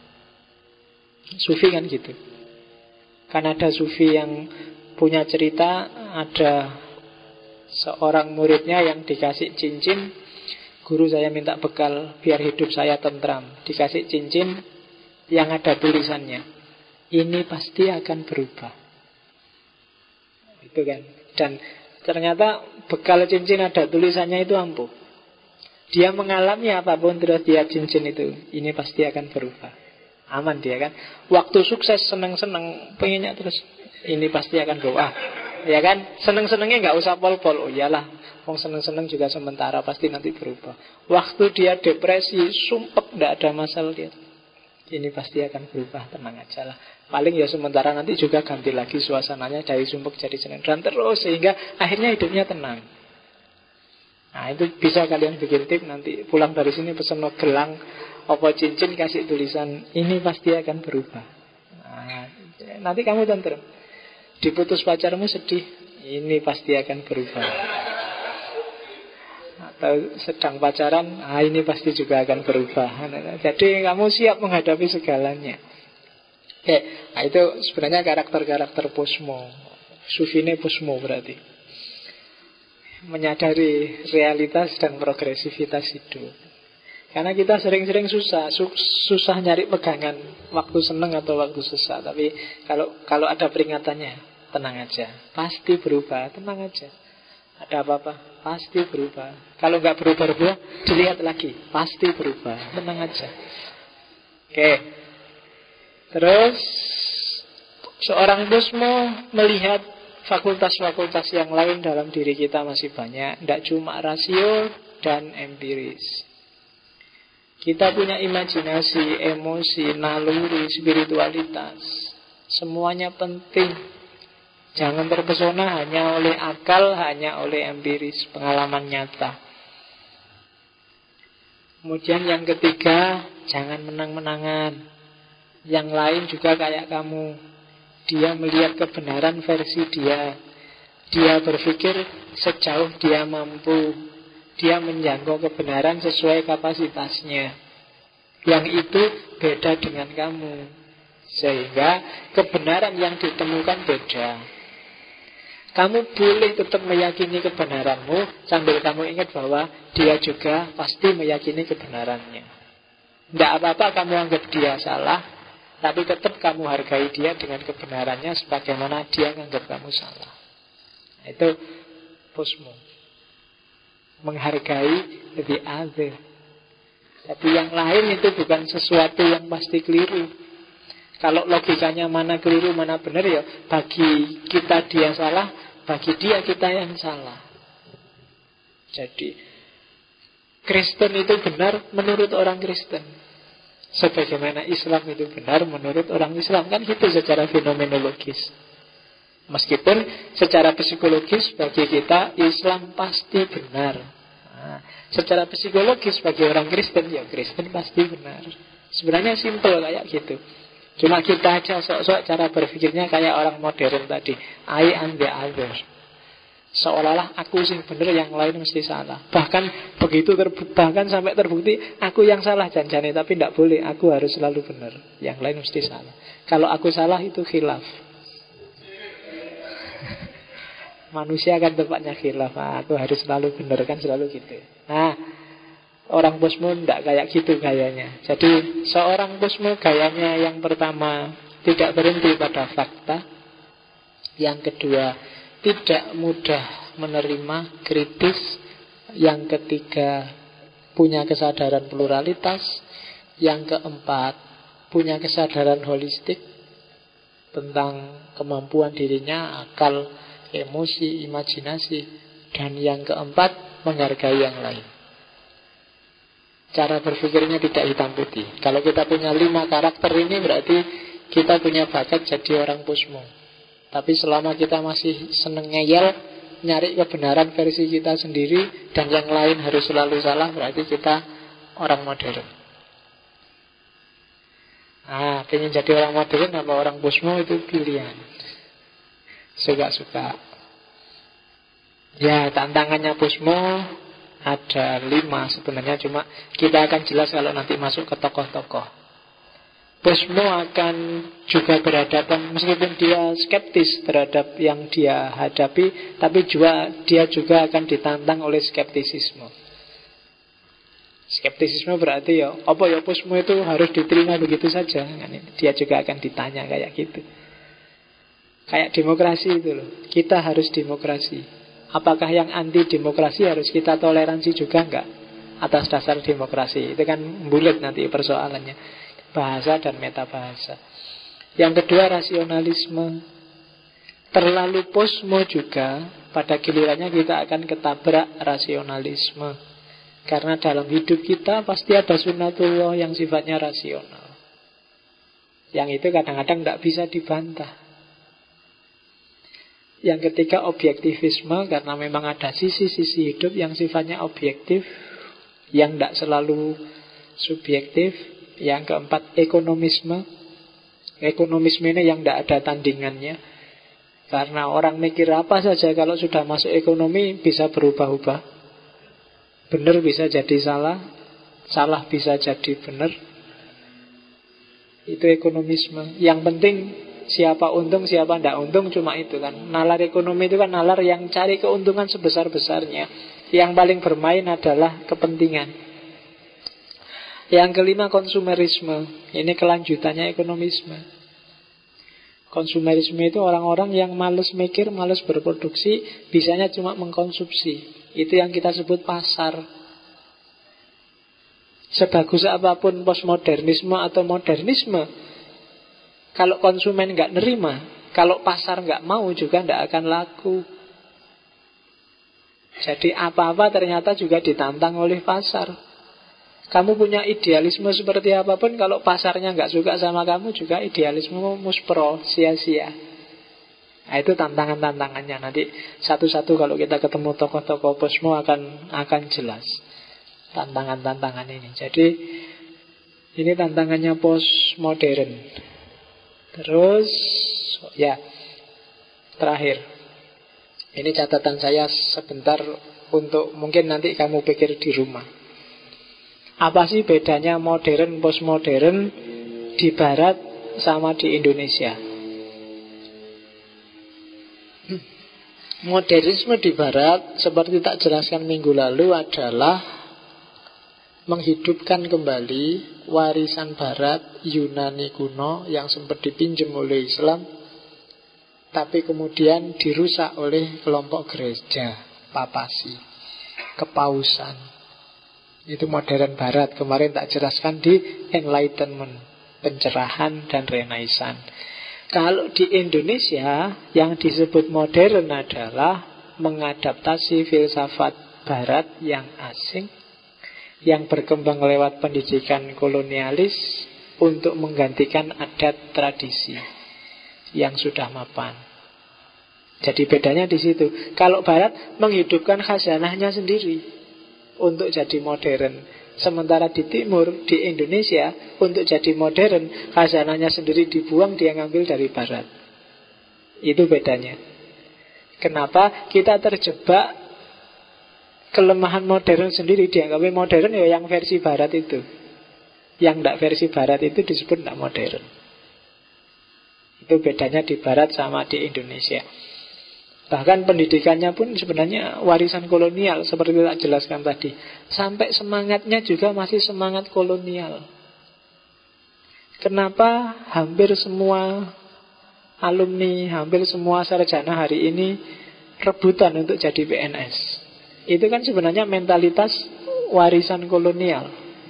Sufi kan gitu. Kan ada Sufi yang punya cerita, ada seorang muridnya yang dikasih cincin. Guru, saya minta bekal biar hidup saya tentram. Dikasih cincin yang ada tulisannya, ini pasti akan berubah. Itu kan. Dan ternyata bekal cincin ada tulisannya itu ampuh. Dia mengalami apapun terus dia cincin itu, ini pasti akan berubah. Aman dia kan. Waktu sukses seneng-seneng, pengennya terus, ini pasti akan doa. Ya kan, seneng-senengnya nggak usah pol-pol. Oh iyalah, wong seneng-seneng juga sementara, pasti nanti berubah. Waktu dia depresi, sumpek, nggak ada masalah dia, ini pasti akan berubah, tenang aja lah. Paling ya sementara, nanti juga ganti lagi suasananya dari sumpek jadi seneng, dan terus sehingga akhirnya hidupnya tenang. Nah itu bisa kalian bikin tip, nanti pulang dari sini pesen gelang apa cincin, kasih tulisan ini pasti akan berubah. Nah, nanti kamu tentrem. Diputus pacarmu sedih, ini pasti akan berubah. Atau sedang pacaran, ini pasti juga akan berubah. Jadi kamu siap menghadapi segalanya. Oke, nah itu sebenarnya karakter-karakter posmo. Sufine posmo berarti menyadari realitas dan progresivitas hidup. Karena kita sering-sering susah nyari pegangan waktu seneng atau waktu susah. Tapi kalau ada peringatannya, tenang aja, pasti berubah, tenang aja. Ada apa-apa, pasti berubah. Kalau nggak berubah-ubah, dilihat lagi, pasti berubah, tenang aja. Oke. Terus seorang posmo melihat fakultas-fakultas yang lain dalam diri kita masih banyak. Tidak cuma rasio dan empiris. Kita punya imajinasi, emosi, naluri, spiritualitas. Semuanya penting. Jangan terpesona hanya oleh akal, hanya oleh empiris, pengalaman nyata. Kemudian yang ketiga, jangan menang-menangan. Yang lain juga kayak kamu. Dia melihat kebenaran versi dia. Dia berpikir sejauh dia mampu. Dia menjangkau kebenaran sesuai kapasitasnya. Yang itu beda dengan kamu. Sehingga kebenaran yang ditemukan beda. Kamu boleh tetap meyakini kebenaranmu sambil kamu ingat bahwa dia juga pasti meyakini kebenarannya. Tidak apa-apa kamu anggap dia salah, tapi tetap kamu hargai dia dengan kebenarannya sebagaimana dia menganggap kamu salah. Itu posmo. Menghargai the other. Tapi yang lain itu bukan sesuatu yang pasti keliru. Kalau logikanya mana keliru, mana benar, ya bagi kita dia salah, bagi dia kita yang salah. Jadi Kristen itu benar menurut orang Kristen, sebagaimana Islam itu benar menurut orang Islam. Kan gitu secara fenomenologis. Meskipun secara psikologis bagi kita Islam pasti benar. Nah, secara psikologis bagi orang Kristen, ya Kristen pasti benar. Sebenarnya simple kayak gitu. Cuma kita aja sok-sok cara berpikirnya kayak orang modern tadi. I and the other. Seolah-olah aku sing bener, yang lain mesti salah. Bahkan begitu bahkan sampai terbukti aku yang salah janjane, tapi tidak boleh, aku harus selalu benar, yang lain mesti salah. Kalau aku salah itu khilaf. Manusia kan tempatnya khilaf. Aku harus selalu benar, kan selalu gitu. Nah, orang posmo tidak kayak gitu gayanya. Jadi seorang posmo gayanya yang pertama tidak berhenti pada fakta. Yang kedua, tidak mudah menerima kritis. Yang ketiga, punya kesadaran pluralitas. Yang keempat, punya kesadaran holistik tentang kemampuan dirinya, akal, emosi, imajinasi. Dan yang keempat, menghargai yang lain. Cara berpikirnya tidak hitam putih. Kalau kita punya 5 karakter ini, berarti kita punya bakat jadi orang posmo. Tapi selama kita masih seneng ngeyel, nyari kebenaran versi kita sendiri, dan yang lain harus selalu salah, berarti kita orang modern. Nah, pengen jadi orang modern apa orang posmo itu pilihan. Suka-suka. Ya, tantangannya posmo ada 5 sebenarnya, cuma kita akan jelas kalau nanti masuk ke tokoh-tokoh. Posmo akan juga berhadapan, meskipun dia skeptis terhadap yang dia hadapi, tapi dia juga akan ditantang oleh skeptisisme. Skeptisisme berarti ya, apa ya posmo itu harus diterima begitu saja. Dia juga akan ditanya kayak gitu. Kayak demokrasi itu loh, kita harus demokrasi. Apakah yang anti demokrasi harus kita toleransi juga enggak? Atas dasar demokrasi. Itu kan bulat nanti persoalannya. Bahasa dan metabahasa. Yang kedua, rasionalisme. Terlalu posmo juga, pada gilirannya kita akan ketabrak rasionalisme. Karena dalam hidup kita pasti ada sunnatullah yang sifatnya rasional. Yang itu kadang-kadang tidak bisa dibantah. Yang ketiga, objektivisme. Karena memang ada sisi-sisi hidup yang sifatnya objektif, yang tidak selalu subjektif. Yang keempat, ekonomisme. Ekonomisme ini yang tidak ada tandingannya. Karena orang mikir apa saja kalau sudah masuk ekonomi bisa berubah-ubah. Benar bisa jadi salah, salah bisa jadi benar. Itu ekonomisme. Yang penting siapa untung, siapa tidak untung, cuma itu kan. Nalar ekonomi itu kan nalar yang cari keuntungan sebesar-besarnya. Yang paling bermain adalah kepentingan. Yang kelima, konsumerisme. Ini kelanjutannya ekonomisme. Konsumerisme itu orang-orang yang malas mikir, malas berproduksi, bisanya cuma mengkonsumsi. Itu yang kita sebut pasar. Sebagus apapun postmodernisme atau modernisme, kalau konsumen nggak nerima, kalau pasar nggak mau juga nggak akan laku. Jadi apa-apa ternyata juga ditantang oleh pasar. Kamu punya idealisme seperti apapun, kalau pasarnya nggak suka sama kamu, juga idealisme muspro, sia-sia. Nah, itu tantangan-tantangannya. Nanti satu-satu kalau kita ketemu tokoh-tokoh posmo akan jelas tantangan-tantangan ini. Jadi ini tantangannya postmodern. Terus ya, terakhir, ini catatan saya sebentar untuk mungkin nanti kamu pikir di rumah. Apa sih bedanya modern, postmodern di Barat sama di Indonesia? Modernisme di Barat, seperti tak jelaskan minggu lalu, adalah menghidupkan kembali warisan Barat Yunani kuno yang sempat dipinjam oleh Islam, tapi kemudian dirusak oleh kelompok gereja, papasi, kepausan. Itu modern Barat. Kemarin tak jelaskan di Enlightenment, pencerahan dan Renaissance. Kalau di Indonesia, yang disebut modern adalah mengadaptasi filsafat Barat yang asing, yang berkembang lewat pendidikan kolonialis untuk menggantikan adat tradisi yang sudah mapan. Jadi bedanya di situ. Kalau Barat menghidupkan khazanahnya sendiri untuk jadi modern. Sementara di timur, di Indonesia, untuk jadi modern, khazanahnya sendiri dibuang, dia ngambil dari Barat. Itu bedanya. Kenapa kita terjebak kelemahan modern sendiri? Dianggapnya modern ya yang versi Barat itu. Yang tidak versi Barat itu disebut tidak modern. Itu bedanya di Barat sama di Indonesia. Bahkan pendidikannya pun sebenarnya warisan kolonial, seperti tak jelaskan tadi. Sampai semangatnya juga masih semangat kolonial. Kenapa hampir semua alumni, hampir semua sarjana hari ini rebutan untuk jadi PNS? Itu kan sebenarnya mentalitas warisan kolonial.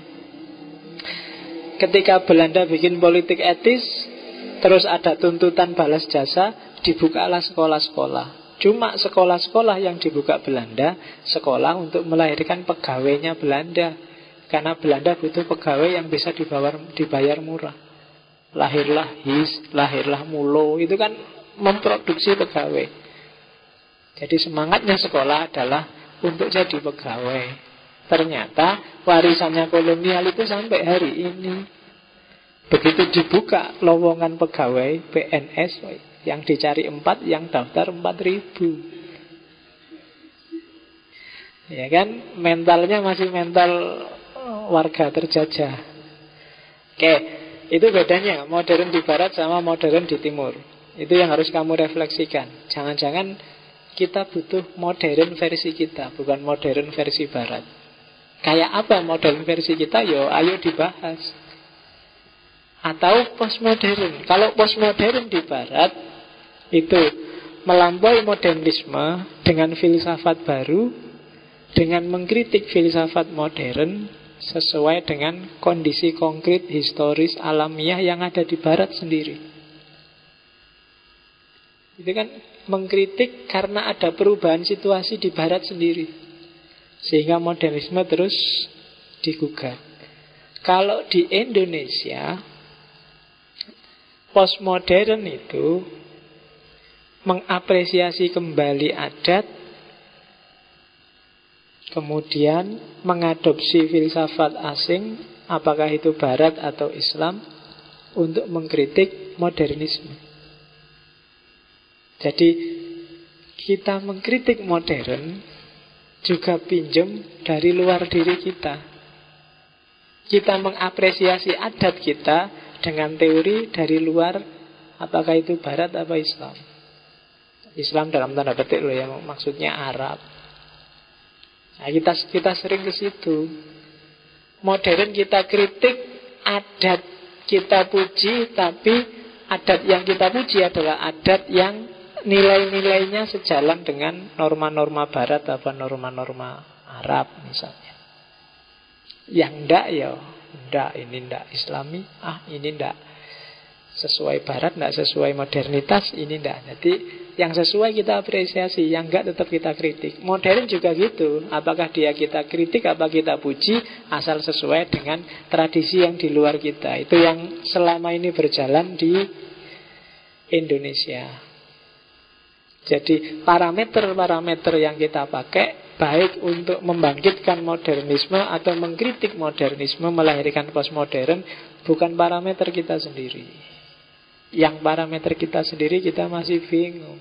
Ketika Belanda bikin politik etis, terus ada tuntutan balas jasa, dibukalah sekolah-sekolah. Cuma sekolah-sekolah yang dibuka Belanda, sekolah untuk melahirkan pegawainya Belanda. Karena Belanda butuh pegawai yang bisa dibayar murah. Lahirlah His, lahirlah Mulo. Itu kan memproduksi pegawai. Jadi semangatnya sekolah adalah untuk jadi pegawai. Ternyata warisannya kolonial itu sampai hari ini. Begitu dibuka lowongan pegawai PNS, yang dicari 4, yang daftar 4.000. Ya kan, mentalnya masih mental warga terjajah. Oke, itu bedanya modern di Barat sama modern di Timur. Itu yang harus kamu refleksikan. Jangan-jangan kita butuh modern versi kita, bukan modern versi Barat. Kayak apa modern versi kita? Yo, ayo dibahas. Atau postmodern. Kalau postmodern di Barat itu melampaui modernisme dengan filsafat baru, dengan mengkritik filsafat modern sesuai dengan kondisi konkret, historis, alamiah yang ada di Barat sendiri. Itu kan mengkritik karena ada perubahan situasi di Barat sendiri, sehingga modernisme terus digugat. Kalau di Indonesia, postmodern itu mengapresiasi kembali adat, kemudian mengadopsi filsafat asing, apakah itu Barat atau Islam, untuk mengkritik modernisme. Jadi kita mengkritik modern juga pinjam dari luar diri kita. Kita mengapresiasi adat kita dengan teori dari luar, apakah itu Barat apa Islam. Islam dalam tanda petik loh ya, maksudnya Arab. Nah, kita sering ke situ. Modern kita kritik, adat kita puji, tapi adat yang kita puji adalah adat yang nilai-nilainya sejalan dengan norma-norma Barat atau norma-norma Arab misalnya. Yang enggak ya, enggak, ini enggak Islami, ini enggak sesuai Barat, enggak sesuai modernitas, ini enggak. Jadi yang sesuai kita apresiasi, yang enggak tetap kita kritik. Modern juga gitu, apakah dia kita kritik, apa kita puji, asal sesuai dengan tradisi yang di luar kita. Itu yang selama ini berjalan di Indonesia. Jadi parameter-parameter yang kita pakai, baik untuk membangkitkan modernisme atau mengkritik modernisme, melahirkan postmodern, bukan parameter kita sendiri. Yang parameter kita sendiri kita masih bingung.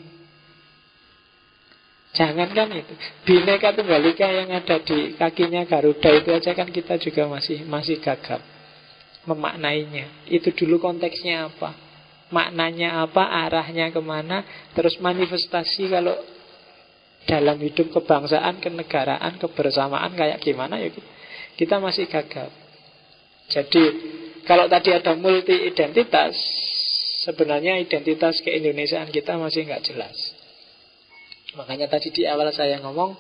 Jangankan itu, Bhinneka Tunggal Ika yang ada di kakinya Garuda itu aja kan kita juga masih gagap memaknainya. Itu dulu konteksnya apa, maknanya apa, arahnya kemana, terus manifestasi kalau dalam hidup kebangsaan, kenegaraan, kebersamaan kayak gimana ya kita masih gagap. Jadi kalau tadi ada multi identitas, sebenarnya identitas keindonesiaan kita masih nggak jelas. Makanya tadi di awal saya ngomong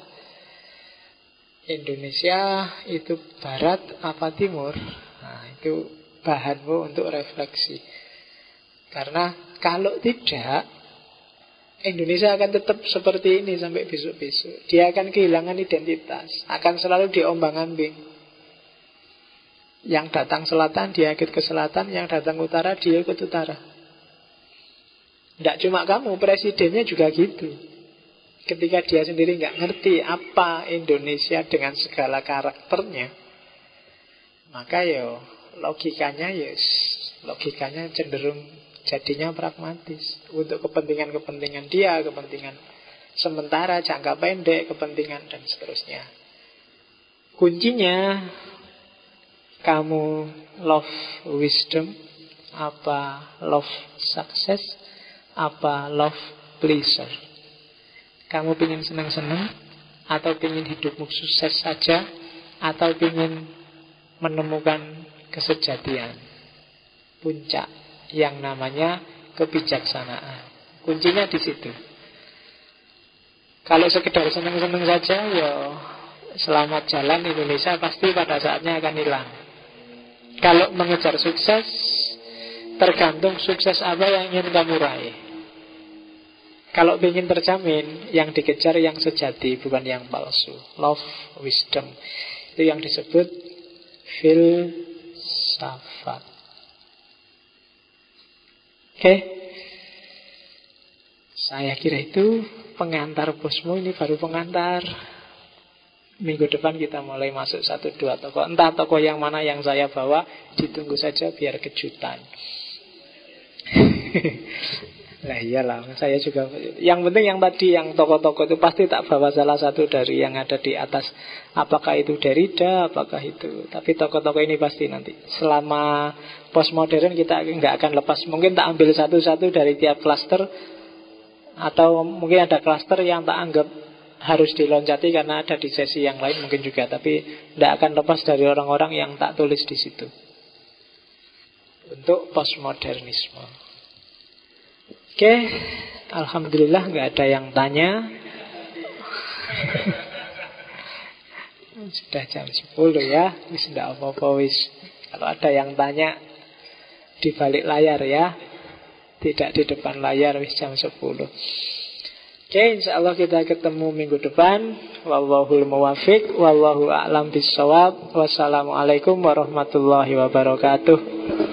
Indonesia itu Barat apa Timur. Nah, itu bahanmu untuk refleksi. Karena kalau tidak, Indonesia akan tetap seperti ini sampai besok-besok. Dia akan kehilangan identitas, akan selalu diombang-ambing. Yang datang selatan dia ikut ke selatan, yang datang utara dia ikut utara. Tidak cuma kamu, presidennya juga gitu. Ketika dia sendiri nggak ngerti apa Indonesia dengan segala karakternya, maka logikanya cenderung jadinya pragmatis untuk kepentingan-kepentingan dia, kepentingan sementara, jangka pendek, kepentingan dan seterusnya. Kuncinya kamu love wisdom, apa love success, apa love pleasure. Kamu ingin senang-senang, atau ingin hidupmu sukses saja, atau ingin menemukan kesejatian, puncak yang namanya kebijaksanaan. Kuncinya di situ. Kalau sekedar senang-senang saja, selamat jalan, Indonesia pasti pada saatnya akan hilang. Kalau mengejar sukses, tergantung sukses apa yang ingin kamu raih. Kalau ingin terjamin, yang dikejar yang sejati, bukan yang palsu. Love, wisdom, itu yang disebut filsafat. Oke. Saya kira itu pengantar Bosmo, ini baru pengantar. Minggu depan kita mulai masuk 1-2 tokoh. Entah tokoh yang mana yang saya bawa, ditunggu saja biar kejutan. Lah iyalah, saya juga. Yang penting yang tadi, yang tokoh-tokoh itu pasti tak bawa salah satu dari yang ada di atas. Apakah itu Derrida, apakah itu. Tapi tokoh-tokoh ini pasti nanti. Selama postmodern kita nggak akan lepas. Mungkin tak ambil satu-satu dari tiap klaster, atau mungkin ada klaster yang tak anggap harus diloncati karena ada di sesi yang lain mungkin juga. Tapi tidak akan lepas dari orang-orang yang tak tulis di situ untuk postmodernisme. Oke, alhamdulillah nggak ada yang tanya. Sudah jam 10 ya, wis ndak apa-apa wis. Kalau ada yang tanya di balik layar ya, tidak di depan layar, wis jam 10. Oke, insyaallah kita ketemu minggu depan. Wallahul muwaffiq, wallahu a'lam bissawab. Wassalamualaikum warahmatullahi wabarakatuh.